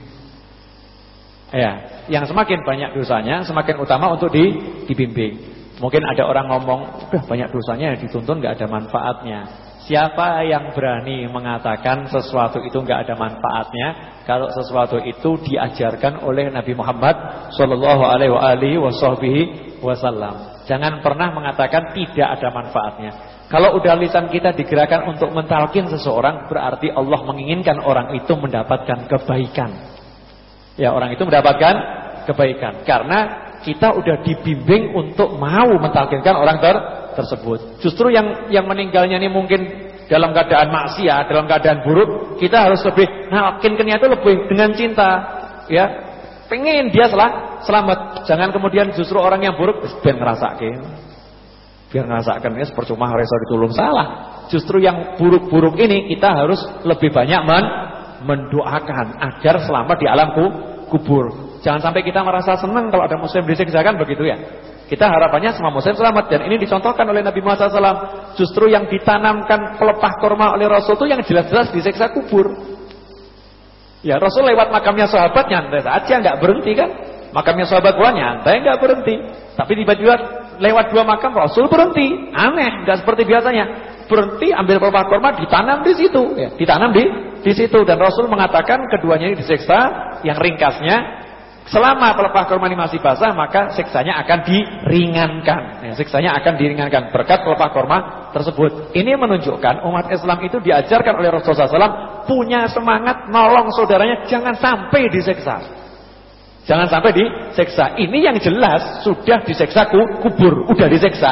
Ya, yang semakin banyak dosanya semakin utama untuk di, dibimbing. Mungkin ada orang ngomong, udah banyak dosanya dituntun nggak ada manfaatnya. Siapa yang berani mengatakan sesuatu itu nggak ada manfaatnya? Kalau sesuatu itu diajarkan oleh Nabi Muhammad Sallallahu Alaihi Wasallam. Jangan pernah mengatakan tidak ada manfaatnya. Kalau udah lisan kita digerakkan untuk mentalkin seseorang, berarti Allah menginginkan orang itu mendapatkan kebaikan. Ya, orang itu mendapatkan kebaikan karena kita udah dibimbing untuk mau mentalkinkan orang ter tersebut. Justru yang yang meninggalnya ini mungkin dalam keadaan maksiat, dalam keadaan buruk, kita harus lebih nalkinkannya itu lebih dengan cinta, ya. Pengen dia salah selamat. Jangan kemudian justru orang yang buruk biar ngerasakin. Biar ngerasakan ya percuma reso ditulung, salah. Justru yang buruk-buruk ini kita harus lebih banyak men mendoakan agar selamat di alam kubur. Jangan sampai kita merasa senang kalau ada muslim disiksakan begitu ya. Kita harapannya semua muslim selamat. Dan ini dicontohkan oleh Nabi Muhammad shallallahu alaihi wasallam. Justru yang ditanamkan pelepah korma oleh Rasul itu yang jelas-jelas disiksa kubur. Ya, Rasul lewat makamnya sahabat nyantai saja, nggak berhenti kan. Makamnya sahabat gua nyantai nggak berhenti. Tapi tiba-tiba lewat dua makam Rasul berhenti. Aneh, nggak seperti biasanya. Berhenti, ambil pelepah korma, ditanam di situ, ya, ditanam di di situ. Dan Rasul mengatakan keduanya ini disiksa. Yang ringkasnya, selama pelepah korma ini masih basah, maka siksanya akan diringankan. Ya, siksanya akan diringankan berkat pelepah korma tersebut. Ini menunjukkan umat Islam itu diajarkan oleh Rasulullah shallallahu alaihi wasallam punya semangat nolong saudaranya, jangan sampai disiksa. Jangan sampai disiksa. Ini yang jelas sudah disiksa kubur, udah disiksa.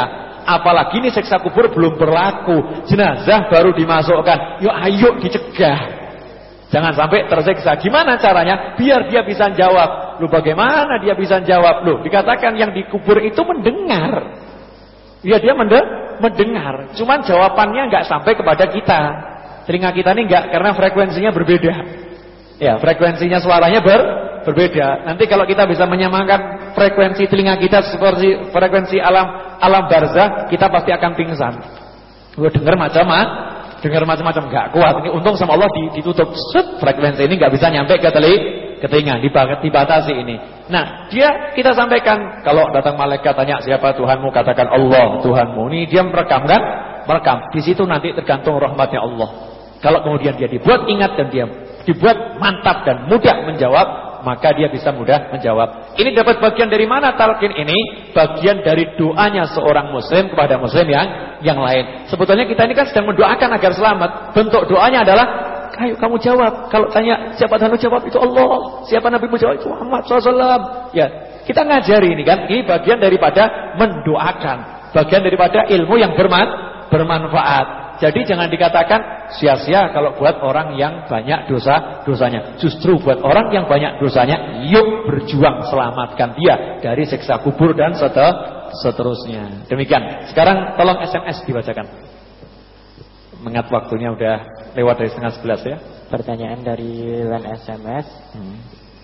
Apalagi ini siksa kubur belum berlaku, jenazah baru dimasukkan. Yuk ayo dicegah, jangan sampai tersiksa. Gimana caranya? Biar dia bisa jawab. Loh bagaimana dia bisa jawab? Loh dikatakan yang dikubur itu mendengar. Ya dia mendengar, cuman jawabannya nggak sampai kepada kita. Telinga kita ini nggak, karena frekuensinya berbeda. Ya, frekuensinya suaranya ber, berbeda. Nanti kalau kita bisa menyamakan frekuensi telinga kita seperti frekuensi alam alam barzah, kita pasti akan pingsan. Gue dengar macam-macam, dengar macam-macam nggak kuat. Ini untung sama Allah ditutup, set, frekuensi ini nggak bisa nyampe ke telinga. Ketingan dibatasi ini. Nah, dia kita sampaikan kalau datang malaikat tanya siapa Tuhanmu, katakan Allah Tuhanmu. Ini dia merekam kan? Merekam. Di situ nanti tergantung rahmatnya Allah. Kalau kemudian dia dibuat ingat dan dia dibuat mantap dan mudah menjawab, maka dia bisa mudah menjawab. Ini dapat bagian dari mana talqin ini? Bagian dari doanya seorang muslim kepada muslim yang yang lain. Sebetulnya kita ini kan sedang mendoakan agar selamat. Bentuk doanya adalah ayo kamu jawab. Kalau tanya siapa Tuhanmu, jawab itu Allah. Siapa Nabimu, jawab itu Muhammad shallallahu alaihi wasallam. Ya, kita ngajari ini kan. Ini bagian daripada mendoakan, bagian daripada ilmu yang berman, bermanfaat. Jadi jangan dikatakan sia-sia kalau buat orang yang banyak dosa-dosanya. Justru buat orang yang banyak dosanya, yuk berjuang selamatkan dia dari siksa kubur dan seterusnya. Demikian. Sekarang tolong S M S dibacakan. Mengat waktunya udah lewat dari setengah sebelas ya. Pertanyaan dari line S M S. hmm.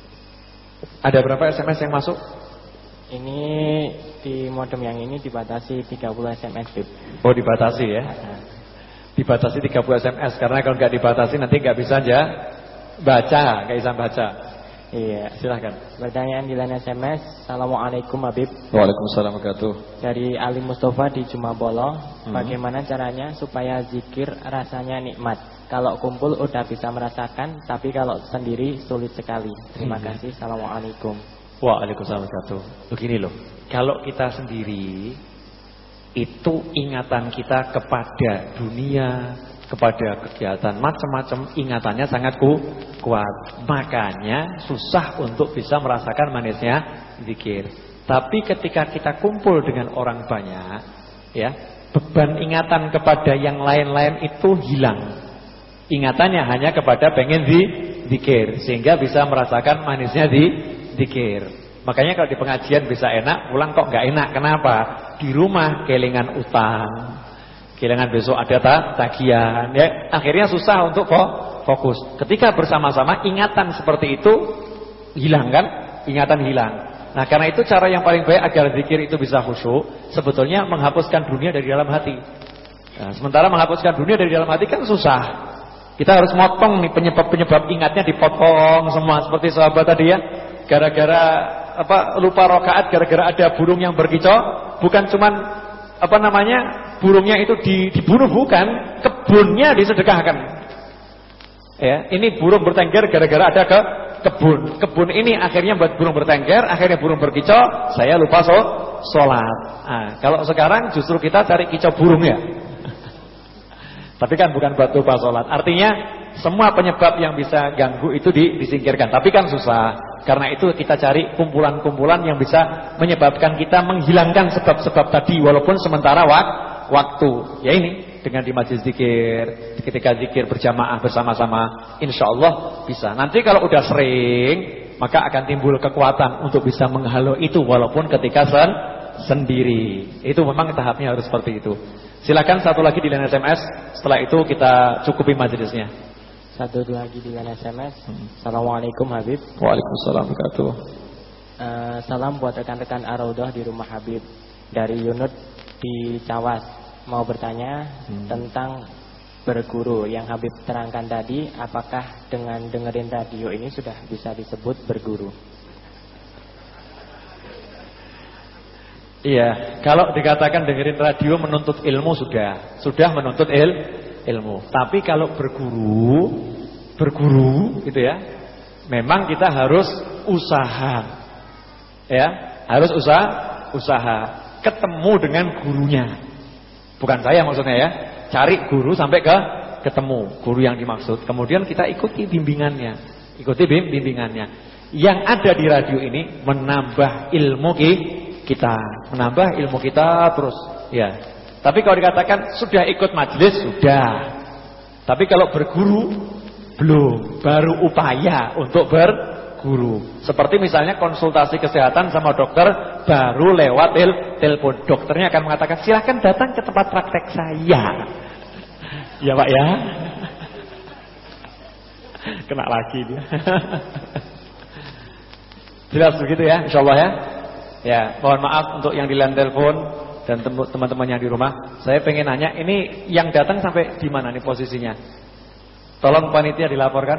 Ada berapa S M S yang masuk? Ini di modem yang ini dibatasi tiga puluh S M S. Oh dibatasi ya. Dibatasi tiga puluh S M S. Karena kalau nggak dibatasi nanti nggak bisa aja baca, nggak bisa baca. Iya, silahkan. Pertanyaan di line S M S. Assalamualaikum Habib. Waalaikumsalam warahmatullahi. Dari Ali Mustafa di Jumabolo. hmm. Bagaimana caranya supaya zikir rasanya nikmat? Kalau kumpul udah bisa merasakan, tapi kalau sendiri sulit sekali. Terima hmm. kasih. Assalamualaikum. Waalaikumsalam warahmatullahi. Begini loh, kalau kita sendiri itu ingatan kita kepada dunia, kepada kegiatan macam-macam, ingatannya sangat ku, kuat. Makanya susah untuk bisa merasakan manisnya zikir. Tapi ketika kita kumpul dengan orang banyak, ya, beban ingatan kepada yang lain-lain itu hilang. Ingatannya hanya kepada pengen di zikir, sehingga bisa merasakan manisnya di zikir. Makanya kalau di pengajian bisa enak, pulang kok nggak enak. Kenapa? Di rumah kelingan utang, kelingan besok ada tagihan, ya akhirnya susah untuk fokus. Ketika bersama-sama ingatan seperti itu hilang kan? Ingatan hilang. Nah karena itu cara yang paling baik agar zikir itu bisa khusyuk, sebetulnya menghapuskan dunia dari dalam hati. Nah, sementara menghapuskan dunia dari dalam hati kan susah. Kita harus motong nih penyebab-penyebab ingatnya, dipotong semua seperti sahabat tadi ya. Gara-gara apa lupa rakaat, gara-gara ada burung yang berkicau, bukan cuman apa namanya burungnya itu dibunuh, bukan, kebunnya disedekahkan. Ya, ini burung bertengger gara-gara ada ke kebun. Kebun ini akhirnya buat burung bertengger, akhirnya burung berkicau, saya lupa so, sholat. Nah, kalau sekarang justru kita cari kicau burung ya. Tapi kan bukan buat lupa sholat. Artinya semua penyebab yang bisa ganggu itu disingkirkan. Tapi kan susah. Karena itu kita cari kumpulan-kumpulan yang bisa menyebabkan kita menghilangkan sebab-sebab tadi, walaupun sementara wak waktu. Ya ini dengan di majelis zikir, ketika zikir berjamaah bersama-sama, insya Allah bisa. Nanti kalau udah sering, maka akan timbul kekuatan untuk bisa menghalau itu, walaupun ketika sen sendiri. Itu memang tahapnya harus seperti itu. Silakan satu lagi di line S M S. Setelah itu kita cukupi majelisnya. Satu lagi di line S M S. Assalamualaikum Habib. Waalaikumsalam warahmatullahi. Uh, salam buat rekan-rekan Ar-Raudhah di rumah Habib. Dari Yunus di Cawas. Mau bertanya hmm. tentang berguru yang Habib terangkan tadi. Apakah dengan dengerin radio ini sudah bisa disebut berguru? Iya, kalau dikatakan dengerin radio menuntut ilmu sudah, sudah menuntut il, ilmu. Tapi kalau berguru, berguru gitu ya, memang kita harus usaha, ya, harus usaha, usaha, ketemu dengan gurunya. Bukan saya maksudnya ya, cari guru sampai ke ketemu guru yang dimaksud. Kemudian kita ikuti bimbingannya, ikuti bimbingannya. Yang ada di radio ini menambah ilmu kita. Kita menambah ilmu kita terus, ya. Tapi kalau dikatakan sudah ikut majelis, sudah. Tapi kalau berguru, belum. Baru upaya untuk berguru. Seperti misalnya konsultasi kesehatan sama dokter, baru lewat tel telepon. Dokternya akan mengatakan, silakan datang ke tempat praktek saya. Ya Pak ya. Kena lagi dia. Jelas begitu ya, insyaallah ya. Ya, mohon maaf untuk yang di line telepon dan teman-teman yang di rumah. Saya pengen nanya, ini yang datang sampai di mana nih posisinya? Tolong panitia dilaporkan.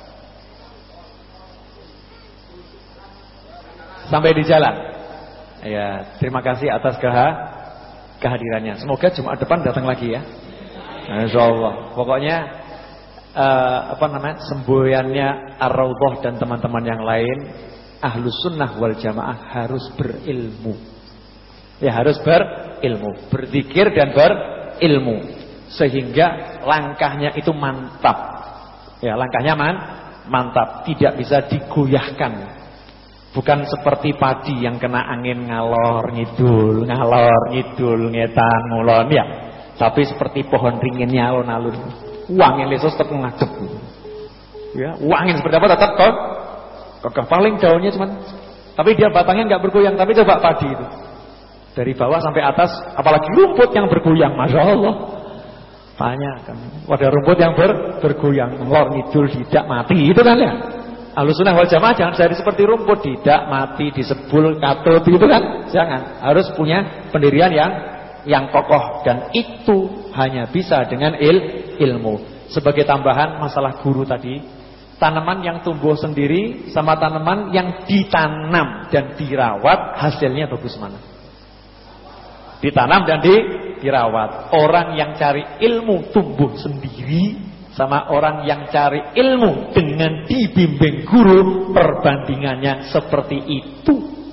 Sampai di jalan. Ya, terima kasih atas kehadirannya. Semoga Jumat depan datang lagi ya. Insyaallah. Pokoknya uh, apa namanya? Semboyannya Ar-Raudhah dan teman-teman yang lain, Ahlus Sunnah wal Jamaah harus berilmu. Ya harus berilmu, berzikir dan berilmu, sehingga langkahnya itu mantap. Ya langkahnya man, mantap, tidak bisa digoyahkan. Bukan seperti padi yang kena angin ngalor ngidul, ngalor ngidul, ngetan ngulon ya. Tapi seperti pohon ringinnya alun-alun, uangin lesos tetap ngadep. Ya, uangin seperti apa tetap kok. Kok paling daunnya cuman, tapi dia batangnya nggak bergoyang. Tapi coba padi itu. Dari bawah sampai atas, apalagi rumput yang bergoyang, masya Allah. Tanya kan, ada rumput yang ber, bergoyang, ngelor ngidul, tidak mati, itu kan ya. Ahlussunnah wal Jamaah jangan jadi seperti rumput, tidak mati, disebul, katut, itu kan. Jangan, harus punya pendirian yang yang kokoh, dan itu hanya bisa dengan il, ilmu. Sebagai tambahan masalah guru tadi, tanaman yang tumbuh sendiri sama tanaman yang ditanam dan dirawat, hasilnya bagus mana? Ditanam dan di, dirawat. Orang yang cari ilmu tumbuh sendiri sama orang yang cari ilmu dengan dibimbing guru, perbandingannya seperti itu.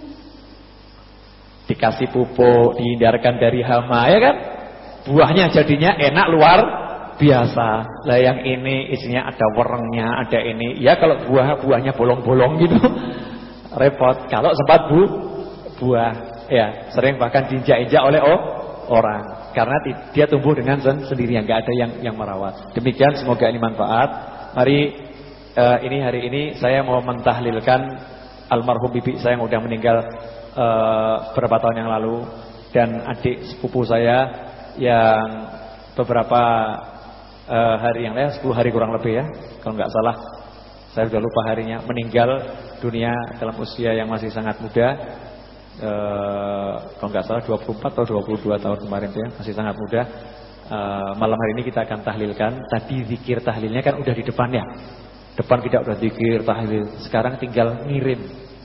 Dikasih pupuk, dihindarkan dari hama, ya kan? Buahnya jadinya enak luar biasa. Lah yang ini isinya ada werengnya, ada ini. Ya kalau buah buahnya bolong-bolong gitu repot. Kalau sempat bu buah ya sering bahkan diinjak-injak oleh oh, orang karena dia tumbuh dengan sendirian, nggak ada yang yang merawat. Demikian, semoga ini manfaat. Mari uh, ini hari ini saya mau mentahlilkan almarhum bibi saya yang udah meninggal uh, beberapa tahun yang lalu, dan adik sepupu saya yang beberapa uh, hari yang lain, sepuluh hari kurang lebih ya kalau nggak salah, saya sudah lupa harinya, meninggal dunia dalam usia yang masih sangat muda. Uh, kalau nggak salah dua puluh empat atau dua puluh dua tahun kemarin ya, masih sangat muda. uh, Malam hari ini kita akan tahlilkan. Tadi zikir tahlilnya kan udah di depan ya. Depan kita udah zikir tahlil, sekarang tinggal ngirim.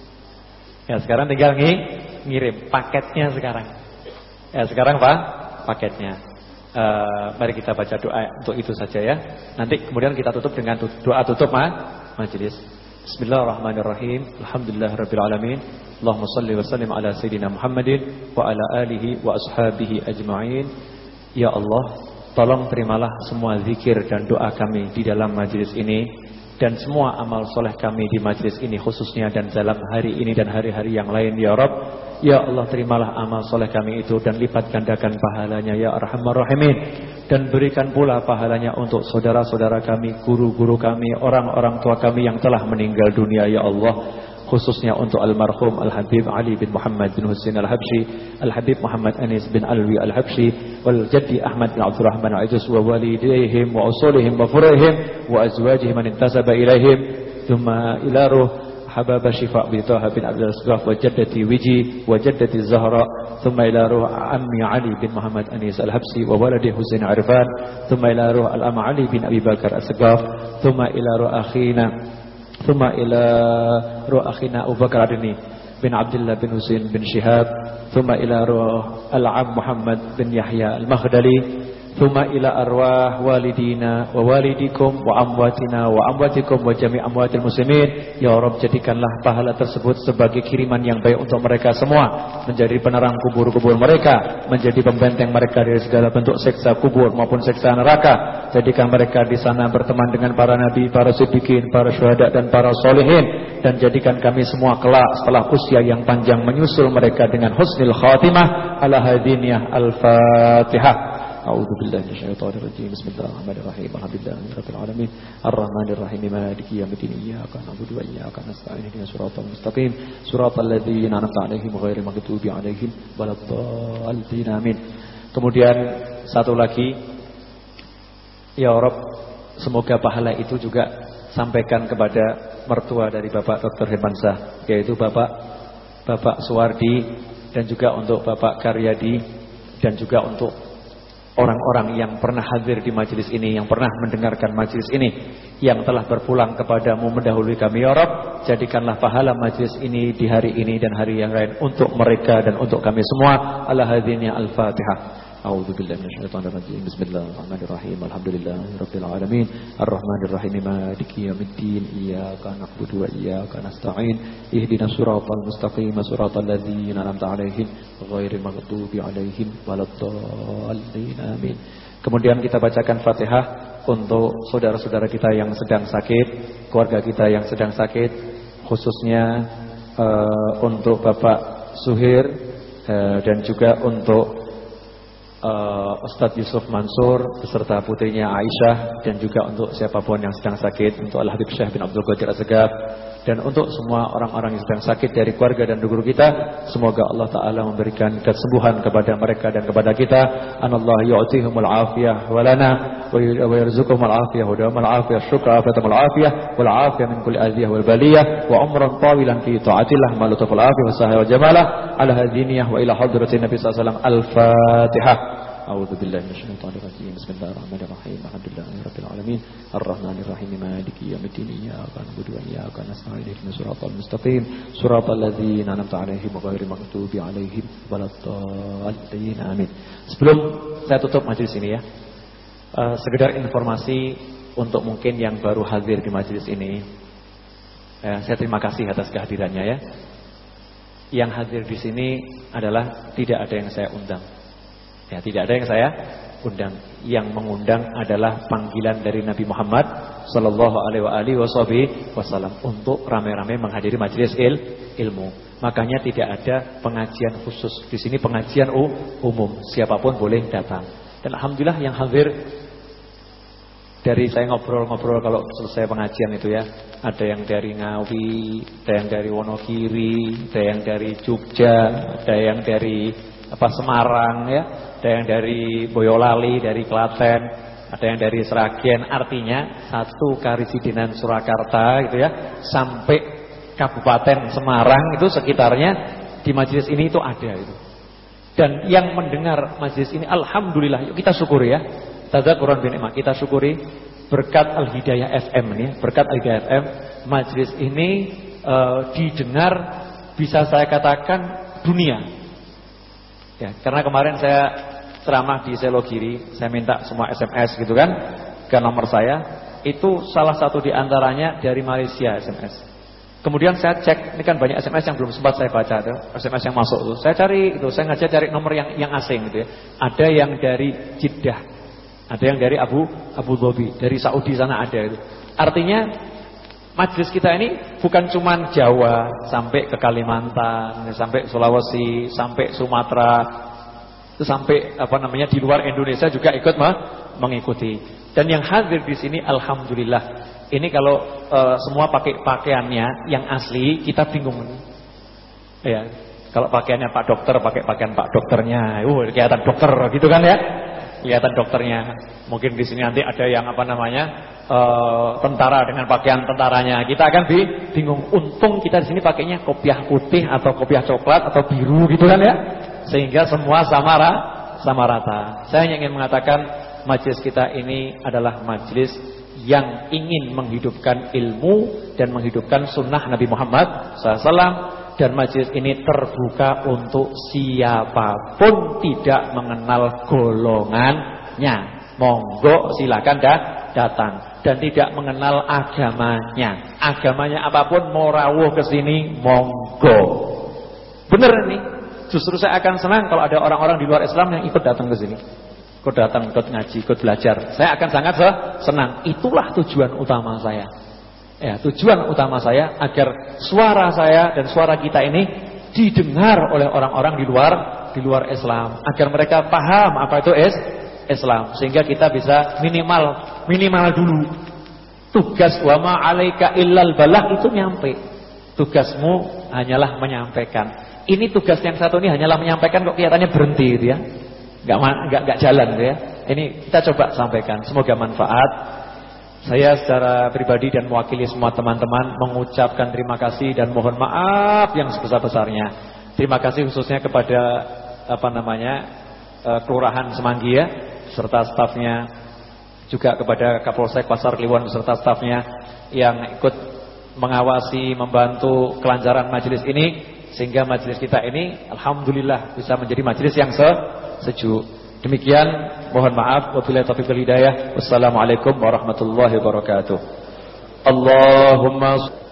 Ya sekarang tinggal ng ngirim paketnya sekarang. Ya sekarang Pak, paketnya. uh, Mari kita baca doa untuk itu saja ya. Nanti kemudian kita tutup dengan doa tutup ma majelis. Bismillahirrahmanirrahim. Alhamdulillahirabbil alamin. Allahumma shalli wa sallim ala sayyidina Muhammadin wa ala alihi wa ashabihi ajma'in. Ya Allah, tolong terimalah semua zikir dan doa kami di dalam majelis ini, dan semua amal soleh kami di majelis ini khususnya, dan dalam hari ini dan hari-hari yang lain ya Rabb. Ya Allah, terimalah amal soleh kami itu dan lipat gandakan pahalanya ya Arhamar Rahimin, dan berikan pula pahalanya untuk saudara-saudara kami, guru-guru kami, orang-orang tua kami yang telah meninggal dunia ya Allah, khususnya untuk almarhum Al-Habib Ali bin Muhammad bin Husain Al-Habsyi, Al-Habib Muhammad Anis bin Alwi Al-Habsyi, wal Jaddi Ahmad bin Abdul Rahman Al-Ajus, wa walidayhim wa usulihim wa furihim wa azwajihim man intasaba ilaihim, thumma ila ruh Habab Syifa bin Taha bin Abdul Asghaf wa jaddati Wiji wa jaddati Zahra, thumma ila ruh Ammi Ali bin Muhammad Anis Al-Habsyi wa waladi Husain Arfan, thumma ila ruh Al-Am Ali bin Abi Bakar As-Sagaf, thumma ila ruh akhina thumma ila ruh akhina Abu Bakar Adni bin Abdullah bin Husain bin Syihab, thumma ila ruh Al-Am Muhammad bin Yahya Al-Maghdali, thumma ila arwah walidina wa walidikum wa amwatina wa amwatikum wa jami' amwatil muslimin. Ya Rabb, jadikanlah pahala tersebut sebagai kiriman yang baik untuk mereka semua, menjadi penerang kubur-kubur mereka, menjadi pembenteng mereka dari segala bentuk siksa kubur maupun siksa neraka. Jadikan mereka di sana berteman dengan para nabi, para siddiqin, para syuhada dan para solihin. Dan jadikan kami semua kelak setelah usia yang panjang menyusul mereka dengan husnul khatimah. Ala hadiniyah al-Fatihah. A'udzu billahi minasyaitonir rajim. Bismillahirrahmanirrahim. Alhamdulillahi rabbil alamin. Arrahmanir rahim. Maliki yaumiddin. Iyyaka na'budu wa iyyaka nasta'in. Ihdinas siratal mustaqim. Siratal ladzina an'amta 'alaihim ghairil maghdubi 'alaihim waladdallin. Amin. Kemudian satu lagi, ya Rabb, semoga pahala itu juga sampaikan kepada mertua dari Bapak Doktor Hermansyah, yaitu Bapak Bapak Suwardi, dan juga untuk Bapak Karyadi, dan juga untuk orang-orang yang pernah hadir di majelis ini, yang pernah mendengarkan majelis ini, yang telah berpulang kepadamu mendahului kami, ya Rabb. Jadikanlah pahala majelis ini di hari ini dan hari yang lain untuk mereka dan untuk kami semua. Ala hadhihi al-Fatihah. A'udzu billahi minasyaitonir rajim. Bismillahirrahmanirrahim. Alhamdulillahirabbil alamin. Arrahmanirrahim. Maliki yaumiddin. Iyyaka na'budu wa iyyaka nasta'in. Ihdinas siratal mustaqim. Siratal ladzina an'amta 'alaihim ghairil maghdubi 'alaihim waladdallin. Amin. Kemudian kita bacakan Fatihah untuk saudara-saudara kita yang sedang sakit, keluarga kita yang sedang sakit, khususnya uh, untuk Bapak Suhir uh, dan juga untuk Uh, Ustadz Yusuf Mansur beserta putrinya Aisyah, dan juga untuk siapapun yang sedang sakit, untuk Al-Habib Syekh bin Abdul Qadir Az-Zagaf, dan untuk semua orang-orang yang sedang sakit dari keluarga dan guru kita. Semoga Allah Ta'ala memberikan kesembuhan kepada mereka dan kepada kita. Anallahu yu'tihumul afiyah walana wa yarzuqhumul afiyah wa dawamal afiyah syukra afatamul afiyah wal afiyah min kulli adhiyah wal baliyah wa umran tawilan fi ta'atillah malutuful afiyah wa sahaya wa jamalah. Ala hadiniyah wa ila hadratin Nabi sallallahu alaihi wasallam. Al-Fatihah. A'udzu billahi minasyaitonir rajim. Bismillahirrahmanirrahim. Alhamdulillahirabbil alamin. Arrahmanir rahim. Maliki yaumiddin. Iyyaka na'budu wa iyyaka nasta'in. Ihdinas siratal mustaqim. Siratal ladzina an'amta 'alaihim ghairil maghdubi 'alaihim waladdallin. Amin. Sebelum saya tutup majelis ini ya, uh, sekedar informasi untuk mungkin yang baru hadir di majelis ini. Uh, saya terima kasih atas kehadirannya ya. Yang hadir di sini adalah tidak ada yang saya undang. Ya, tidak ada yang saya undang. Yang mengundang adalah panggilan dari Nabi Muhammad sallallahu alaihi wasallam untuk rame-rame menghadiri majelis il, ilmu. Makanya tidak ada pengajian khusus. Di sini pengajian umum, siapapun boleh datang. Dan alhamdulillah yang hadir, dari saya ngobrol-ngobrol kalau selesai pengajian itu ya, ada yang dari Ngawi, ada yang dari Wonogiri, ada yang dari Jogja, ada yang dari apa Semarang ya, ada yang dari Boyolali, dari Klaten, ada yang dari Sragen. Artinya satu Karisidenan Surakarta gitu ya, sampai Kabupaten Semarang itu sekitarnya di majelis ini itu ada itu. Dan yang mendengar majelis ini alhamdulillah, yuk kita syukuri ya. Tadzakuran bin Iman, kita syukuri berkat Al-Hidayah F M ini, berkat Al-Hidayah F M, majelis ini uh, didengar bisa saya katakan dunia. Ya, karena kemarin saya ceramah di Selogiri, saya minta semua S M S gitu kan ke nomor saya, itu salah satu diantaranya dari Malaysia S M S. Kemudian saya cek, ini kan banyak S M S yang belum sempat saya baca tuh, S M S yang masuk tuh. Saya cari itu, saya ngajak cari nomor yang yang asing gitu ya. Ada yang dari Jeddah, ada yang dari Abu Abu Dhabi, dari Saudi sana ada itu. Artinya majelis kita ini bukan cuma Jawa, sampai ke Kalimantan, sampai Sulawesi, sampai Sumatera, sampai apa namanya di luar Indonesia juga ikut mengikuti. Dan yang hadir di sini alhamdulillah. Ini kalau uh, semua pakai pakaiannya yang asli, kita bingung. Ya, kalau pakaiannya Pak Dokter, pakai pakaian Pak Dokternya, uh kelihatan dokter gitu kan ya. Kelihatan dokternya. Mungkin di sini nanti ada yang apa namanya uh, tentara dengan pakaian tentaranya. Kita akan bingung. Untung kita di sini pakainya kopiah putih atau kopiah coklat atau biru gitu kan ya. Sehingga semua sama sama rata. Saya hanya ingin mengatakan majelis kita ini adalah majelis yang ingin menghidupkan ilmu dan menghidupkan sunnah Nabi Muhammad sallallahu alaihi wasallam. Dan majelis ini terbuka untuk siapapun, tidak mengenal golongannya. Monggo silakan dah datang. Dan tidak mengenal agamanya. Agamanya apapun, mau rawuh ke sini, monggo. Bener nih. Justru saya akan senang kalau ada orang-orang di luar Islam yang ikut datang ke sini. ikut datang, ikut ngaji, ikut belajar. Saya akan sangat senang. Itulah tujuan utama saya. Ya, tujuan utama saya agar suara saya dan suara kita ini didengar oleh orang-orang di luar di luar Islam, agar mereka paham apa itu is, Islam, sehingga kita bisa minimal minimal dulu tugas wa ma 'alaika illal balagh itu nyampe. Tugasmu hanyalah menyampaikan. Ini tugas yang satu ini hanyalah menyampaikan, kok kelihatannya berhenti gitu ya. Enggak enggak enggak jalan gitu ya. Ini kita coba sampaikan, semoga manfaat. Saya secara pribadi dan mewakili semua teman-teman mengucapkan terima kasih dan mohon maaf yang sebesar-besarnya. Terima kasih khususnya kepada apa namanya Kelurahan Semanggi ya, serta stafnya, juga kepada Kapolsek Pasar Kliwon beserta stafnya yang ikut mengawasi, membantu kelancaran majelis ini, sehingga majelis kita ini alhamdulillah bisa menjadi majelis yang se sejuk. Demikian, mohon maaf, wabillahi taufiq wal hidayah. Wassalamualaikum warahmatullahi wabarakatuh. Allahumma